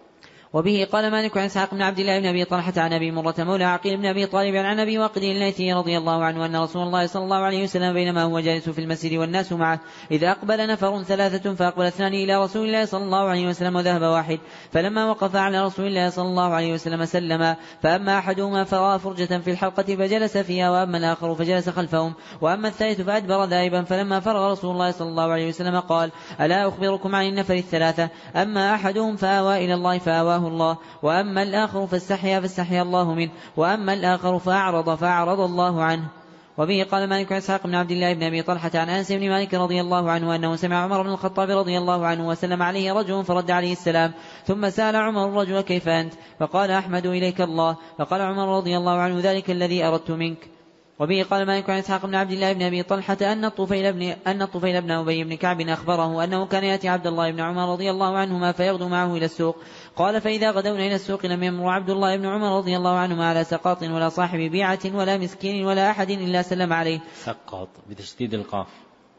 C: وبه قال مالك عن إسحاق بن عبد الله بن أبي طلحة عن أبي مرة مولى عقيل بن أبي طالب عن أبي واقد الليثي رضي الله عنه أن رسول الله صلى الله عليه وسلم بينما هو جالس في المسجد والناس معه إذا أقبل نفر ثلاثة فأقبل اثنان إلى رسول الله صلى الله عليه وسلم وذهب واحد، فلما وقف على رسول الله صلى الله عليه وسلم سلم، فأما أحدهما فرأى فرجة في الحلقة فجلس فيها، وأما الآخر فجلس خلفهم، وأما الثالث فأدبر ذاهبا. فلما فرغ رسول الله صلى الله عليه وسلم قال: ألا أخبركم عن النفر الثلاثة؟ أما أحدهم فآوى إلى الله فآواه الله، وأما الآخر فاستحيا فاستحيا الله منه، وأما الآخر فأعرض فأعرض الله عنه. وبه قال مالك عن إسحاق بن عبد الله بن أبي طلحة عن أنس بن مالك رضي الله عنه أنه سمع عمر بن الخطاب رضي الله عنه وسلم عليه رجل فرد عليه السلام، ثم سأل عمر الرجل: كيف أنت؟ فقال: أحمد إليك الله. فقال عمر رضي الله عنه: ذلك الذي أردت منك. وبه قال مالك عن إسحاق بن عبد الله بن أبي طلحة أن الطفيل بن أن الطفيل بن أبي بن كعب أخبره أنه كان يأتي عبد الله بن عمر رضي الله عنهما فيغدو معه إلى السوق. قال: فإذا غدونا إلى السوق لم يمر عبد الله بن عمر رضي الله عنهما على سقاط ولا صاحب بيعة ولا مسكين ولا أحد إلا سلم عليه.
A: سقاط بتشديد القاف.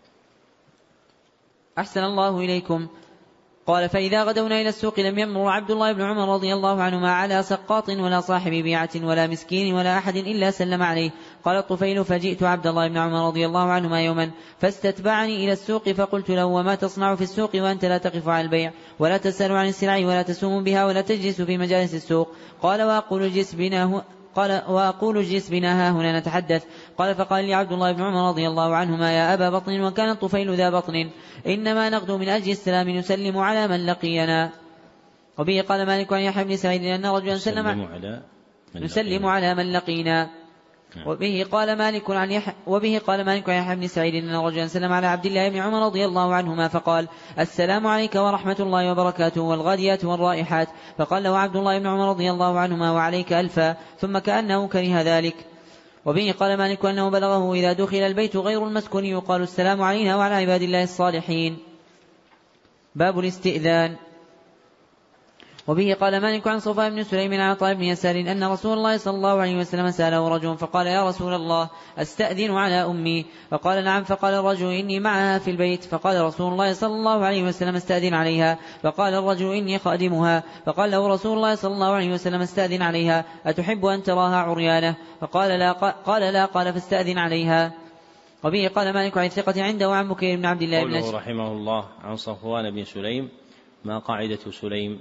C: أحسن الله إليكم. قال: فإذا غدونا إلى السوق لم يمر عبد الله بن عمر رضي الله عنهما على سقاط ولا صاحب بيعة ولا مسكين ولا أحد إلا سلم عليه. قال الطفيل: فجئت عبد الله بن عمر رضي الله عنهما يوما فاستتبعني إلى السوق، فقلت له: وما تصنع في السوق وأنت لا تقف على البيع ولا تسأل عن السلع ولا تسوم بها ولا تجلس في مجالس السوق؟ قال: وأقول اجلس بنا قال وأقول اجلس بنا ها هنا نتحدث. قال: فقال لي عبد الله بن عمر رضي الله عنهما: يا أبا بطن، وكان الطفيل ذا بطن، إنما نغدو من أجل السلام نسلم على من لقينا. وبه قال مالك عن يحيى بن سعيد أن رجلا سلم على نسلم على من لقينا. وبه قال مالك عن يحيى وبه قال مالك عن يحيى بن سعيد أن رجلا سلم على عبد الله بن عمر رضي الله عنهما فقال: السلام عليك ورحمة الله وبركاته والغاديات والرائحات. فقال له عبد الله بن عمر رضي الله عنهما: وعليك ألفا، ثم كأنه كره ذلك. وبه قال مالك أنه بلغه: إذا دخل البيت غير المسكون يقال: السلام علينا وعلى عباد الله الصالحين. باب الاستئذان. وبه قال مالك عن صفوان بن سليم عن عطاء بن يسار أن رسول الله صلى الله عليه وسلم سأله رجل فقال: يا رسول الله، أستأذن على أمي؟ فقال: نعم. فقال الرجل: إني معها في البيت. فقال رسول الله صلى الله عليه وسلم: استأذن عليها. فقال الرجل: إني خادمها. فقال له رسول الله صلى الله عليه وسلم: استأذن عليها، أتحب أن تراها عريانة؟ فقال: لا. قال: لا. قال: فاستأذن عليها. وبه قال مالك عن الثقة عنده وعن بكير بن عبد الله بن
A: قوله رحمه الله عن صفوان بن سليم: ما قاعدة سليم؟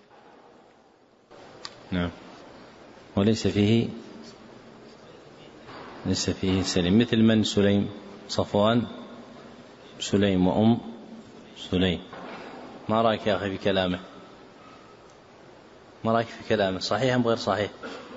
A: نعم. وليس فيه ليس فيه سليم. مثل من سليم؟ صفوان سليم وأم سليم. ما رأيك يا أخي في كلامه؟ ما رأيك في كلامه؟ صحيح أم غير صحيح؟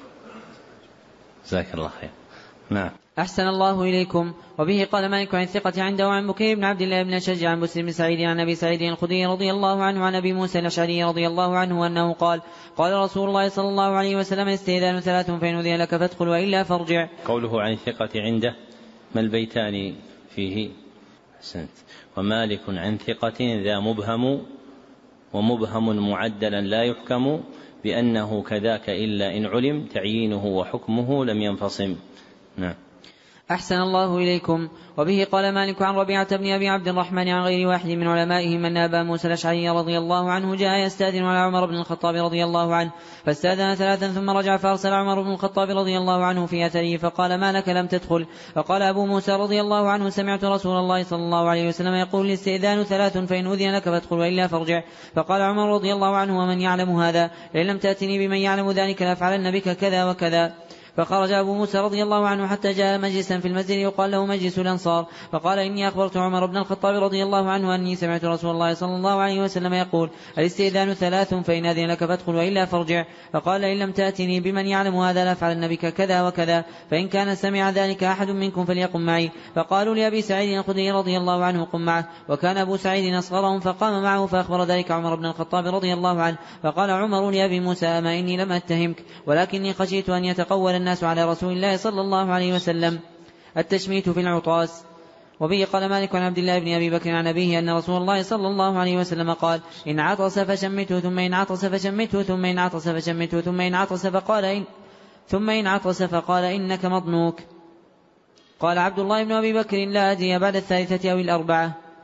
A: جزاك الله خير. نعم.
C: أحسن الله إليكم. وبه قال مالك عن الثقة عنده عن بكير بن عبد الله بن الشجع عن مسلم بن سعيد عن أبي سعيد الخدري رضي الله عنه عن أبي موسى الأشعري رضي الله عنه أنه قال: قال رسول الله صلى الله عليه وسلم: استئذان ثلاث، فإن أذن لك فادخل وإلا فارجع.
A: قوله عن الثقة عنده، ما البيتان فيه؟ أحسنت. ومالك عن ثقة ذا مبهم، ومبهم معدلا لا يحكم بأنه كذاك إلا إن علم تعيينه وحكمه لم ينفصم. نعم.
C: أحسن الله إليكم. وبه قال مالك عن ربيعة بن أبي عبد الرحمن عن غير واحد من علمائهم أن أبا موسى الأشعري رضي الله عنه جاء يستأذن على عمر بن الخطاب رضي الله عنه، فاستأذن ثلاثا ثم رجع، فأرسل عمر بن الخطاب رضي الله عنه في أثره فقال: ما لك لم تدخل؟ فقال أبو موسى رضي الله عنه: سمعت رسول الله صلى الله عليه وسلم يقول: الاستئذان ثلاث، فإن أذن لك فادخل وإلا فارجع. فقال عمر رضي الله عنه: ومن يعلم هذا؟ لئن لم تأتني بمن يعلم ذلك لأفعلن بك كذا وكذا. فخرج أبو موسى رضي الله عنه حتى جاء مجلسا في المسجد يقال له مجلس الأنصار، فقال: إني أخبرت عمر بن الخطاب رضي الله عنه أني سمعت رسول الله صلى الله عليه وسلم يقول: الاستئذان ثلاث، فإن أذن لك فادخل وإلا فارجع. فقال: إن لم تأتني بمن يعلم هذا لأفعلن بك كذا وكذا، فإن كان سمع ذلك أحد منكم فليقم معي. فقالوا لأبي سعيد الخدري رضي الله عنه: قم معه. وكان أبو سعيد أصغرهم فقام معه، فأخبر ذلك عمر بن الخطاب رضي الله عنه. فقال عمر لأبي موسى: أما إني لم أتهمك، ولكني خشيت أن يتقول الناس على رسول الله صلى الله عليه وسلم. التشميت في العطاس. وبه قال مالك عن عبد الله بن أبي بكر عن أبيه أن رسول الله صلى الله عليه وسلم قال: إن عطس فشمته، ثم إن عطس فشمته، ثم إن عطس فشمته، ثم إن عطس فقال إن ثم إن عطس فقال إنك مضنوك. قال عبد الله بن أبي بكر: لا أدري بعد الثالثة أو الأربعة.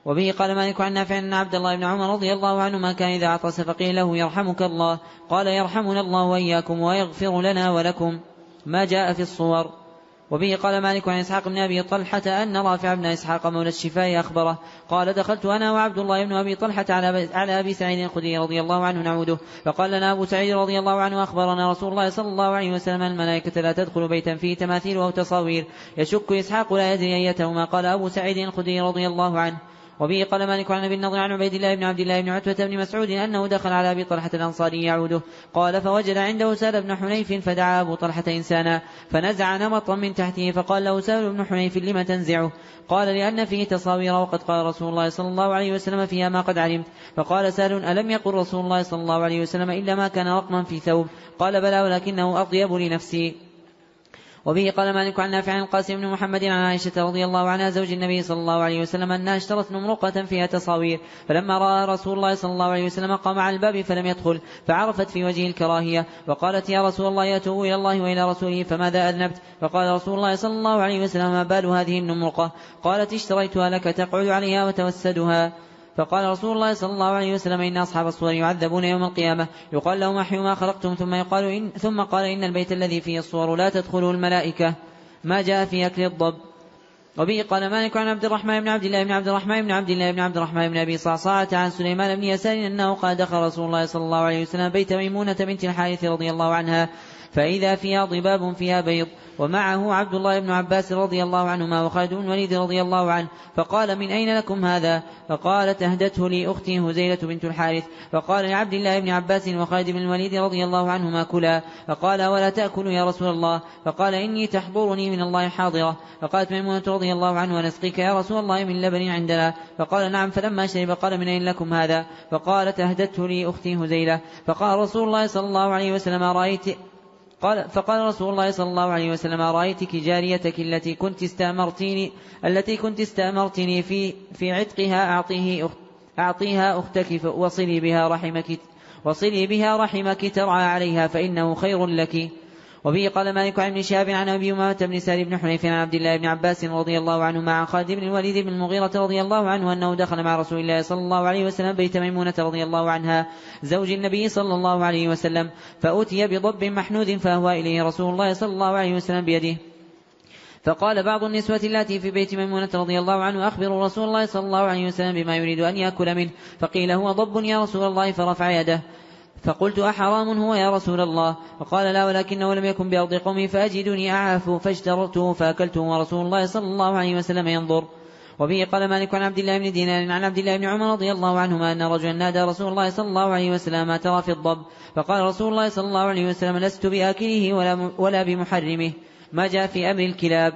C: وبه قال مالك عن نافع أن عبد الله بن عمر رضي الله عنهما كان إذا عطس فقيل له يرحمك الله قال يرحمنا الله وإياكم ويغفر لنا ولكم، ما جاء في الصور. وبه قال مالك عن إسحاق بن أبي طلحة أن رافع بن إسحاق مولى الشفاء أخبره قال دخلت أنا وعبد الله بن أبي طلحة على أبي سعيد الخدري رضي الله عنه نعوده، فقال لنا أبو سعيد رضي الله عنه أخبرنا رسول الله صلى الله عليه وسلم الملائكة لا تدخل بيتا فيه تماثيل أو تصاوير. يشك إسحاق لا يدري أيتهما. قال أبو سعيد الخدري رضي الله عنه. وبه قال مالك عن ابي النضر عن عبيد الله بن عبد الله بن عتبة بن مسعود أنه دخل على أبي طلحة الأنصاري يعوده قال فوجد عنده سهل بن حنيف فدعا أبو طلحة إنسانا فنزع نمطا من تحته فقال له سهل بن حنيف لم تنزعه؟ قال لأن فيه تصاوير وقد قال رسول الله صلى الله عليه وسلم فيها ما قد علمت. فقال سهل ألم يقل رسول الله صلى الله عليه وسلم إلا ما كان رقما في ثوب؟ قال بلى ولكنه أطيب لنفسي. وبه قال مالك عن نافع عن القاسم بن محمد عن عائشة رضي الله عنها زوج النبي صلى الله عليه وسلم أنها اشترت نمرقة فيها تصاوير، فلما رأى رسول الله صلى الله عليه وسلم قام على الباب فلم يدخل، فعرفت في وجهه الكراهية وقالت يا رسول الله يتوب إلى الله وإلى رسوله فماذا أذنبت؟ فقال رسول الله صلى الله عليه وسلم ما بال هذه النمرقة؟ قالت اشتريتها لك تقعد عليها وتوسدها. فقال رسول الله صلى الله عليه وسلم إن أصحاب الصور يعذبون يوم القيامة يقال لهم أحيوا ما خلقتم ثم, يقال إن ثم قال إن البيت الذي فيه الصور لا تدخله الملائكة، ما جاء في أكل الضب. وبه قال مالك عن عبد الرحمن بن عبد الله بن عبد الرحمن بن عبد الله بن عبد الرحمن بن أبي صعصعة عن سليمان بن يسار أنه قال دخل رسول الله صلى الله عليه وسلم بيت ميمونة بنت الحارث رضي الله عنها فإذا فيها ضباب فيها بيض ومعه عبد الله بن عباس رضي الله عنهما وخالد بن الوليد رضي الله عنه، فقال من أين لكم هذا؟ فقالت أهدته لي أختي هزيلة بنت الحارث. فقال لعبد الله بن عباس وخالد بن الوليد رضي الله عنهما كلا. فقال ولا تأكلوا يا رسول الله؟ فقال إني تحضرني من الله حاضرة. فقالت ميمونة رضي الله عنه ونسقيك يا رسول الله من لبن عندنا؟ فقال نعم. فلما شرب قال من أين لكم هذا؟ فقالت أهدته لي أختي هزيلة. فقال رسول الله صلى الله عليه وسلم رأيت قال فقال رسول الله صلى الله عليه وسلم رأيتك جاريتك التي كنت استأمرتني التي كنت استأمرتني في في عتقها أعطيه أخت أعطيها أختك وصلي بها رحمك وصلي بها رحمك ترعى عليها فإنه خير لك. وبه قال مالك عن ابن شهاب عن أبي أمامة بن سهل بن حنيف عن عبد الله بن عباس رضي الله عنهما عن خالد بن الوليد بن المغيرة رضي الله عنه أنه دخل مع رسول الله صلى الله عليه وسلم بيت ميمونة رضي الله عنها زوج النبي صلى الله عليه وسلم فأتي بضب محنود فأهوى إليه رسول الله صلى الله عليه وسلم بيده. فقال بعض النسوة التي في بيت ميمونة رضي الله عنه أخبروا رسول الله صلى الله عليه وسلم بما يريد أن يأكل منه. فقيل هو ضب يا رسول الله فرفع يده. فقلت أحرام هو يا رسول الله؟ فقال لا ولكنه لم يكن بأرض قومي فأجدني أعاف فاشترته فأكلته ورسول الله صلى الله عليه وسلم ينظر. وبه قال مالك عن عبد الله بن دينار عن عبد الله بن عمر رضي الله عنهما أن رجلا نادى رسول الله صلى الله عليه وسلم ما ترى في الضب؟ فقال رسول الله صلى الله عليه وسلم لست بآكله ولا, ولا بمحرمه، ما جاء في أمر الكلاب.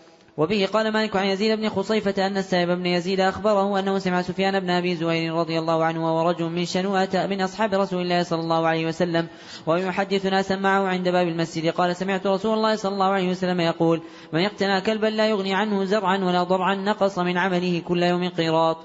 C: وبه قال مالك عن يزيد بن خصيفة أن السائب بن يزيد أخبره أنه سمع سفيان بن أبي زهير رضي الله عنه وهو رجل من شنوءة من أصحاب رسول الله صلى الله عليه وسلم ويحدث ناسا معه عند باب المسجد قال سمعت رسول الله صلى الله عليه وسلم يقول من يقتنى كلبا لا يغني عنه زرعا ولا ضرعا نقص من عمله كل يوم قيراط.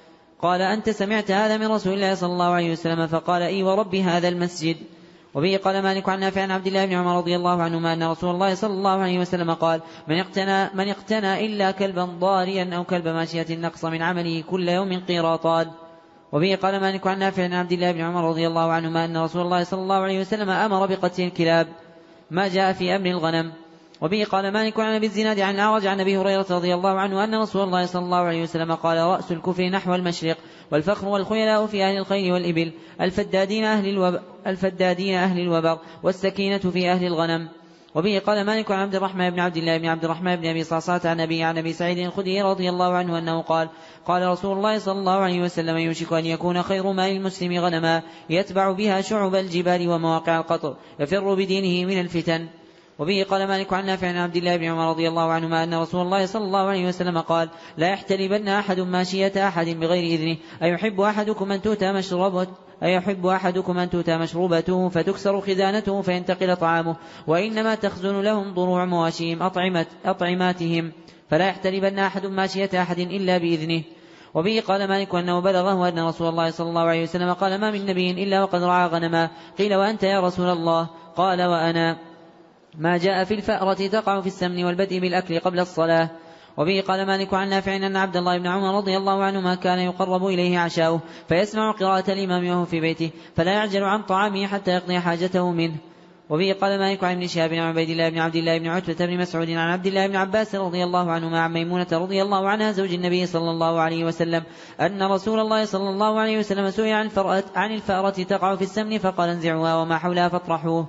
C: قال أنت سمعت هذا من رسول الله صلى الله عليه وسلم؟ فقال إي ورب هذا المسجد. وبه قال مالك عن نافع عن عبد الله بن عمر رضي الله عنهما أن رسول الله صلى الله عليه وسلم قال من اقتنى, من اقتنى إلا كلبا ضاريا أو كلب ماشية نقص من عمله كل يوم قيراطان. وبه قال مالك عن نافع عن عبد الله بن عمر رضي الله عنهما أن رسول الله صلى الله عليه وسلم أمر بقتل الكلاب، ما جاء في أمر الغنم. وبه قال مالك عن أبي الزناد عن الأعرج عن أبي هريرة رضي الله عنه أن رسول الله صلى الله عليه وسلم قال رأس الكفر نحو المشرق والفخر والخيلاء في أهل الخيل والإبل الفدادين أهل الوبر, الفدادين أهل الوبر والسكينة في أهل الغنم. وبه قال مالك عن عبد الرحمن بن عبد الله بن عبد الرحمن بن أبي صعصعة عن أبي عن أبي سعيد الخدري رضي الله عنه أنه قال قال رسول الله صلى الله عليه وسلم يوشك أن يكون خير مال المسلم غنما يتبع بها شعب الجبال ومواقع القطر يفر بدينه من الفتن. وبه قال مالك عن نافع عن عبد الله بن عمر رضي الله عنهما أن رسول الله صلى الله عليه وسلم قال لا يحتلبن أحد ماشية أحد بغير إذنه أيحب أحدكم أن تؤتى مشروبته أيحب أحدكم أن تؤتى مشروبته فتكسر خزانته فينتقل طعامه وإنما تخزن لهم ضروع مواشيهم أطعمت أطعماتهم فلا يحتلبن أحد ماشية أحد إلا بإذنه. وبه قال مالك أنه بلغه أن رسول الله صلى الله عليه وسلم قال ما من نبي إلا وقد رعى غنما. قيل وأنت يا رسول الله؟ قال وأنا. ما جاء في الفأرة تقع في السمن والبدء بالأكل قبل الصلاة. وبه قال مالك عن نافع أن عبد الله بن عمر رضي الله عنهما كان يقرب إليه عشاؤه فيسمع قراءة الإمام وهو في بيته فلا يعجل عن طعامه حتى يقضي حاجته منه. وبه قال مالك عن ابن شهاب عن عبيد الله بن عبد الله بن عتبة بن مسعود عن عبد الله بن عباس رضي الله عنهما عن ميمونة رضي الله عنها زوج النبي صلى الله عليه وسلم أن رسول الله صلى الله عليه وسلم سئل عن الفأرة, عن الفأرة تقع في السمن فقال انزعوها وما حولها فاطرحوه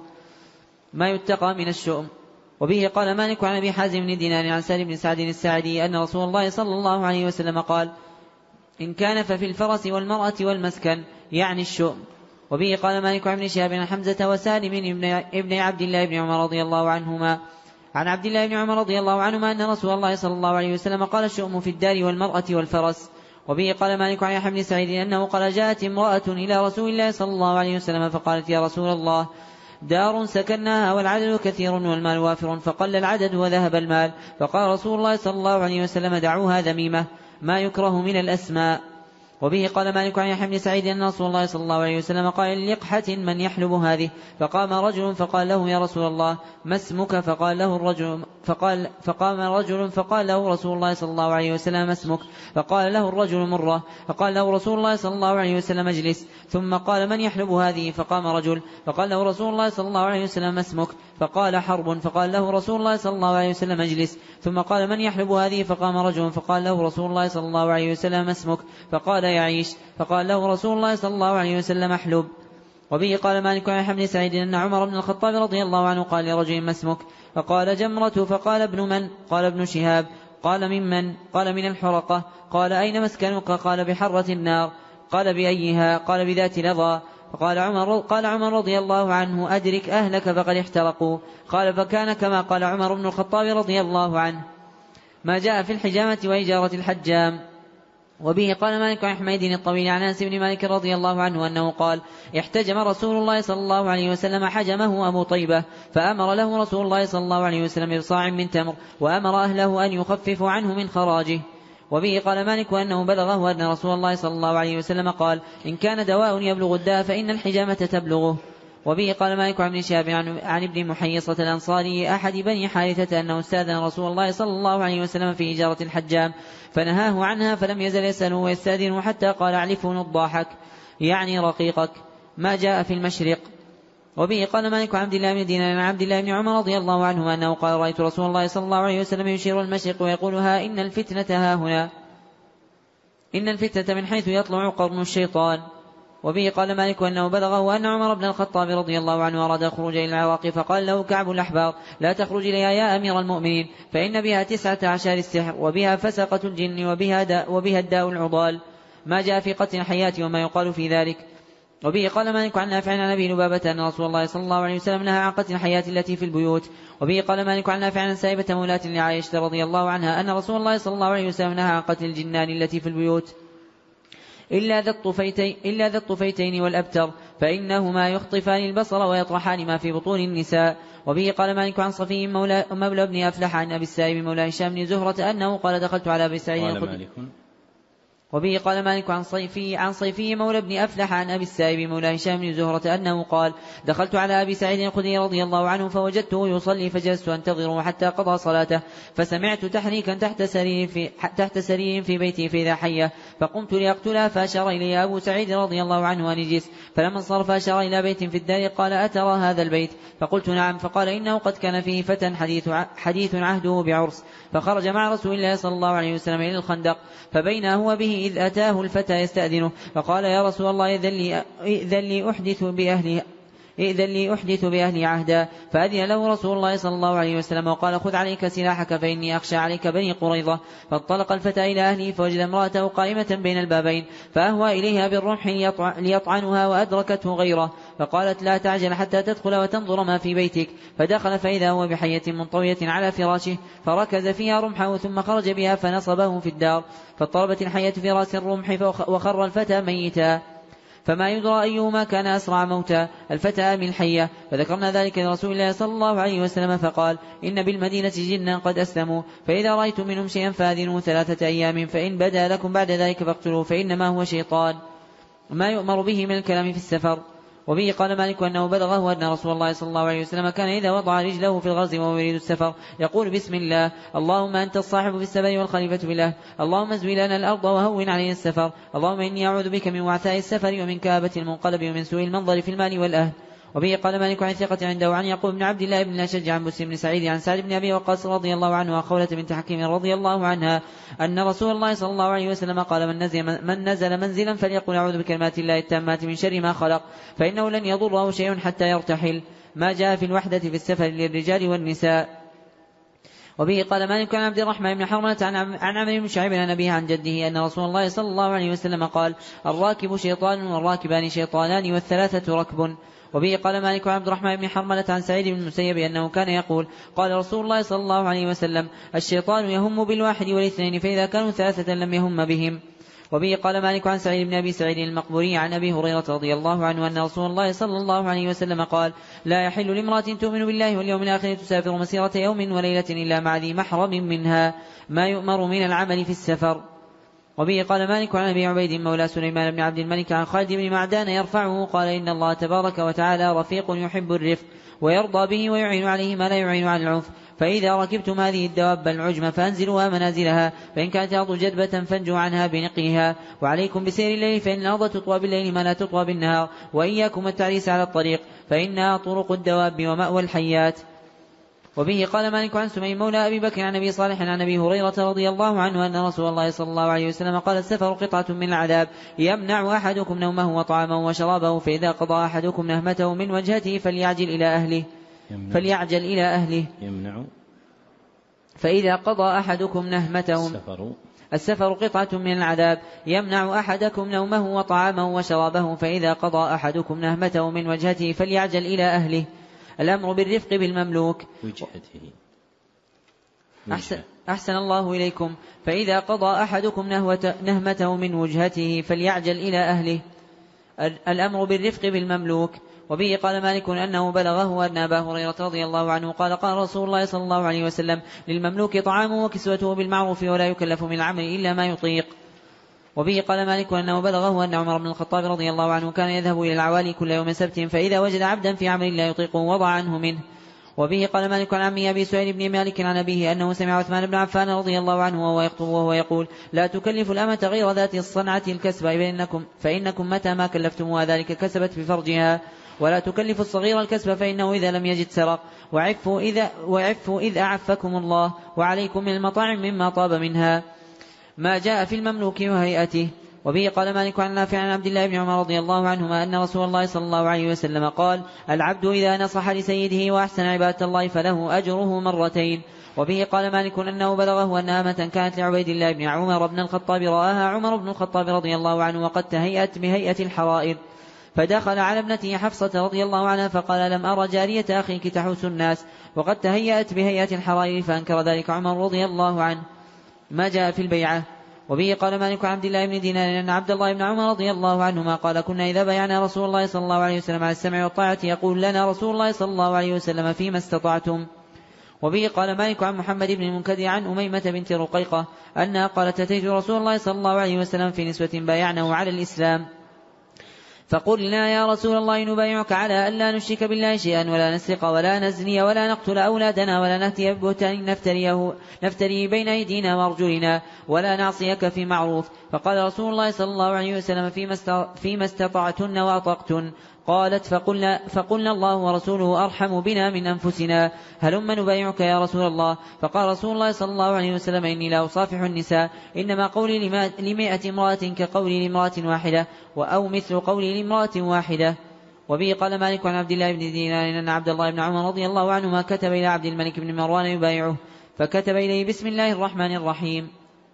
C: ما يتقى من الشؤم. وبه قال مالك عن أبي حازم بن دينار عن سالم بن سعد الساعدي أن رسول الله صلى الله عليه وسلم قال إن كان ففي الفرس والمرأة والمسكن يعني الشؤم. وبه قال مالك عن ابن شهاب عن حمزة وسالم ابن عبد الله بن عمر رضي الله عنهما عن عبد الله بن عمر رضي الله عنهما أن رسول الله صلى الله عليه وسلم قال الشؤم في الدار والمرأة والفرس. وبه قال مالك عن يحيى بن سعيد أنه قال جاءت امرأة إلى رسول الله صلى الله عليه وسلم فقالت يا رسول الله دار سكناها والعدد كثير والمال وافر فقل العدد وذهب المال. فقال رسول الله صلى الله عليه وسلم دعوها ذميمة ما يكره من الأسماء. وبه قال مالك عن يحيى بن سعيد أن رسول الله صلى الله عليه وسلم قال لقحة من يحلب هذه فقام رجل فقال له يا رسول الله ما اسمك فقال له الرجل فقال فقام رجل فقال له رسول الله صلى الله عليه وسلم ما اسمك فقال له الرجل مرة فقال له رسول الله صلى الله عليه وسلم اجلس ثم قال من يحلب هذه فقام رجل فقال له رسول الله صلى الله عليه وسلم ما اسمك فقال حرب فقال له رسول الله صلى الله عليه وسلم اجلس ثم قال من يحلب هذه فقام رجل فقال له رسول الله صلى الله عليه وسلم ما اسمك فقال يعيش فقال له رسول الله صلى الله عليه وسلم احلب. وبه قال مالك عن يحيى بن سعيد أن عمر بن الخطاب رضي الله عنه قال لرجل ما اسمك فقال جمرة فقال ابن من قال ابن شهاب قال ممن قال من الحرقة قال أين مسكنك قال بحرة النار قال بأيها قال بذات لظى فقال عمر قال عمر رضي الله عنه أدرك أهلك فقد احترقوا قال فكان كما قال عمر بن الخطاب رضي الله عنه. ما جاء في الحجامة وإجارة الحجام. وبه قال مالك عن حميد الطويل عن أنس بن مالك رضي الله عنه أنه قال احتجم رسول الله صلى الله عليه وسلم حجمه أبو طيبة فأمر له رسول الله صلى الله عليه وسلم بصاع من تمر وأمر أهله أن يخففوا عنه من خراجه. وبه قال مالك أنه بلغه أن رسول الله صلى الله عليه وسلم قال إن كان دواء يبلغ الداء فإن الحجامة تبلغه. وبه قال مالك عن ابن شهاب عن ابن محيصة الأنصاري أحد بني حارثة أنه استأذن رسول الله صلى الله عليه وسلم في إجارة الحجام فنهاه عنها فلم يزل يسأله ويستأذنه حتى قال اعلفه نضاحك يعني رقيقك. ما جاء في المشرق. وبه قال مالك عن عبد الله بن دينار عن عبد الله بن عمر رضي الله عنه أنه قال رأيت رسول الله صلى الله عليه وسلم يشير المشرق ويقول ها إن الفتنة ها هنا إن الفتنة من حيث يطلع قرن الشيطان. وبه قال مالك أنه بلغه أن عمر بن الخطاب رضي الله عنه أراد خروج إلى العراق فقال له كعب الأحبار لا تخرج إليها يا أمير المؤمنين فإن بها تسعة عشر السحر وبها فسقة الجن وبها, دا وبها الداء العضال. ما جاء في قتل الحيات وما يقال في ذلك. وبه قال مالك عن نافع عن أبي لبابة أن رسول الله صلى الله عليه وسلم نهى عن قتل الحيات التي في البيوت. وبه قال مالك عن نافع عن سائبة مولاة لعائشة رضي الله عنها أن رسول الله صلى الله عليه وسلم نهى عن قتل الجنان التي في البيوت إلا ذا الطفيتين, إلا ذا الطفيتين والأبتر فإنهما يخطفان البصر ويطرحان ما في بطون النساء. وبه قال مالك عن صفي مولى, مولى بن أفلح عن أبي السائب مولى هشام بن زهرة أنه قال دخلت على أبي سعيد الخدري. وبه قال مالك عن صيفي عن صيفي مولى بن أفلح عن أبي السائب مولى هشام بن زهرة أنه قال دخلت على أبي سعيد الخدري رضي الله عنه فوجدته يصلي فجلست أنتظره حتى قضى صلاته فسمعت تحريكا تحت سرير في, تحت سرير في بيتي فإذا حية فقمت لأقتلها فأشار إلي أبو سعيد رضي الله عنه أن اجلس فلما انصرف أشار إلى بيت في الدار قال أترى هذا البيت فقلت نعم فقال إنه قد كان فيه فتى حديث, حديث عهده بعرس فخرج مع رسول الله صلى الله عليه وسلم إلى الخندق فبين هو به إذ أتاه الفتى يستأذنه فقال يا رسول الله إذن لي أحدث بأهلي إذن لي أحدث بأهلي عهدا فأذن له رسول الله صلى الله عليه وسلم وقال خذ عليك سلاحك فإني أخشى عليك بني قريظة. فانطلق الفتى إلى أهله فوجد امرأته قائمة بين البابين فأهوى إليها بالرمح ليطعنها وأدركته غيره فقالت لا تعجل حتى تدخل وتنظر ما في بيتك فدخل فإذا هو بحية منطوية على فراشه فركز فيها رمحه ثم خرج بها فنصبه في الدار فاضطربت الحية في رأس الرمح وخر الفتى ميتا فما يدرى أيهما كان أسرع موتا الفتى أم الحية. فذكرنا ذلك لرسول الله صلى الله عليه وسلم فقال إن بالمدينة جنا قد أسلموا فإذا رأيتم منهم شيئا فاذنوا ثلاثة أيام فإن بدا لكم بعد ذلك فاقتلوا فإنما هو شيطان. ما يؤمر به من الكلام في السفر. وبه قال مالك أنه بلغه أن رسول الله صلى الله عليه وسلم كان إذا وضع رجله في الغزو وهو يريد السفر يقول بسم الله اللهم أنت الصاحب في السفر والخليفة في الأهل اللهم ازوي لنا الأرض وهون علينا السفر اللهم إني أعوذ بك من وعثاء السفر ومن كآبة المنقلب ومن سوء المنظر في المال والأهل. وبه قال مالك عن ثقة عنده عن يعقوب بن عبد الله بن الأشج عن بسر بن سعيد عن سعد بن أبي وقاص رضي الله عنه وخولة بنت حكيم رضي الله عنها أن رسول الله صلى الله عليه وسلم قال من نزل, من نزل منزلا فليقل أعوذ بكلمات الله التامات من شر ما خلق فإنه لن يضره شيء حتى يرتحل. ما جاء في الوحدة في السفر للرجال والنساء. وبه قال مالك عن عبد الرحمن بن حرملة عن عمرو بن شعيب عن أبيه عن جده أن رسول الله صلى الله عليه وسلم قال الراكب شيطان والراكبان شيطانان والثلاثة ركب. وبه قال مالك عن عبد الرحمن بن حرملة عن سعيد بن المسيب أنه كان يقول قال رسول الله صلى الله عليه وسلم الشيطان يهم بالواحد والاثنين فإذا كانوا ثلاثة لم يهم بهم. وبه قال مالك عن سعيد بن أبي سعيد المقبوري عن أبي هريرة رضي الله عنه أن رسول الله صلى الله عليه وسلم قال لا يحل لامرأة تؤمن بالله واليوم الآخر تسافر مسيرة يوم وليلة إلا مع ذي محرم منها ما يؤمر من العمل في السفر. وبه قال مالك عن أبي عبيد مولى سليمان بن عبد الملك عن خالد بن معدان يرفعه قال إن الله تبارك وتعالى رفيق يحب الرفق ويرضى به ويعين عليه ما لا يعين على العنف فإذا ركبتم هذه الدواب العجم فانزلوها منازلها فإن كانت الأرض جدبة فانجوا عنها بنقيها وعليكم بسير الليل فإن الأرض تطوى بالليل ما لا تطوى بالنهار وإياكم التعريس على الطريق فإنها طرق الدواب ومأوى الحيات. وبه قال مالك عن سمي مولى أبي بكر عن أبي صالح عن أبي هريرة رضي الله عنه أن رسول الله صلى الله عليه وسلم قال السفر قطعة من العذاب يمنع أحدكم نومه وطعامه وشرابه فإذا قضى أحدكم نهمته من وجهته فليعجل إلى أهله فليعجل إلى أهله
A: يمنع
C: فإذا قضى أحدكم نهمته
A: السفر
C: السفر قطعة من العذاب يمنع أحدكم نومه وطعامه وشرابه فإذا قضى أحدكم نهمته من وجهته فليعجل إلى أهله. الأمر بالرفق بالمملوك
A: وجهته
C: أحسن, أحسن الله إليكم فإذا قضى أحدكم نهمته من وجهته فليعجل إلى أهله. الأمر بالرفق بالمملوك. وبه قال مالك أنه بلغه أن أبا هريرة رضي الله عنه قال قال رسول الله صلى الله عليه وسلم للمملوك طعامه وكسوته بالمعروف ولا يكلف من العمل إلا ما يطيق. وبه قال مالك أنه بلغه أن عمر بن الخطاب رضي الله عنه كان يذهب إلى العوالي كل يوم سبت فإذا وجد عبدا في عمل لا يطيقه وضع عنه منه. وبه قال مالك عن عمي أبي سعيد بن مالك عن أبيه أنه سمع عثمان بن عفان رضي الله عنه وهو يخطب وهو يقول لا تكلف الأمة غير ذات الصنعة الكسب فإنكم, فإنكم متى ما كلفتموها ذلك كسبت بفرجها ولا تكلف الصغير الكسب فإنه إذا لم يجد سرق وعفوا إذا, وعفوا إذ أعفكم الله وعليكم من المطاعم مما طاب منها. ما جاء في المملوك وهيئته. وبه قال مالك عن نافع عن عبد الله بن عمر رضي الله عنهما أن رسول الله صلى الله عليه وسلم قال العبد إذا نصح لسيده وأحسن عبادة الله فله أجره مرتين. وبه قال مالك أنه بلغه أن أمة كانت لعبيد الله بن عمر بن الخطاب رآها عمر بن الخطاب رضي الله عنه وقد تهيأت بهيئة الحرائر فدخل على ابنته حفصة رضي الله عنها فقال لم أرى جارية أخيك تحوس الناس وقد تهيأت بهيئة الحرائر فأنكر ذلك عمر رضي الله عنه. ما جاء في البيعة. وبه قال مالك عن عبد الله بن دينار أن عبد الله بن عمر رضي الله عنهما قال كنا إذا بايعنا رسول الله صلى الله عليه وسلم على السمع والطاعة يقول لنا رسول الله صلى الله عليه وسلم فيما استطعتم. وبه قال مالك عن محمد بن المنكدر عن أميمة بنت رقيقة أنها قالت أتيت رسول الله صلى الله عليه وسلم في نسوة بايعنه على الإسلام فقلنا يا رسول الله نبايعك على أن لا نشرك بالله شيئا ولا نسرق ولا نزني ولا نقتل أولادنا ولا نهتي ببهتان نفتريه نفتري بين أيدينا وأرجلنا ولا نعصيك في معروف. فقال رسول الله صلى الله عليه وسلم فيما استطعتن وأطقتن. قالت فقلنا, فقلنا الله ورسوله أرحم بنا من أنفسنا هلم نبايعك يا رسول الله. فقال رسول الله صلى الله عليه وسلم إني لا أصافح النساء إنما قولي لمائة امرأة كقولي لامرأة واحدة أو مثل قولي لامرأة واحدة. وبه قال مالك عن عبد الله بن دينار أن عبد الله بن عمر رضي الله عنهما كتب إلى عبد الملك بن مروان يبايعه فكتب إليه بسم الله الرحمن الرحيم.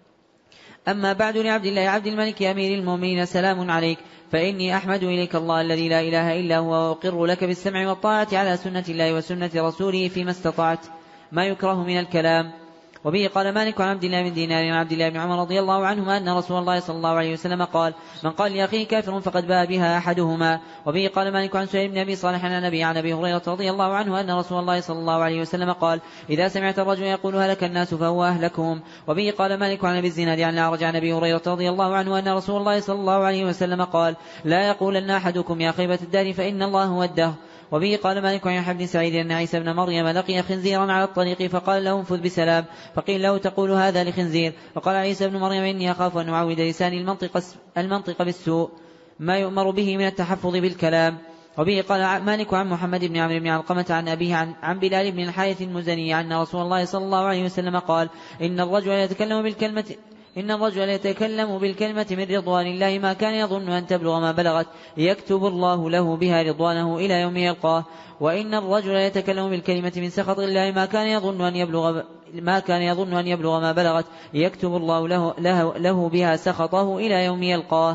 C: أما بعد لعبد الله عبد الملك أمير المؤمنين سلام عليك فإني أحمد إليك الله الذي لا إله إلا هو وأقر لك بالسمع والطاعة على سنة الله وسنة رسوله فيما استطعت ما يكره من الكلام. وبه قال مالك عن عبد الله بن دينار عن عبد الله بن عمر رضي الله عنهما أن رسول الله صلى الله عليه وسلم قال من قال لأخيه كافر فقد باء بها أحدهما. وبه قال مالك عن سهيل بن أبي صالح عن أبي عن أبي هريرة رضي الله عنه أن رسول الله صلى الله عليه وسلم قال إذا سمعت الرجل يقول هلك الناس فهو أهلكهم. وبه قال مالك عن أبي الزناد عن الأعرج عن أبي هريرة رضي الله عنه أن رسول الله صلى الله عليه وسلم قال لا يقولن أحدكم يا خيبة الدار فإن الله هو الدهر. وبه قال مالك عن يحيى بن سعيد أن عيسى بن مريم لقي خنزيرا على الطريق فقال له انفذ بسلام فقيل له تقول هذا لخنزير فقال عيسى بن مريم إني أخاف أن أعود لساني المنطق, المنطق بالسوء ما يؤمر به من التحفظ بالكلام. وبه قال مالك عن محمد بن عمرو بن علقمة عن أبيه عن, عن بلال بن الحارث المزني أن رسول الله صلى الله عليه وسلم قال إن الرجل يتكلم بالكلمة إن الرجل يتكلم بالكلمة من رضوان الله ما كان يظن أن تبلغ ما بلغت يكتب الله له بها رضوانه إلى يوم يلقاه. وإن الرجل يتكلم بالكلمة من سخط الله ما كان يظن أن يبلغ ما كان يظن أن يبلغ ما بلغت يكتب الله له, له, له بها سخطه إلى يوم يلقاه.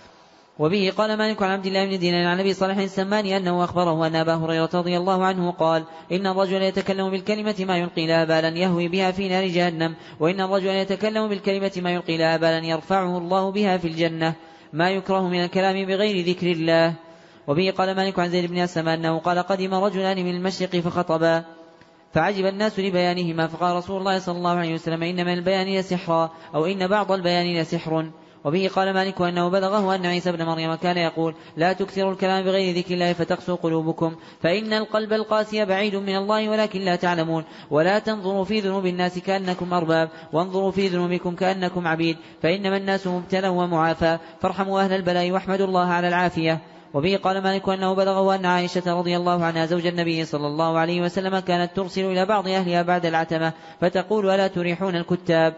C: وبه قال مالك عن عبد الله بن دينار عن أبي صالح السماني أنه أخبره أن أبا هريرة رضي الله عنه قال إن الرجل يتكلم بالكلمة ما يلقي لها بالا يهوي بها في نار جهنم وإن الرجل يتكلم بالكلمة ما يلقي لها بالا يرفعه الله بها في الجنة ما يكره من الكلام بغير ذكر الله. وبه قال مالك عن زيد بن أسلم أنه قال قدم رجلان من المشرق فخطبا فعجب الناس لبيانهما فقال رسول الله صلى الله عليه وسلم إن من البيان لسحرا أو إن بعض البيان لسحر. وبه قال مالك أنه بلغه أن عيسى بن مريم كان يقول لا تكثروا الكلام بغير ذكر الله فتقسو قلوبكم فإن القلب القاسي بعيد من الله ولكن لا تعلمون ولا تنظروا في ذنوب الناس كأنكم أرباب وانظروا في ذنوبكم كأنكم عبيد فإنما الناس مبتلى ومعافى فارحموا أهل البلاء واحمدوا الله على العافية. وبه قال مالك أنه بلغه أن عائشة رضي الله عنها زوج النبي صلى الله عليه وسلم كانت ترسل إلى بعض أهلها بعد العتمة فتقول ألا تريحون الكتاب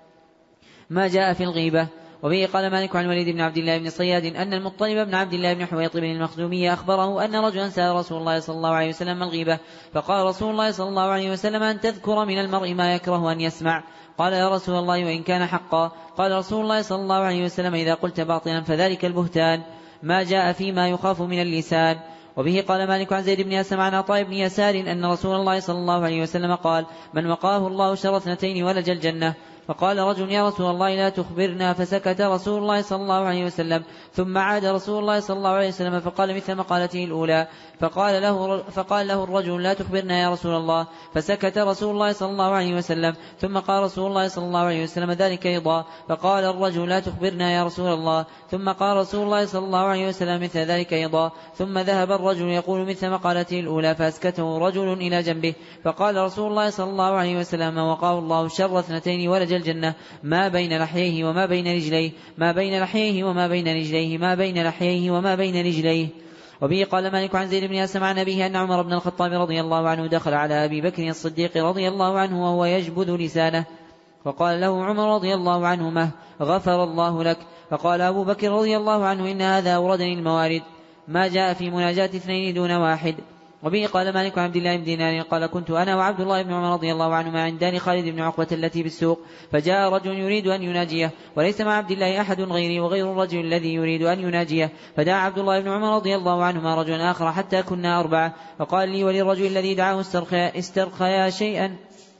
C: ما جاء في الغيبة. وبه قال مالك عن الوليد بن عبد الله بن صياد أن المطلب بن عبد الله بن حويطب المخزومي أخبره أن رجلا سأل رسول الله صلى الله عليه وسلم الغيبة فقال رسول الله صلى الله عليه وسلم أن تذكر من المرء ما يكره أن يسمع. قال يا رسول الله وإن كان حقا؟ قال رسول الله صلى الله عليه وسلم إذا قلت باطلا فذلك البهتان ما جاء فيما يخاف من اللسان. وبه قال مالك عن زيد بن أسلم عن عطاء بن يسار أن رسول الله صلى الله عليه وسلم قال من وقاه الله شر اثنتين ولج الجنة. فقال رجل يا رسول الله لا تخبرنا فسكت رسول الله صلى الله عليه وسلم ثم عاد رسول الله صلى الله عليه وسلم فقال مثل مقالته الأولى فقال له, فقال له الرجل لا تخبرنا يا رسول الله فسكت رسول الله صلى الله عليه وسلم ثم قال رسول الله صلى الله عليه وسلم ذلك أيضا فقال الرجل لا تخبرنا يا رسول الله ثم قال رسول الله صلى الله عليه وسلم مثل ذلك أيضا ثم ذهب الرجل يقول مثل مقالته الأولى فأسكته رجل إلى جنبه فقال رسول الله صلى الله عليه وسلم وقاه الله شر اثنتين ولج الجنة ما بين لحييه وما بين رجليه ما بين لحييه وما بين رجليه ما بين لحييه وما بين رجليه. وبه قال مالك عن زيد بن أسلم عن أبيه أن عمر بن الخطاب رضي الله عنه دخل على أبي بكر الصديق رضي الله عنه وهو يجبذ لسانه فقال له عمر رضي الله عنهما غفر الله لك. فقال أبو بكر رضي الله عنه إن هذا أوردني الموارد ما جاء في مناجاة اثنين دون واحد. وبه قال مالك عن عبد الله بن دينار قال كنت أنا وعبد الله بن عمر رضي الله عنهما عند دار خالد بن عقبة التي بالسوق فجاء رجل يريد أن يناجيه وليس مع عبد الله أحد غيري وغير الرجل الذي يريد أن يناجيه فدعا عبد الله بن عمر رضي الله عنهما رجلا آخر حتى كنا أربعة فقال لي وللرجل الذي دعاه استرخيا شيئا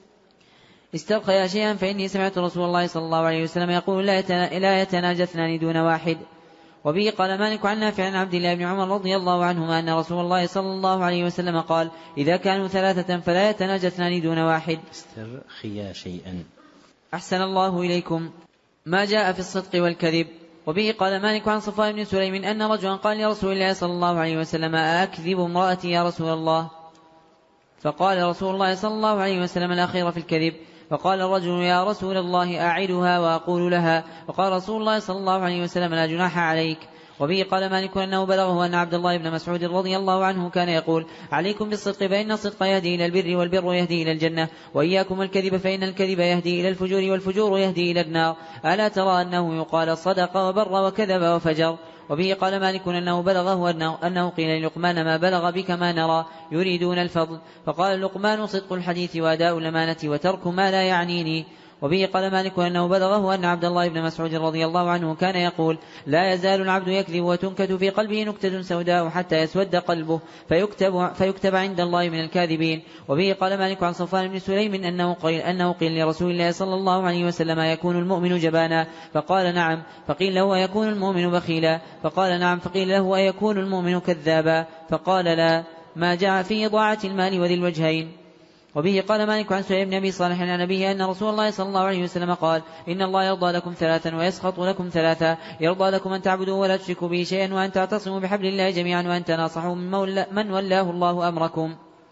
C: استرخيا شيئا فإني سمعت رسول الله صلى الله عليه وسلم يقول لا يتناجى اثنان دون واحد. وبه قال مالك عن نافع عن عبد الله بن عمر رضي الله عنهما أن رسول الله صلى الله عليه وسلم قال إذا كانوا ثلاثة فلا يتناجى اثنان دون واحد.
A: استرخيا شيئا.
C: أحسن الله إليكم. ما جاء في الصدق والكذب. وبه قال مالك عن صفوان بن سليم أن رجلا قال لرسول الله صلى الله عليه وسلم أكذب امرأتي يا رسول الله؟ فقال رسول الله صلى الله عليه وسلم لا خير في الكذب. فقال الرجل يا رسول الله أعدها وأقول لها. وقال رسول الله صلى الله عليه وسلم لا جناح عليك. وبه قال مالك أنه بلغه أن عبد الله بن مسعود رضي الله عنه كان يقول عليكم بالصدق فإن الصدق يهدي إلى البر والبر يهدي إلى الجنة وإياكم الكذب فإن الكذب يهدي إلى الفجور والفجور يهدي إلى النار ألا ترى أنه يقال صدق وبر وكذب وفجر. وبه قال مالك أنه بلغه أنه, أنه قيل للقمان ما بلغ بك ما نرى يريدون الفضل فقال لقمان صدق الحديث وأداء الأمانة وترك ما لا يعنيني. وبه قال مالك أنه بلغه أن عبد الله بن مسعود رضي الله عنه كان يقول لا يزال العبد يكذب وتنكت في قلبه نكتة سوداء حتى يسود قلبه فيكتب, فيكتب عند الله من الكاذبين. وبه قال مالك عن صفوان بن سليم أنه قيل, أنه قيل لرسول الله صلى الله عليه وسلم يكون المؤمن جبانا؟ فقال نعم. فقيل له يكون المؤمن بخيلا؟ فقال نعم. فقيل له يكون المؤمن كذابا؟ فقال لا. ما جاء في إضاعة المال وذي الوجهين. وبه قال مالك عن سعيد بن أبي صالح عن نبيه أن رسول الله صلى الله عليه وسلم قال إن الله يرضى لكم ثلاثا ويسخط لكم ثلاثا: يرضى لكم أن تعبدوا ولا تشركوا به شيئا، وأن تعتصموا بحبل الله جميعا، وأن تناصحوا من ولاه الله أمركم.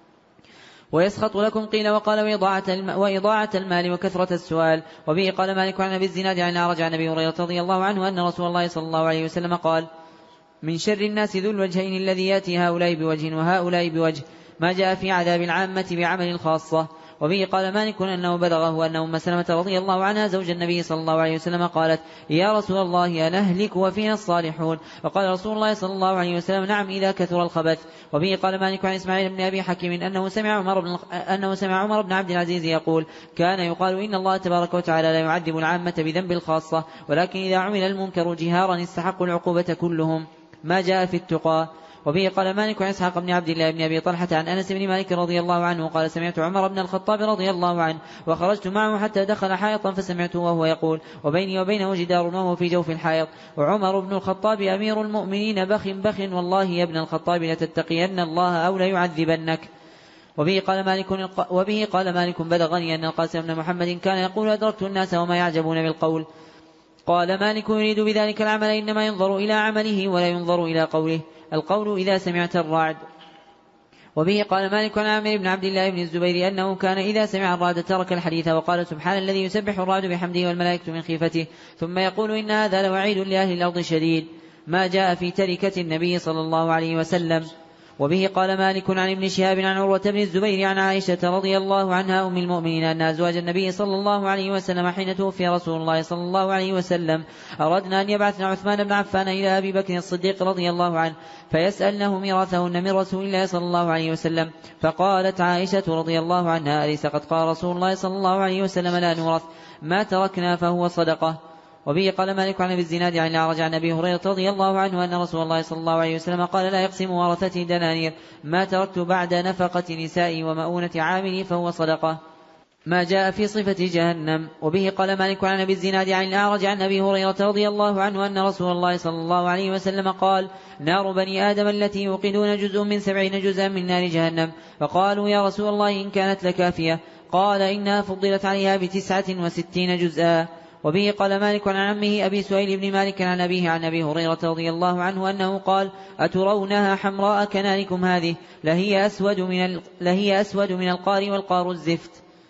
C: ويسخط لكم قيل وقال وإضاعة المال وكثرة السؤال. وبه قال مالك عن أبي الزناد عن الأعرج عن أبي هريرة رضي الله عنه أن رسول الله صلى الله عليه وسلم قال من شر الناس ذو الوجهين الذي يأتي هؤلاء بوجه وهؤلاء بوجه، ما جاء في عذاب العامة بعمل الخاصة. وبه قال مالك أنه بلغه أن أم سلمة رضي الله عنها زوج النبي صلى الله عليه وسلم قالت يا رسول الله أنهلك وفينا الصالحون؟ وقال رسول الله صلى الله عليه وسلم نعم إذا كثر الخبث. وبه قال مالك عن إسماعيل بن أبي حكيم أنه سمع عمر بن, أنه سمع عمر بن عبد العزيز يقول كان يقال إن الله تبارك وتعالى لا يعذب العامة بذنب الخاصة، ولكن إذا عمل المنكر جهارا استحقوا العقوبة كلهم، ما جاء في التقى. وبه قال مالك عن إسحاق بن عبد الله بن أبي طلحة عن أنس بن مالك رضي الله عنه قال سمعت عمر بن الخطاب رضي الله عنه وخرجت معه حتى دخل حائطا فسمعته وهو يقول وبيني وبينه جدار وهو في جوف الحائط: وعمر بن الخطاب أمير المؤمنين بخ بخ والله يا ابن الخطاب لتتقين الله أو ليعذبنك. وبه قال مالك وبه قال مالك بلغني أن القاسم بن محمد كان يقول أدركت الناس وما يعجبون بالقول. قال مالك يريد بذلك العمل إنما ينظر إلى عمله ولا ينظر إلى قوله، القول إذا سمعت الرعد. وبه قال مالك عن عامر بن عبد الله بن الزبير أنه كان إذا سمع الرعد ترك الحديث وقال سبحان الذي يسبح الرعد بحمده والملائكة من خيفته، ثم يقول إن هذا لوعيد لأهل الأرض شديد، ما جاء في تركة النبي صلى الله عليه وسلم. وبه قال مالك عن ابن شهاب عن عروة بن الزبير عن عائشة رضي الله عنها أم المؤمنين أن أزواج النبي صلى الله عليه وسلم حين توفي رسول الله صلى الله عليه وسلم أردنا أن يبعثنا عثمان بن عفان إلى أبي بكر الصديق رضي الله عنه فيسألنه ميراثهن من رسول الله صلى الله عليه وسلم، فقالت عائشة رضي الله عنها أليس قد قال رسول الله صلى الله عليه وسلم لا نورث، ما تركنا فهو صدقة. وبه قال مالك عن ابي الزناد عن الأعرج عن ابي هريرة رضي الله عنه أن رسول الله صلى الله عليه وسلم قال لا يقسم ورثتي دنانير، ما تركت بعد نفقة نسائي ومؤونة عاملي فهو صدقة، ما جاء في صفة جهنم. وبه قال مالك عن ابي الزناد عن الأعرج عن ابي هريرة رضي الله عنه أن رسول الله صلى الله عليه وسلم قال نار بني آدم التي يوقدون جزء من سبعين جزءا من نار جهنم، فقالوا يا رسول الله إن كانت لكافية، قال إنها فضلت عليها بتسعة وستين جزءا. وبه قال مالك عن عمه أبي سهيل بن مالك عن أبيه عن أبي هريرة رضي الله عنه أنه قال أترونها حمراء كناركم هذه لهي أسود من, لهي أسود من القار والقار الزفت.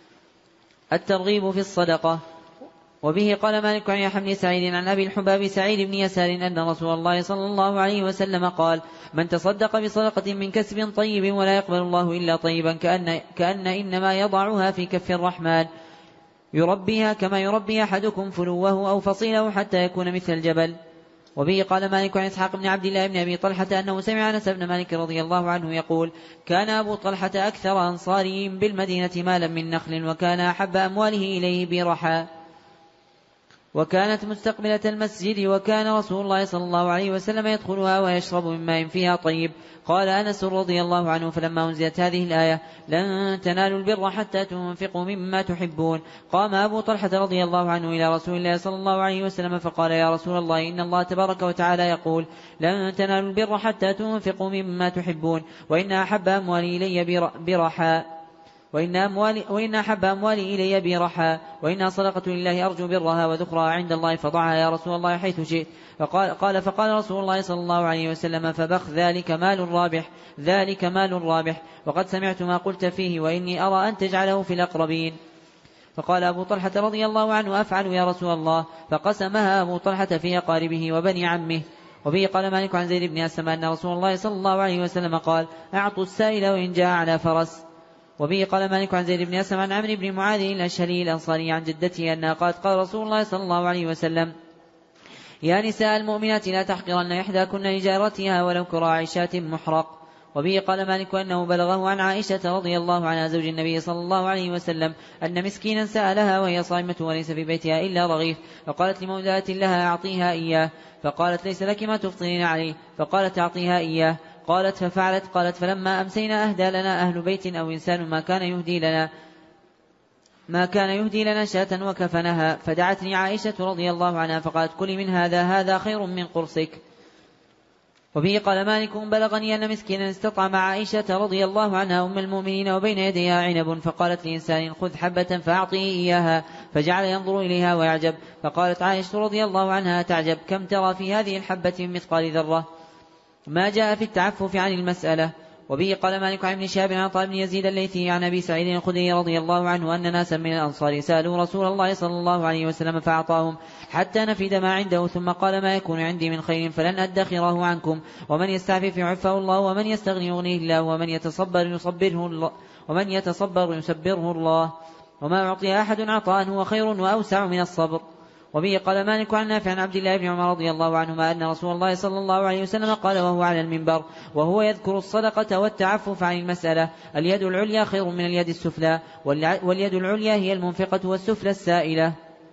C: الترغيب في الصدقة. وبه قال مالك عن يحيى بن سعيد عن أبي الحباب سعيد بن يسار أن رسول الله صلى الله عليه وسلم قال من تصدق بصدقة من كسب طيب ولا يقبل الله إلا طيبا كأن, كأن إنما يضعها في كف الرحمن يربيها كما يربي أحدكم فلوه أو فصيله حتى يكون مثل الجبل. وبه قال مالك عن إسحاق بن عبد الله بن أبي طلحة أنه سمع أنس بن مالك رضي الله عنه يقول كان أبو طلحة أكثر أنصاري بالمدينة مالا من نخل، وكان أحب أمواله إليه برحى، وكانت مستقبلة المسجد، وكان رسول الله صلى الله عليه وسلم يدخلها ويشرب من ماء فيها طيب. قال أنس رضي الله عنه فلما أنزلت هذه الآية لن تنالوا البر حتى تنفقوا مما تحبون قام أبو طلحة رضي الله عنه إلى رسول الله صلى الله عليه وسلم فقال يا رسول الله إن الله تبارك وتعالى يقول لن تنالوا البر حتى تنفقوا مما تحبون، وإن أحب أموالي إلي برحى وإن, أموالي وإن أحب أموالي إلي برحى وإنها صدقة لله أرجو برها وذخرها عند الله فضعها يا رسول الله حيث شئت. فقال, قال فقال رسول الله صلى الله عليه وسلم فبخ ذلك مال رابح ذلك مال رابح وقد سمعت ما قلت فيه وإني أرى أن تجعله في الأقربين. فقال أبو طلحة رضي الله عنه أفعل يا رسول الله، فقسمها أبو طلحة في أقاربه وبني عمه. وبه قال مالك عن زيد بن أسلم أن رسول الله صلى الله عليه وسلم قال أعطوا السائل وإن جاء على فرس. وبه قال مالك عن زيد بن أسلم عن عمرو بن معاذ الأشهري الأنصاري عن جدته أنها قالت قال رسول الله صلى الله عليه وسلم يا نساء المؤمنات لا تحقرن إحداكن لجارتها ولو كراع شاة محرق. وبه قال مالك أنه بلغه عن عائشة رضي الله عنها زوج النبي صلى الله عليه وسلم أن مسكينا سألها وهي صائمة وليس في بيتها إلا رغيف، فقالت لمولاة لها أعطيها إياه، فقالت ليس لك ما تفطرين عليه، فقالت أعطيها إياه، قالت ففعلت. قالت فلما أمسينا أهدى لنا أهل بيت أو إنسان ما كان يهدي لنا ما كان يهدي لنا شاة وكفنها، فدعتني عائشة رضي الله عنها فقالت كلي من هذا، هذا خير من قرصك. وبه قال مالك بلغني أن مسكينا استطعم عائشة رضي الله عنها أم المؤمنين وبين يديها عنب، فقالت لإنسان خذ حبة فأعطيه إياها، فجعل ينظر إليها ويعجب، فقالت عائشة رضي الله عنها تعجب كم ترى في هذه الحبة من مثقال ذرة. ما جاء في التعفف عن المسألة. وبه قال مالك عن ابن شهاب عن عطاء بن يزيد الليثي عن أبي سعيد الخدري رضي الله عنه أن ناسا من الأنصار سألوا رسول الله صلى الله عليه وسلم فأعطاهم حتى نفد ما عنده، ثم قال ما يكون عندي من خير فلن أدخره عنكم، ومن يستعفف يعفه الله، ومن يستغني يغنيه الله، ومن يتصبر يصبره الله ومن يتصبر يسبره الله، وما أعطي أحد عطاء هو خير وأوسع من الصبر. وبه قال مالك عن نافع عن عبد الله بن عمر رضي الله عنهما أن رسول الله صلى الله عليه وسلم قال وهو على المنبر وهو يذكر الصدقة والتعفف عن المسألة: اليد العليا خير من اليد السفلى، واليد العليا هي المنفقة والسفلى السائلة.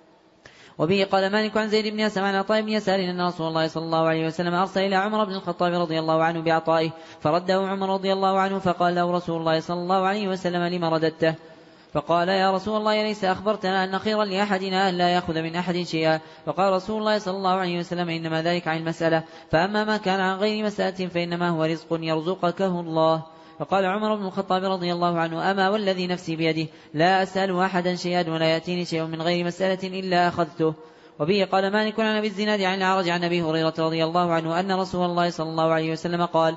C: وبه قال مالك عن زيد بن أسلم عن عطاء بن يسار أن رسول الله صلى الله عليه وسلم أرسل إلى عمر بن الخطاب رضي الله عنه بعطائه، فرده عمر رضي الله عنه، فقال له رسول الله صلى الله عليه وسلم لما رددته؟ فقال يا رسول الله ليس أخبرتنا أن خيرا لأحدنا أن لا يأخذ من أحد شيئا؟ فقال رسول الله صلى الله عليه وسلم إنما ذلك عن المسألة، فأما ما كان عن غير مسألة فإنما هو رزق يرزقكه الله. فقال عمر بن الخطاب رضي الله عنه أما والذي نفسي بيده لا أسأل أحدا شيئا ولا يأتيني شيء من غير مسألة إلا أخذته. وبه قال مالك عن أبي الزناد عن الأعرج عن أبي هريرة رضي الله عنه أن رسول الله صلى الله عليه وسلم قال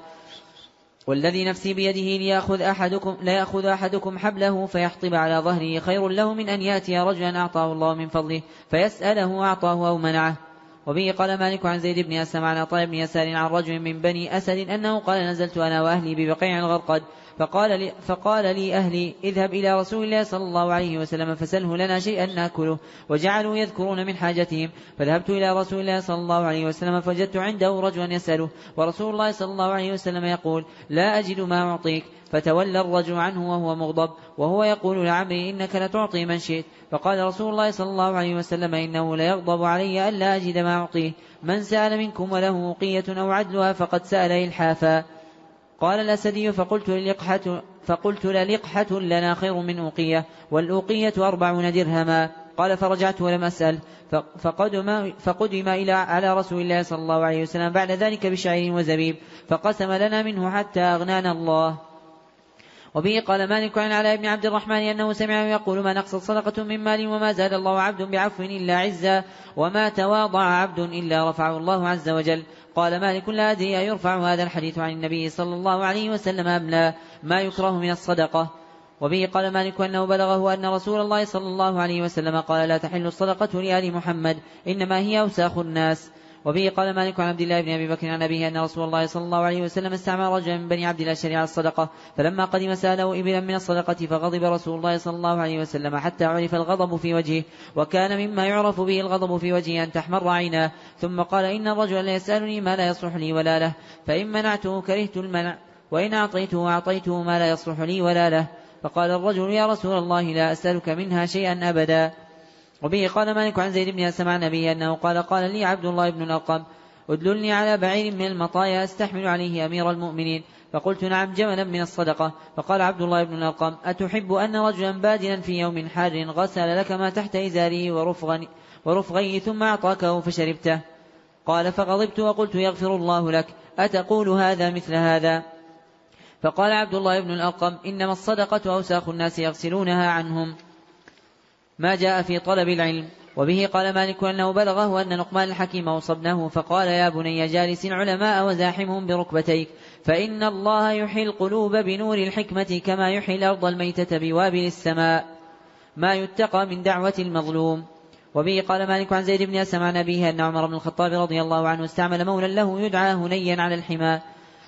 C: والذي نفسي بيده ليأخذ أحدكم, لا يأخذ أحدكم حبله فيحطب على ظهره خير له من أن يأتي رجلا أعطاه الله من فضله فيسأله أعطاه أو منعه. وبه قال مالك عن زيد بن أسلم عن عطاء بن يسار عن رجل من بني أسد أنه قال نزلت أنا وأهلي ببقيع الغرقد، فقال لي, فقال لي أهلي اذهب إلى رسول الله صلى الله عليه وسلم فسله لنا شيئا نأكله، وجعلوا يذكرون من حاجتهم. فذهبت إلى رسول الله صلى الله عليه وسلم فوجدت عنده رجلا يسأله، ورسول الله صلى الله عليه وسلم يقول لا أجد ما أعطيك، فتولى الرجل عنه وهو مغضب وهو يقول لعمري إنك لتعطي من شئت. فقال رسول الله صلى الله عليه وسلم إنه ليغضب علي ألا أجد ما أعطيه، من سأل منكم وله وقية أو عدلها فقد سأل إلحافا. قال الأسدي فقلت للقحة, فقلت للقحة لنا خير من أوقية، والأوقية أربعون درهما. قال فرجعت ولم أسأل، فقدم, فقدم إلى على رسول الله صلى الله عليه وسلم بعد ذلك بشعير وزبيب فقسم لنا منه حتى أغنانا الله. وبه قال مالك عن علاء بن عبد الرحمن أنه سمعه يقول ما نقصت صدقة من مال وما زاد الله عبد بعفو إلا عزا، وما تواضع عبد إلا رفعه الله عز وجل. قال مالك لا أدري أيرفع هذا الحديث عن النبي صلى الله عليه وسلم أم لا، ما يكره من الصدقة. وبه قال مالك أنه بلغه أن رسول الله صلى الله عليه وسلم قال لا تحل الصدقة لآل محمد إنما هي أوساخ الناس. وبه قال مالك عن عبد الله بن أبي بكر عن أبيه أن رسول الله صلى الله عليه وسلم استعمل رجلا من بني عبد الأشهر على الصدقة، فلما قدم سأله إبلا من الصدقة فغضب رسول الله صلى الله عليه وسلم حتى عرف الغضب في وجهه، وكان مما يعرف به الغضب في وجهه أن تحمر عيناه، ثم قال إن الرجل لا يسألني ما لا يصلح لي ولا له، فإن منعته كرهت المنع، وإن أعطيته أعطيته ما لا يصلح لي ولا له. فقال الرجل يا رسول الله لا أسألك منها شيئا أبدا. وبه قال مالك عن زيد بن أسلم عن أبيه أنه قال قال لي عبد الله بن الأرقم ادلني على بعير من المطايا أستحمل عليه أمير المؤمنين، فقلت نعم جملا من الصدقة. فقال عبد الله بن الأرقم أتحب أن رجلا بادلا في يوم حار غسل لك ما تحت إزاره ورفغيه ثم أعطاكه فشربته؟ قال فغضبت وقلت يغفر الله لك، أتقول هذا مثل هذا؟ فقال عبد الله بن الأرقم إنما الصدقة أوساخ الناس يغسلونها عنهم. ما جاء في طلب العلم. وبه قال مالك أنه بلغه أن لقمان الحكيم أوصى ابنه فقال يا بني جالس العلماء وزاحمهم بركبتيك، فإن الله يحيي القلوب بنور الحكمة كما يحيي الأرض الميتة بوابل السماء، ما يتقى من دعوة المظلوم. وبه قال مالك عن زيد بن أسلم عن أبيه أن عمر بن الخطاب رضي الله عنه استعمل مولا له يدعى هنيا على الحمى،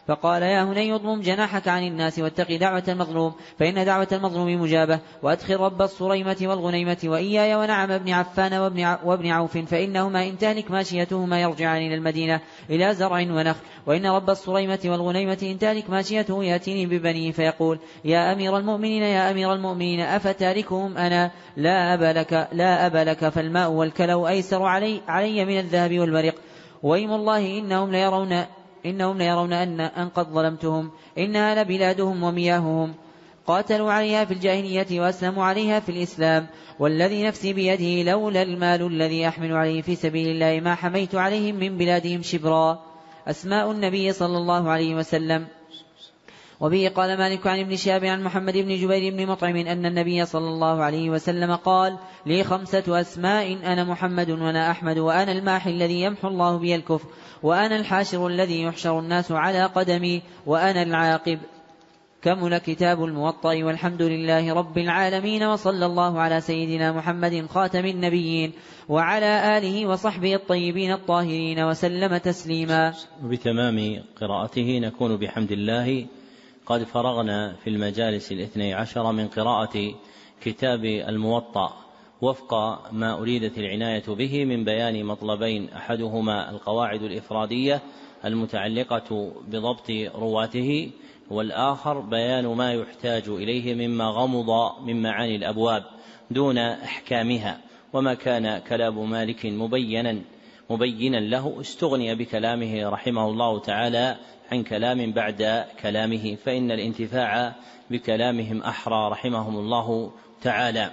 C: فقال يا هني اضمم جناحك عن الناس واتق دعوة المظلوم فإن دعوة المظلوم مجابة، وأدخل رب الصريمة والغنيمة وإياي ونعم ابن عفان وابن عوف فإنهما إن تهلك ماشيتهما يرجعان إلى المدينة إلى زرع ونخل، وإن رب الصريمة والغنيمة إن تهلك ماشيته يأتيني ببنيه فيقول يا أمير المؤمنين يا أمير المؤمنين أفتاركهم أنا لا أب لك, لا أب لك فالماء والكلو أيسر علي, علي من الذهب والورق، وإيم الله إنهم ليرون إنهم ليرون أن, أن قد ظلمتهم، إنها لبلادهم ومياههم، قاتلوا عليها في الجاهلية وأسلموا عليها في الإسلام، والذي نفسي بيده لولا المال الذي أحمل عليه في سبيل الله ما حميت عليهم من بلادهم شبرا. أسماء النبي صلى الله عليه وسلم. وبه قال مالك عن ابن شهاب عن محمد بن جبير بن مطعم أن النبي صلى الله عليه وسلم قال لي خمسة أسماء أنا محمد وأنا أحمد وأنا الماحي الذي يمحو الله بي الكفر وأنا الحاشر الذي يحشر الناس على قدمي وأنا العاقب. كمل كتاب الموطأ والحمد لله رب العالمين، وصلى الله على سيدنا محمد خاتم النبيين وعلى آله وصحبه الطيبين الطاهرين وسلم تسليما.
A: وبتمام قراءته نكون بحمد الله قد فرغنا في المجالس الاثني عشر من قراءة كتاب الموطأ وفق ما أريدت العناية به من بيان مطلبين، أحدهما القواعد الإفرادية المتعلقة بضبط رواته، والآخر بيان ما يحتاج إليه مما غمض من معاني الأبواب دون أحكامها، وما كان كلام مالك مبينا مبينا له استغني بكلامه رحمه الله تعالى عن كلام بعد كلامه، فإن الانتفاع بكلامهم أحرى رحمهم الله تعالى.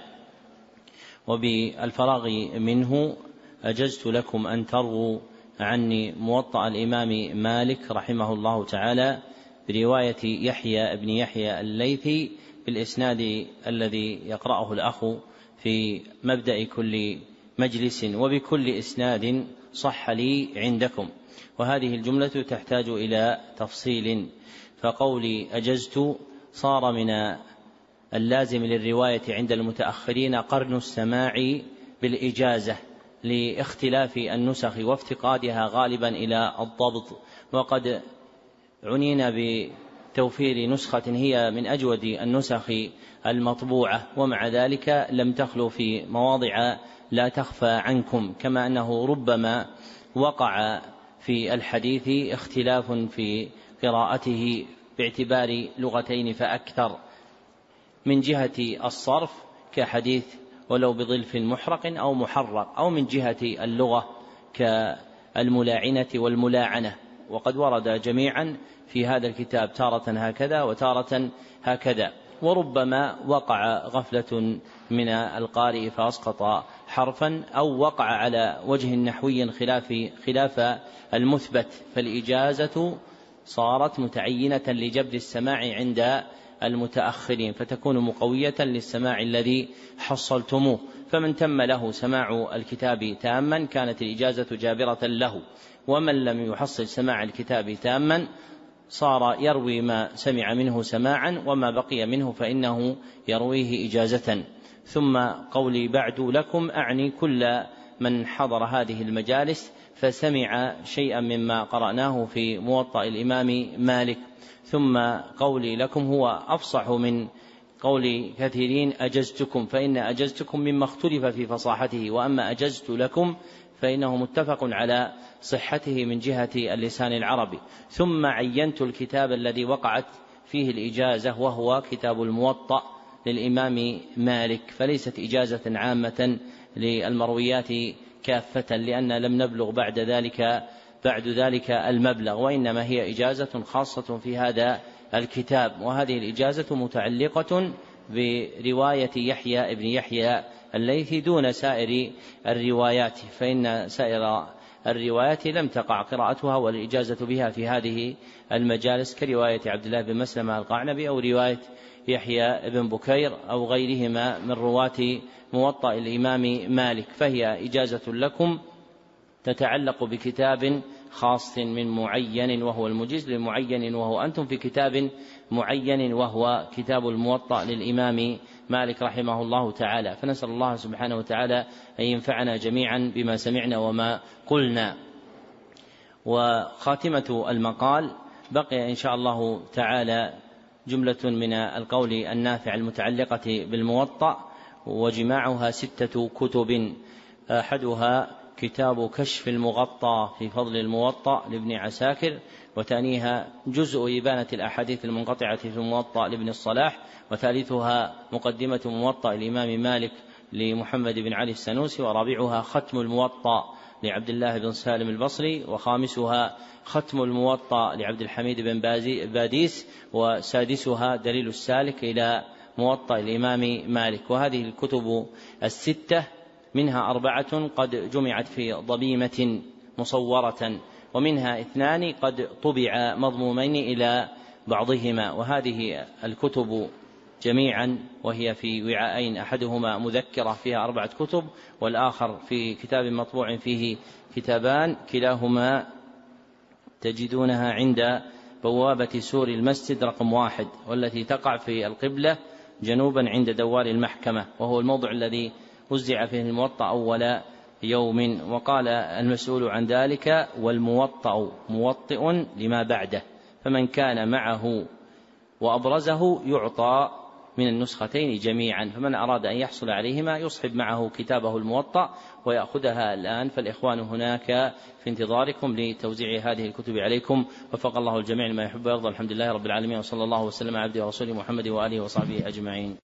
A: وبالفراغ منه أجزت لكم أن تروا عني موطأ الإمام مالك رحمه الله تعالى برواية يحيى ابن يحيى الليثي بالإسناد الذي يقرأه الأخ في مبدأ كل مجلس، وبكل إسناد صح لي عندكم. وهذه الجملة تحتاج إلى تفصيل، فقولي أجزت صار من اللازم للرواية عند المتأخرين قرن السماع بالإجازة لاختلاف النسخ وافتقادها غالبا إلى الضبط، وقد عنينا بتوفير نسخة هي من أجود النسخ المطبوعة، ومع ذلك لم تخلو في مواضع لا تخفى عنكم، كما أنه ربما وقع في الحديث اختلاف في قراءته باعتبار لغتين فأكثر، من جهة الصرف كحديث ولو بظلف محرق أو محرق، أو من جهة اللغة كالملاعنة والملاعنة، وقد ورد جميعا في هذا الكتاب تارة هكذا وتارة هكذا، وربما وقع غفلة من القارئ فأسقط حرفا، أو وقع على وجه نحوي خلاف خلاف المثبت، فالإجازة صارت متعينة لجبر السماع عند المتأخرين، فتكون مقوية للسماع الذي حصلتموه، فمن تم له سماع الكتاب تاما كانت الإجازة جابرة له، ومن لم يحصل سماع الكتاب تاما صار يروي ما سمع منه سماعا، وما بقي منه فإنه يرويه إجازة. ثم قولي بعد لكم أعني كل من حضر هذه المجالس فسمع شيئا مما قرأناه في موطأ الإمام مالك. ثم قولي لكم هو أفصح من قول كثيرين أجزتكم، فإن أجزتكم مما اختلف في فصاحته، وأما أجزت لكم فإنه متفق على صحته من جهة اللسان العربي. ثم عينت الكتاب الذي وقعت فيه الإجازة وهو كتاب الموطأ للإمام مالك، فليست إجازة عامة للمرويات كافة، لأن لم نبلغ بعد ذلك بعد ذلك المبلغ، وإنما هي إجازة خاصة في هذا الكتاب، وهذه الإجازة متعلقة برواية يحيى ابن يحيى الليثي دون سائر الروايات، فإن سائر الروايات لم تقع قراءتها والإجازة بها في هذه المجالس، كرواية عبد الله بن مسلمة القعنبي أو رواية يحيى بن بكير أو غيرهما من رواة موطأ الإمام مالك، فهي إجازة لكم تتعلق بكتاب خاص من معين وهو المجيز للمعين وهو أنتم، في كتاب معين وهو كتاب الموطأ للإمام مالك رحمه الله تعالى. فنسأل الله سبحانه وتعالى أن ينفعنا جميعا بما سمعنا وما قلنا. وخاتمة المقال بقي إن شاء الله تعالى جملة من القول النافع المتعلقة بالموطأ، وجماعها ستة كتب. أحدها كتاب كشف المغطى في فضل الموطأ لابن عساكر، وثانيها جزء إبانة الأحاديث المنقطعة في الموطأ لابن الصلاح، وثالثها مقدمة موطأ الإمام مالك لمحمد بن علي السنوسي، ورابعها ختم الموطأ لعبد الله بن سالم البصري، وخامسها ختم الموطأ لعبد الحميد بن باديس، وسادسها دليل السالك إلى موطأ الإمام مالك. وهذه الكتب الستة منها أربعة قد جمعت في ضبيمة مصورة، ومنها اثنان قد طبع مضمومين إلى بعضهما. وهذه الكتب جميعا وهي في وعاءين، أحدهما مذكرة فيها أربعة كتب، والآخر في كتاب مطبوع فيه كتابان، كلاهما تجدونها عند بوابة سور المسجد رقم واحد، والتي تقع في القبلة جنوبا عند دوار المحكمة، وهو الموضع الذي وزع فيه الموطأ أول يوم. وقال المسؤول عن ذلك: والموطأ موطئ لما بعده، فمن كان معه وأبرزه يعطى من النسختين جميعا، فمن أراد أن يحصل عليهما يصحب معه كتابه الموطأ ويأخذها الآن، فالإخوان هناك في انتظاركم لتوزيع هذه الكتب عليكم. وفق الله الجميع لما يحب ويرضى. الحمد لله رب العالمين، وصلى الله وسلم على عبده ورسوله محمد وآله وصحبه أجمعين.